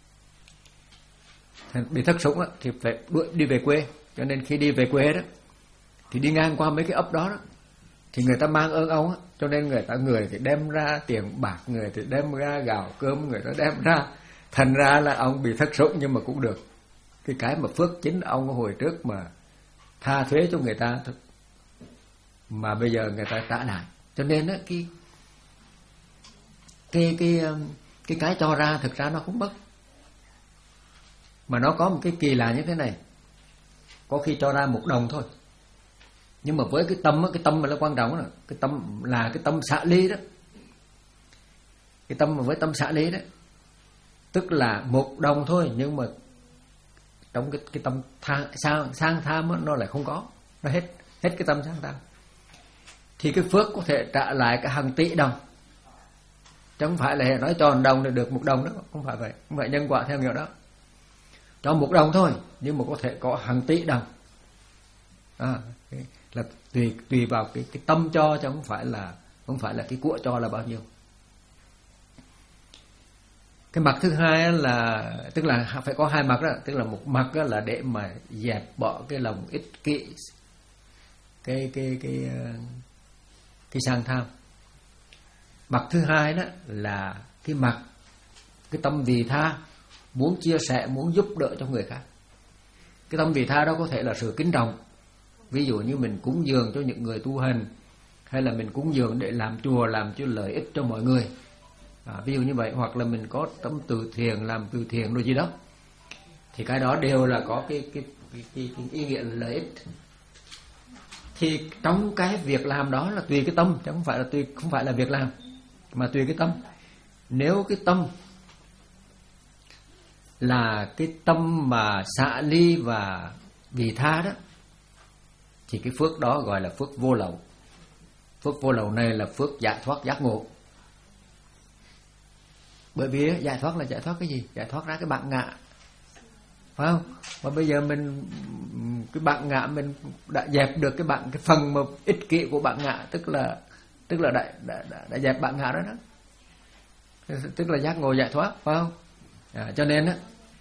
bị thất sủng á thì phải đi về quê. Cho nên khi đi về quê đó thì đi ngang qua mấy cái ấp đó đó, thì người ta mang ơn ông á, cho nên người ta người thì đem ra tiền bạc, người thì đem ra gạo cơm, người ta đem ra, thành ra là ông bị thất sủng nhưng mà cũng được cái cái mà phước chính ông hồi trước mà tha thuế cho người ta thôi, mà bây giờ người ta trả lại. Cho nên á cái cái cái cái cái cho ra thực ra nó không mất, mà nó có một cái kỳ lạ như thế này. Có khi cho ra một đồng thôi, nhưng mà với cái tâm á, cái tâm mà là quan trọng đó, cái tâm là cái tâm xả ly đó, cái tâm mà với tâm xả ly đó, tức là một đồng thôi, nhưng mà trong cái cái tâm tha, sang sang tham á, nó lại không có, nó hết hết cái tâm sang tham, thì cái phước có thể trả lại cả hàng tỷ đồng, chứ không phải là nói cho một đồng để được một đồng đó, không phải vậy, không phải nhân quả theo kiểu đó. Cho một đồng thôi, nhưng mà có thể có hàng tỷ đồng. À, là tùy tùy vào cái cái tâm cho, chứ không phải là không phải là cái của cho là bao nhiêu. Cái mặt thứ hai là tức là phải có hai mặt đó, tức là một mặt là để mà dẹp bỏ cái lòng ích kỷ, cái cái cái cái sang tham. Mặt thứ hai đó là cái mặt cái tâm vị tha, muốn chia sẻ, muốn giúp đỡ cho người khác. Cái tâm vị tha đó có thể là sự kính trọng. Ví dụ như mình cúng dường cho những người tu hành, hay là mình cúng dường để làm chùa, làm cho lợi ích cho mọi người. À, ví dụ như vậy, hoặc là mình có tâm từ thiện, làm từ thiện rồi gì đó. Thì cái đó đều là có cái cái cái, cái, cái ý nghĩa là lợi ích. Thì trong cái việc làm đó là tùy cái tâm, chứ không phải là tùy không phải là việc làm, mà tùy cái tâm. Nếu cái tâm là cái tâm mà xả ly và vị tha đó, thì cái phước đó gọi là phước vô lậu. Phước vô lậu này là phước giải thoát giác ngộ. Bởi vì giải thoát là giải thoát cái gì? Giải thoát ra cái bản ngã, phải không? Mà bây giờ mình cái bản ngã mình đã dẹp được cái bản cái phần mà ích kỷ của bản ngã, tức là tức là đã đã, đã, đã dẹp bản ngã đó đó, tức là giác ngộ giải thoát, phải không? À, cho nên á,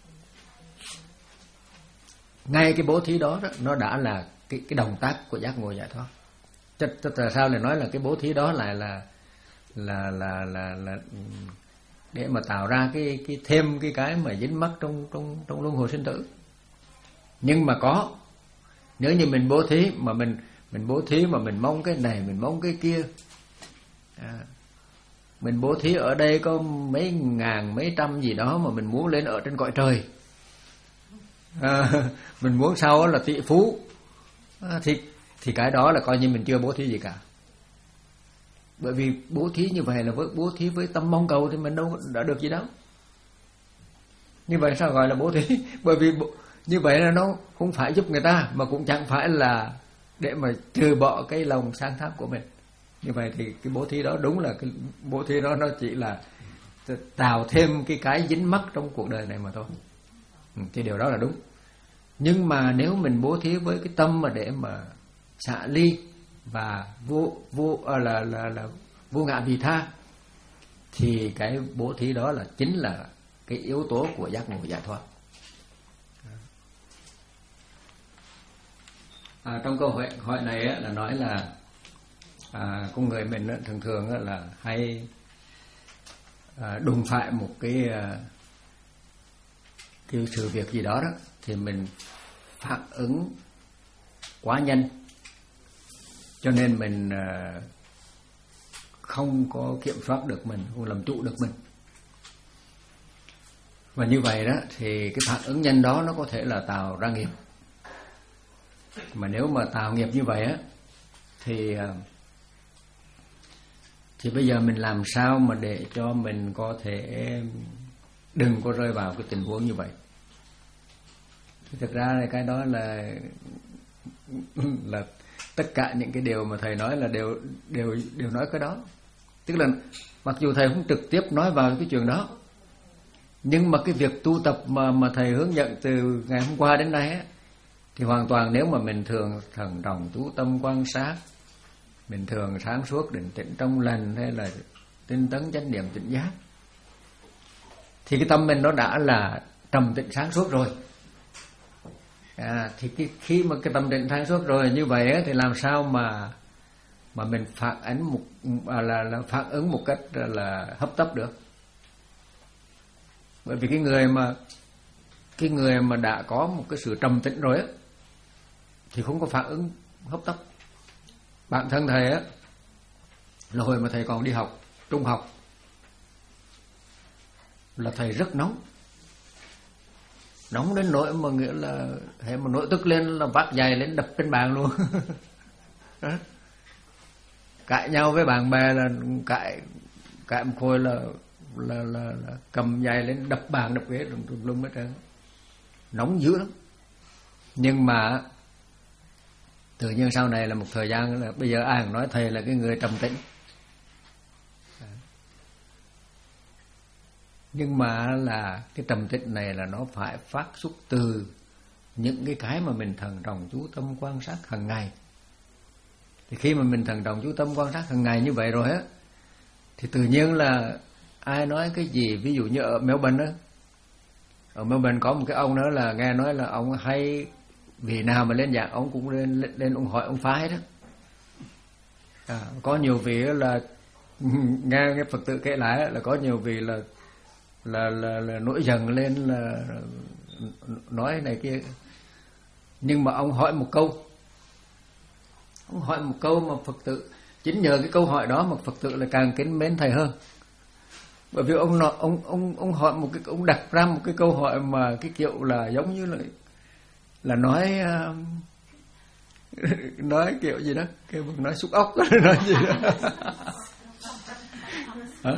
ngay cái bố thí đó, đó nó đã là cái cái động tác của giác ngộ giải thoát. Tức là sao lại nói là cái bố thí đó lại là là là là là để mà tạo ra cái cái thêm cái cái mà dính mắc trong trong trong luân hồi sinh tử. Nhưng mà có, nếu như mình bố thí mà mình mình bố thí mà mình mong cái này, mình mong cái kia, À, mình bố thí ở đây có mấy ngàn mấy trăm gì đó mà mình muốn lên ở trên cõi trời, à, mình muốn sau là tỷ phú, à, thì thì cái đó là coi như mình chưa bố thí gì cả. Bởi vì bố thí như vậy là với bố thí với tâm mong cầu thì mình đâu đã được gì đâu. Như vậy sao gọi là bố thí? Bởi vì như vậy là nó không phải giúp người ta, mà cũng chẳng phải là để mà trừ bỏ cái lòng sang tham của mình. Như vậy thì cái bố thí đó đúng là cái bố thí đó nó chỉ là tạo thêm cái cái dính mắc trong cuộc đời này mà thôi. Ừ, cái điều đó là đúng. Nhưng mà nếu mình bố thí với cái tâm mà để mà xả ly và vô vô à, là là là vô ngã vị tha, thì cái bố thí đó là chính là cái yếu tố của giác ngộ giải thoát. À, trong câu hỏi, hỏi này á, là nói là à, con người mình á, thường thường á, là hay à, đụng phải một cái à, cái sự việc gì đó đó thì mình phản ứng quá nhanh, cho nên mình à, không có kiểm soát được mình, không làm chủ được mình. Và như vậy đó thì cái phản ứng nhanh đó nó có thể là tạo ra nghiệp. Mà nếu mà tạo nghiệp như vậy á thì thì bây giờ mình làm sao mà để cho mình có thể đừng có rơi vào cái tình huống như vậy. Thì thực ra là cái đó là là tất cả những cái điều mà thầy nói là đều đều đều nói cái đó. Tức là mặc dù thầy không trực tiếp nói vào cái chuyện đó, nhưng mà cái việc tu tập mà mà thầy hướng dẫn từ ngày hôm qua đến nay á, thì hoàn toàn nếu mà mình thường thần trọng chú tâm quan sát, mình thường sáng suốt định tĩnh trong lành, hay là tinh tấn chánh niệm tỉnh giác, thì cái tâm mình nó đã là trầm tĩnh sáng suốt rồi. À, thì cái, khi mà cái tâm tĩnh sáng suốt rồi như vậy á, thì làm sao mà mà mình phản ánh một à, là, là phản ứng một cách là hấp tấp được. Bởi vì cái người mà cái người mà đã có một cái sự trầm tĩnh rồi á thì không có phản ứng hấp tấp. Bản thân thầy á, là hồi mà thầy còn đi học trung học là thầy rất nóng, nóng đến nỗi mà nghĩa là hệ mà nỗi tức lên là vác giày lên đập trên bàn luôn. Cãi nhau với bạn bè là cãi cãi một hồi là là, là, là cầm giày lên đập bàn đập ghế đùng đùng lum hết trơn, nóng dữ lắm. Nhưng mà tự nhiên sau này là một thời gian là bây giờ ai cũng nói thầy là cái người trầm tĩnh. Nhưng mà là cái trầm tĩnh này là nó phải phát xuất từ những cái cái mà mình thần trọng chú tâm quan sát hàng ngày. Thì khi mà mình thần trọng chú tâm quan sát hàng ngày như vậy rồi á, thì tự nhiên là ai nói cái gì, ví dụ như ở Melbourne á, ở Melbourne có một cái ông nữa là nghe nói là ông hay vì nào mà lên giảng ông cũng lên lên ông hỏi ông phái đó. À, có nhiều vị là nghe cái Phật tử kể lại là có nhiều vị là là là, là nổi giận lên là nói này kia, nhưng mà ông hỏi một câu, ông hỏi một câu mà Phật tử chính nhờ cái câu hỏi đó mà Phật tử là càng kính mến thầy hơn. Bởi vì ông nói, ông ông ông hỏi một cái, ông đặt ra một cái câu hỏi mà cái kiểu là giống như là là nói nói kiểu gì đó, kêu nói xúc ốc nói gì đó. Hả?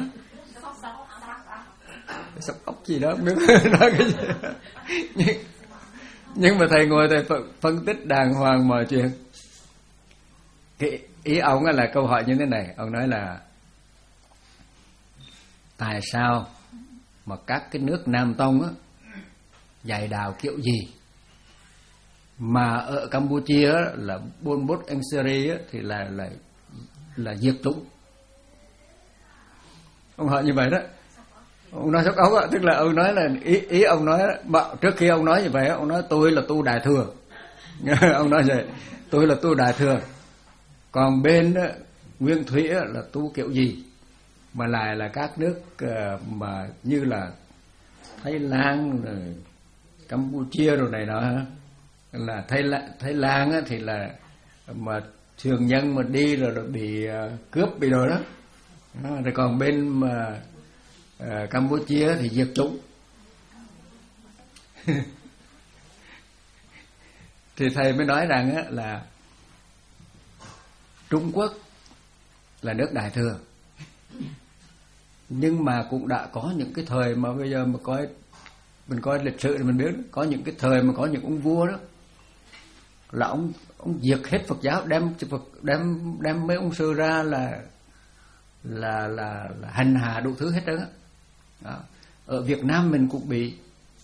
Xúc ốc gì đó không biết nói cái gì. Nhưng, nhưng mà thầy ngồi thầy phân tích đàng hoàng mọi chuyện. Cái ý ông là câu hỏi như thế này, ông nói là tại sao mà các cái nước Nam Tông á dạy đạo kiểu gì mà ở Campuchia á, là Pol Pot Eng Seri á, thì là là là diệt chủng. Ông hỏi như vậy đó. Ông nói sốc ốc á, tức là ông nói là ý ý ông nói đó, trước khi ông nói như vậy ông nói tôi là tu Đại Thừa. Ông nói vậy, tôi là tu Đại Thừa. Còn bên á, Nguyên Thủy á, là tu kiểu gì? Mà lại là các nước uh, mà như là Thái Lan rồi Campuchia rồi này nọ hả? Là Thái Lan, Thái Lan á, thì là mà thường nhân mà đi rồi, rồi bị uh, cướp bị rồi đó, À, rồi còn bên mà à, Campuchia thì diệt chủng. Thì thầy mới nói rằng á, là Trung Quốc là nước Đại Thừa, nhưng mà cũng đã có những cái thời mà bây giờ mà coi mình coi lịch sử thì mình biết có những cái thời mà có những ông vua đó là ông ông diệt hết Phật giáo, đem Phật đem đem mấy ông sư ra là là là, là hành hạ đủ thứ hết trơn á. Đó. Ở Việt Nam mình cũng bị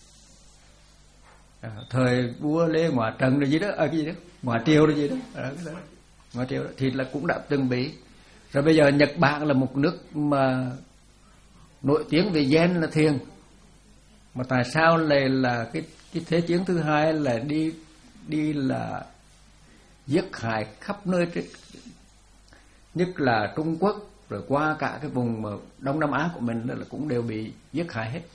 à, thời vua Lê Ngoại Trần rồi gì đó, à, cái gì đó, Ngoại Triều rồi gì đó, à, cái đó. Ngoại Triều đó thì là cũng đã từng bị. Rồi bây giờ Nhật Bản là một nước mà nổi tiếng về Zen là thiền, mà tại sao lại là cái cái thế chiến thứ hai là đi đi là giết hại khắp nơi trên, nhất là Trung Quốc rồi qua cả cái vùng mà Đông Nam Á của mình là cũng đều bị giết hại hết.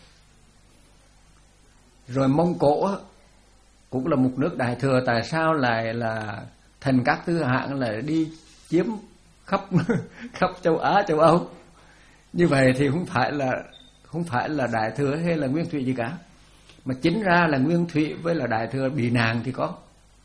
Rồi Mông Cổ cũng là một nước Đại Thừa, tại sao lại là thành các thứ hạng là đi chiếm khắp khắp châu Á, châu Âu? Như vậy thì không phải là không phải là Đại Thừa hay là Nguyên Thủy gì cả, mà chính ra là Nguyên Thủy với là Đại Thừa bị nạn thì có,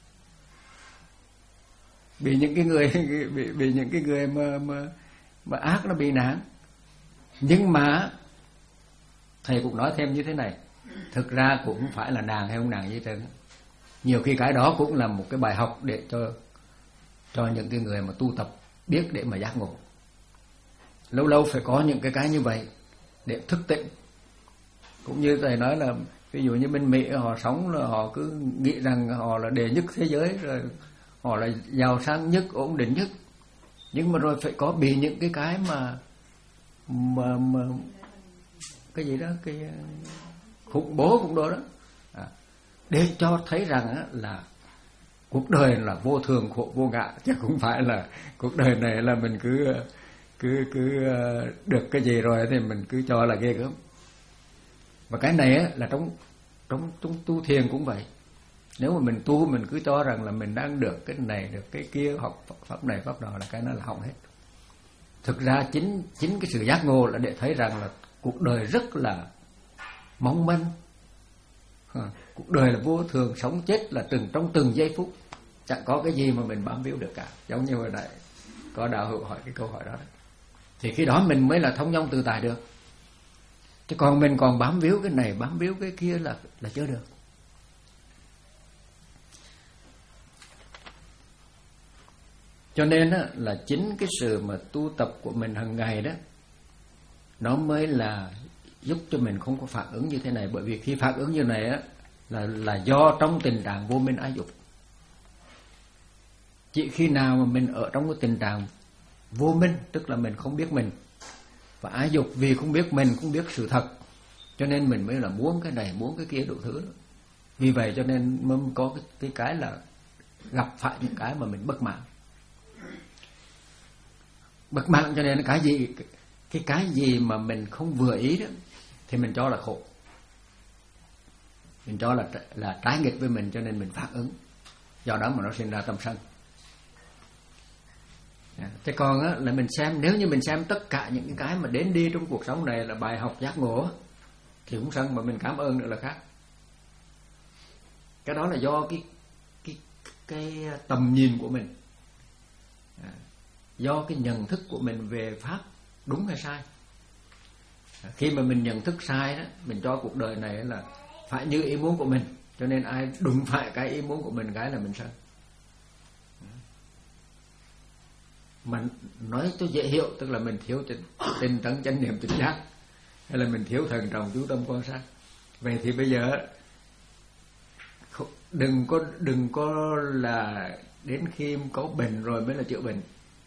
bị những cái người bị, bị những cái người mà mà mà ác nó bị nạn. Nhưng mà thầy cũng nói thêm như thế này, thực ra cũng không phải là nàng hay không nàng gì hết. Nhiều khi cái đó cũng là một cái bài học để cho cho những cái người mà tu tập biết để mà giác ngộ. Lâu lâu phải có những cái cái như vậy để thức tỉnh. Cũng như thầy nói là ví dụ như bên Mỹ họ sống là họ cứ nghĩ rằng họ là đệ nhất thế giới, rồi họ là giàu sang nhất, ổn định nhất, nhưng mà rồi phải có bị những cái cái mà mà, mà cái gì đó, cái khủng bố cũng đó đó, à, để cho thấy rằng á, là cuộc đời là vô thường khổ vô ngã, chứ không phải là cuộc đời này là mình cứ cứ cứ được cái gì rồi thì mình cứ cho là ghê gớm. Và cái này á, là trong trong trong tu thiền cũng vậy. Nếu mà mình tu mình cứ cho rằng là mình đang được cái này được cái kia, học pháp này pháp nọ là cái nó là hỏng hết. Thực ra chính chính cái sự giác ngộ là để thấy rằng là cuộc đời rất là mong manh. À, cuộc đời là vô thường, sống chết là từng trong từng giây phút, chẳng có cái gì mà mình bám víu được cả. Giống như hồi nãy có đạo hữu hỏi cái câu hỏi đó, thì khi đó mình mới là thông dong tự tại được. Chứ còn mình còn bám víu cái này bám víu cái kia là là chưa được. Cho nên á, là chính cái sự mà tu tập của mình hàng ngày đó, nó mới là giúp cho mình không có phản ứng như thế này. Bởi vì khi phản ứng như này á, là là do trong tình trạng vô minh ái dục. Chỉ khi nào mà mình ở trong cái tình trạng vô minh, tức là mình không biết mình, và ái dục vì không biết mình, không biết sự thật, cho nên mình mới là muốn cái này, muốn cái kia đủ thứ đó. Vì vậy cho nên mới có cái, cái cái là gặp phải những cái mà mình bất mãn. Bất mãn cho nên cái gì cái cái gì mà mình không vừa ý đó thì mình cho là khổ, mình cho là là trái nghịch với mình, cho nên mình phản ứng, do đó mà nó sinh ra tâm sân. Thế còn á, là mình xem, nếu như mình xem tất cả những cái mà đến đi trong cuộc sống này là bài học giác ngộ thì không sân, mà mình cảm ơn nữa là khác. Cái đó là do cái cái cái tầm nhìn của mình, do cái nhận thức của mình về pháp đúng hay sai. Khi mà mình nhận thức sai đó, mình cho cuộc đời này là phải như ý muốn của mình, cho nên ai đụng phải cái ý muốn của mình cái là mình sân. Mà nói cho dễ hiểu, tức là mình thiếu tinh tấn chánh niệm tỉnh giác, hay là mình thiếu thần trọng chú tâm quan sát. Vậy thì bây giờ đừng có đừng có là đến khi có bệnh rồi mới là chữa bệnh.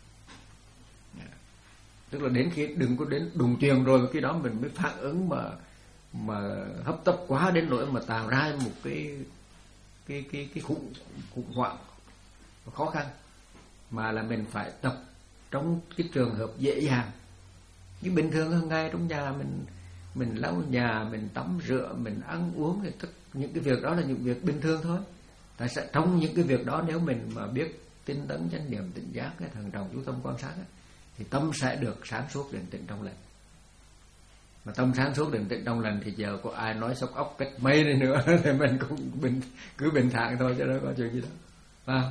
Tức là đến khi đừng có đến đùng truyền rồi khi đó mình mới phản ứng mà mà hấp tấp quá đến nỗi mà tạo ra một cái cái cái cái khủng khủng hoảng khó khăn, mà là mình phải tập trong cái trường hợp dễ dàng. Như bình thường hàng ngày trong nhà mình mình lau nhà, mình tắm rửa, mình ăn uống, thì tất những cái việc đó là những việc bình thường thôi. Tại sao trong những cái việc đó nếu mình mà biết tinh tấn chánh niệm tỉnh giác, cái thần trọng chú tâm quan sát ấy, thì tâm sẽ được sáng suốt, định tĩnh, trong lành. Mà tâm sáng suốt, định tĩnh, trong lành thì giờ có ai nói sốc ốc cách mấy đi nữa thì mình cũng bình, cứ bình thản thôi, chứ đâu có chuyện gì đâu. À.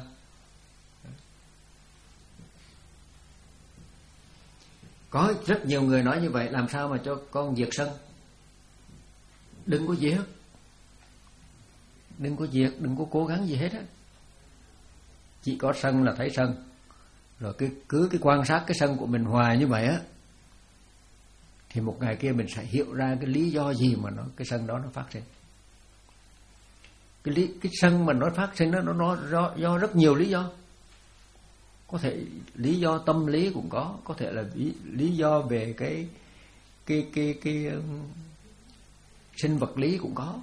Có rất nhiều người nói như vậy, làm sao mà cho con diệt sân? Đừng có diệt, đừng có diệt, đừng có cố gắng gì hết á. Chỉ có sân là thấy sân, rồi cứ cứ cái quan sát cái sân của mình hoài như vậy á, thì một ngày kia mình sẽ hiểu ra cái lý do gì mà nó cái sân đó nó phát sinh. Cái lý, cái sân mà nó phát sinh đó, nó nó do, do rất nhiều lý do. Có thể lý do tâm lý cũng có, có thể là lý, lý do về cái cái cái cái, cái sinh vật lý cũng có.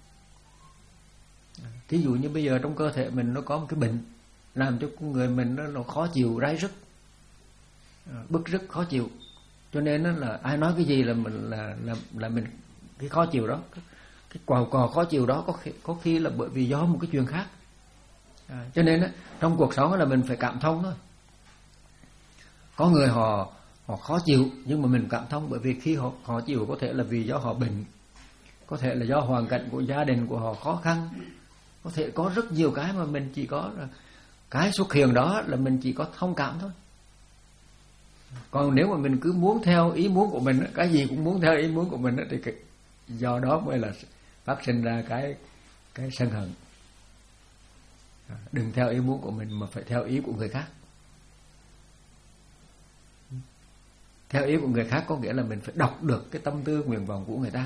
Thí dụ như bây giờ trong cơ thể mình nó có một cái bệnh làm cho con người mình nó, nó khó chịu, rai rứt, bức rứt, khó chịu. Cho nên nó là ai nói cái gì là mình là là là mình cái khó chịu đó, cái, cái quào cò khó chịu đó có khi, có khi là bởi vì do một cái chuyện khác. À, cho nên đó, trong cuộc sống là mình phải cảm thông thôi. Có người họ họ khó chịu nhưng mà mình cảm thông, bởi vì khi họ khó chịu có thể là vì do họ bệnh, có thể là do hoàn cảnh của gia đình của họ khó khăn, có thể có rất nhiều cái mà mình chỉ có là cái xuất hiện đó là mình chỉ có thông cảm thôi. Còn nếu mà mình cứ muốn theo ý muốn của mình, cái gì cũng muốn theo ý muốn của mình thì cái, do đó mới là phát sinh ra cái cái sân hận. Đừng theo ý muốn của mình mà phải theo ý của người khác. Theo ý của người khác có nghĩa là mình phải đọc được cái tâm tư nguyện vọng của người ta.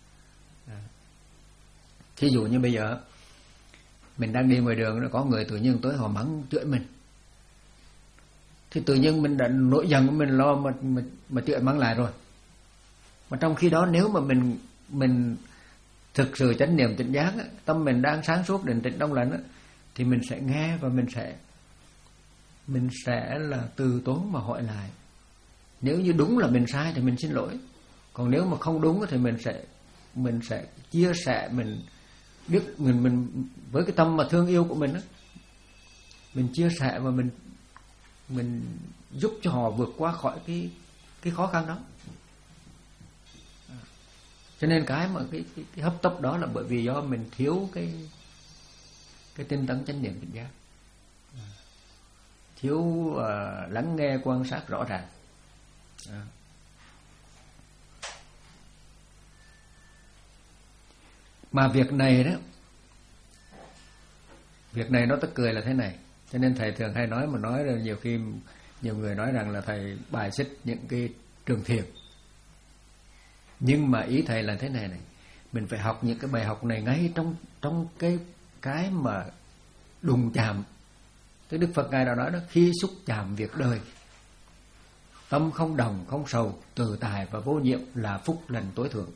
Thí dụ như bây giờ mình đang đi ngoài đường, nó có người tự nhiên tới họ mắng chửi mình, thì tự nhiên mình đã nổi giận, mình lo mà mà, mà chửi mắng lại rồi. Mà trong khi đó nếu mà mình mình thực sự chánh niệm tỉnh giác, tâm mình đang sáng suốt định tĩnh trong lành, thì mình sẽ nghe và mình sẽ mình sẽ là từ tốn mà hỏi lại. Nếu như đúng là mình sai thì mình xin lỗi, còn nếu mà không đúng thì mình sẽ mình sẽ chia sẻ, mình biết mình mình với cái tâm mà thương yêu của mình đó, mình chia sẻ và mình mình giúp cho họ vượt qua khỏi cái cái khó khăn đó. Cho nên cái mà cái, cái, cái hấp tấp đó là bởi vì do mình thiếu cái cái tinh tấn chánh niệm tỉnh giác, thiếu uh, lắng nghe quan sát rõ ràng. À. Mà việc này đó, việc này nó tức cười là thế này. Cho nên thầy thường hay nói, mà nói là nhiều khi nhiều người nói rằng là thầy bài xích những cái trường thiền. Nhưng mà ý thầy là thế này này, mình phải học những cái bài học này ngay trong trong cái cái mà đụng chạm. Cái Đức Phật ngài đã nói đó, khi xúc chạm việc đời, tâm không đồng, không sầu, tự tại và vô nhiễm là phúc lành tối thượng.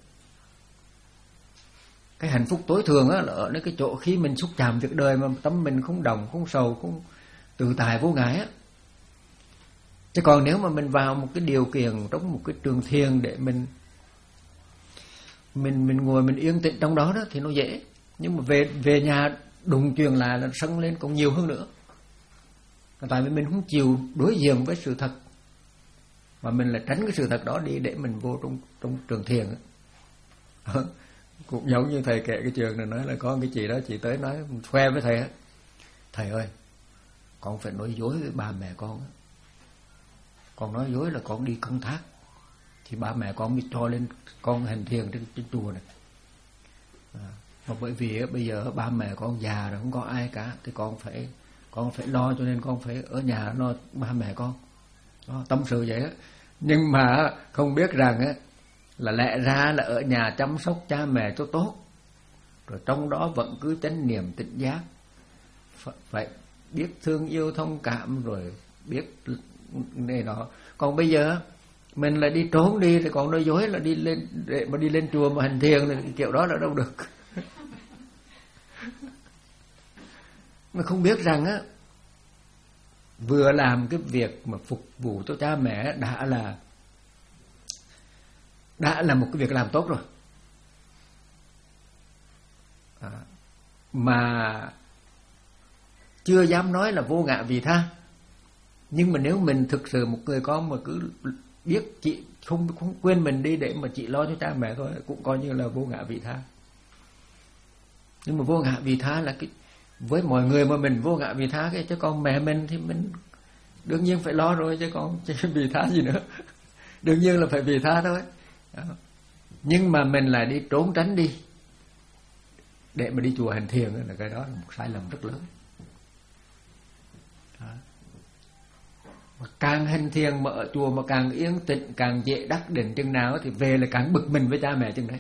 Cái hạnh phúc tối thượng á là ở cái chỗ khi mình xúc chạm việc đời mà tâm mình không đồng, không sầu, không tự tại vô ngại á. Chứ còn nếu mà mình vào một cái điều kiện trong một cái trường thiền để mình mình mình ngồi mình yên tĩnh trong đó đó thì nó dễ, nhưng mà về về nhà đụng chuyện lại là sân lên còn nhiều hơn nữa. Tại vì mình không chịu đối diện với sự thật, mà mình lại tránh cái sự thật đó đi để mình vô trong trong trường thiền. Cũng giống như thầy kể cái trường này, nói là có cái chị đó, chị tới nói khoe với thầy á: thầy ơi, con phải nói dối với ba mẹ con á. Con nói dối là con đi công tác thì ba mẹ con mới cho lên con hành thiền trên, trên chùa này. À, mà bởi vì á, bây giờ ba mẹ con già rồi không có ai cả, thì con phải con phải lo, cho nên con phải ở nhà lo ba mẹ con. Đó, tâm sự vậy á. Nhưng mà không biết rằng á, là lẽ ra là ở nhà chăm sóc cha mẹ cho tốt, rồi trong đó vẫn cứ chánh niệm tỉnh giác, phải biết thương yêu thông cảm, rồi biết này đó. Còn bây giờ mình lại đi trốn đi, thì còn nói dối là đi lên để mà đi lên chùa mà hành thiền, thì kiểu đó là đâu được. Mà không biết rằng á, vừa làm cái việc mà phục vụ cho cha mẹ đã là đã là một cái việc làm tốt rồi. À, mà chưa dám nói là vô ngã vị tha, Nhưng mà nếu mình thực sự một người con mà cứ biết chị không không quên mình đi để mà chị lo cho cha mẹ thôi, cũng coi như là vô ngã vị tha. Nhưng mà vô ngã vị tha là cái với mọi người mà mình vô ngã vị tha cái, chứ còn mẹ mình thì mình đương nhiên phải lo rồi, chứ còn chứ vị tha gì nữa. Đương nhiên là phải vị tha thôi. Đó. Nhưng mà mình lại đi trốn tránh đi để mà đi chùa hành thiền là cái đó là một sai lầm rất lớn. Đó. Mà càng hành thiền mà ở chùa mà càng yên tĩnh, càng dễ đắc định chừng nào thì về là càng bực mình với cha mẹ chừng đấy.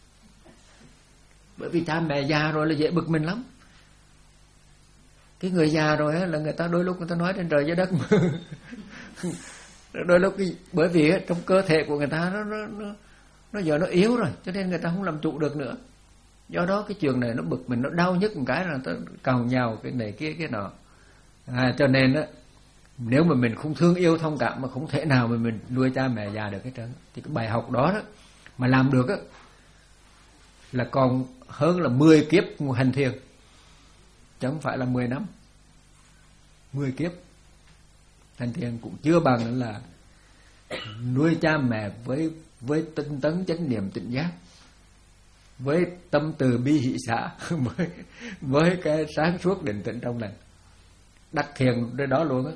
Bởi vì cha mẹ già rồi là dễ bực mình lắm. Cái người già rồi á, là người ta đôi lúc người ta nói trên trời dưới đất mà. Đôi lúc cái, bởi vì á, trong cơ thể của người ta nó nó nó nó giờ nó yếu rồi, cho nên người ta không làm trụ được nữa. Do đó cái chuyện này nó bực mình, nó đau nhất một cái là nó cào nhào cái này kia cái nọ. À, cho nên á, nếu mà mình không thương yêu thông cảm mà không thể nào mà mình nuôi cha mẹ già được hết trơn, thì cái bài học đó đó mà làm được á là còn hơn là mười kiếp hành thiền, chứ không phải là mười năm. Mười kiếp hành thiền cũng chưa bằng là nuôi cha mẹ với với tinh tấn chánh niệm tỉnh giác, với tâm từ bi hỷ xả, với với cái sáng suốt định tĩnh trong lành, đắc thiền đến đó luôn á.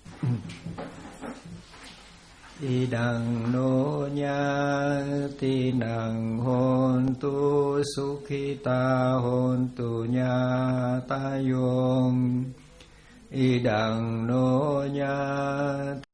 Idang no nya ti nang hon tu sukhita hon tu nya ta yom. Idang no nya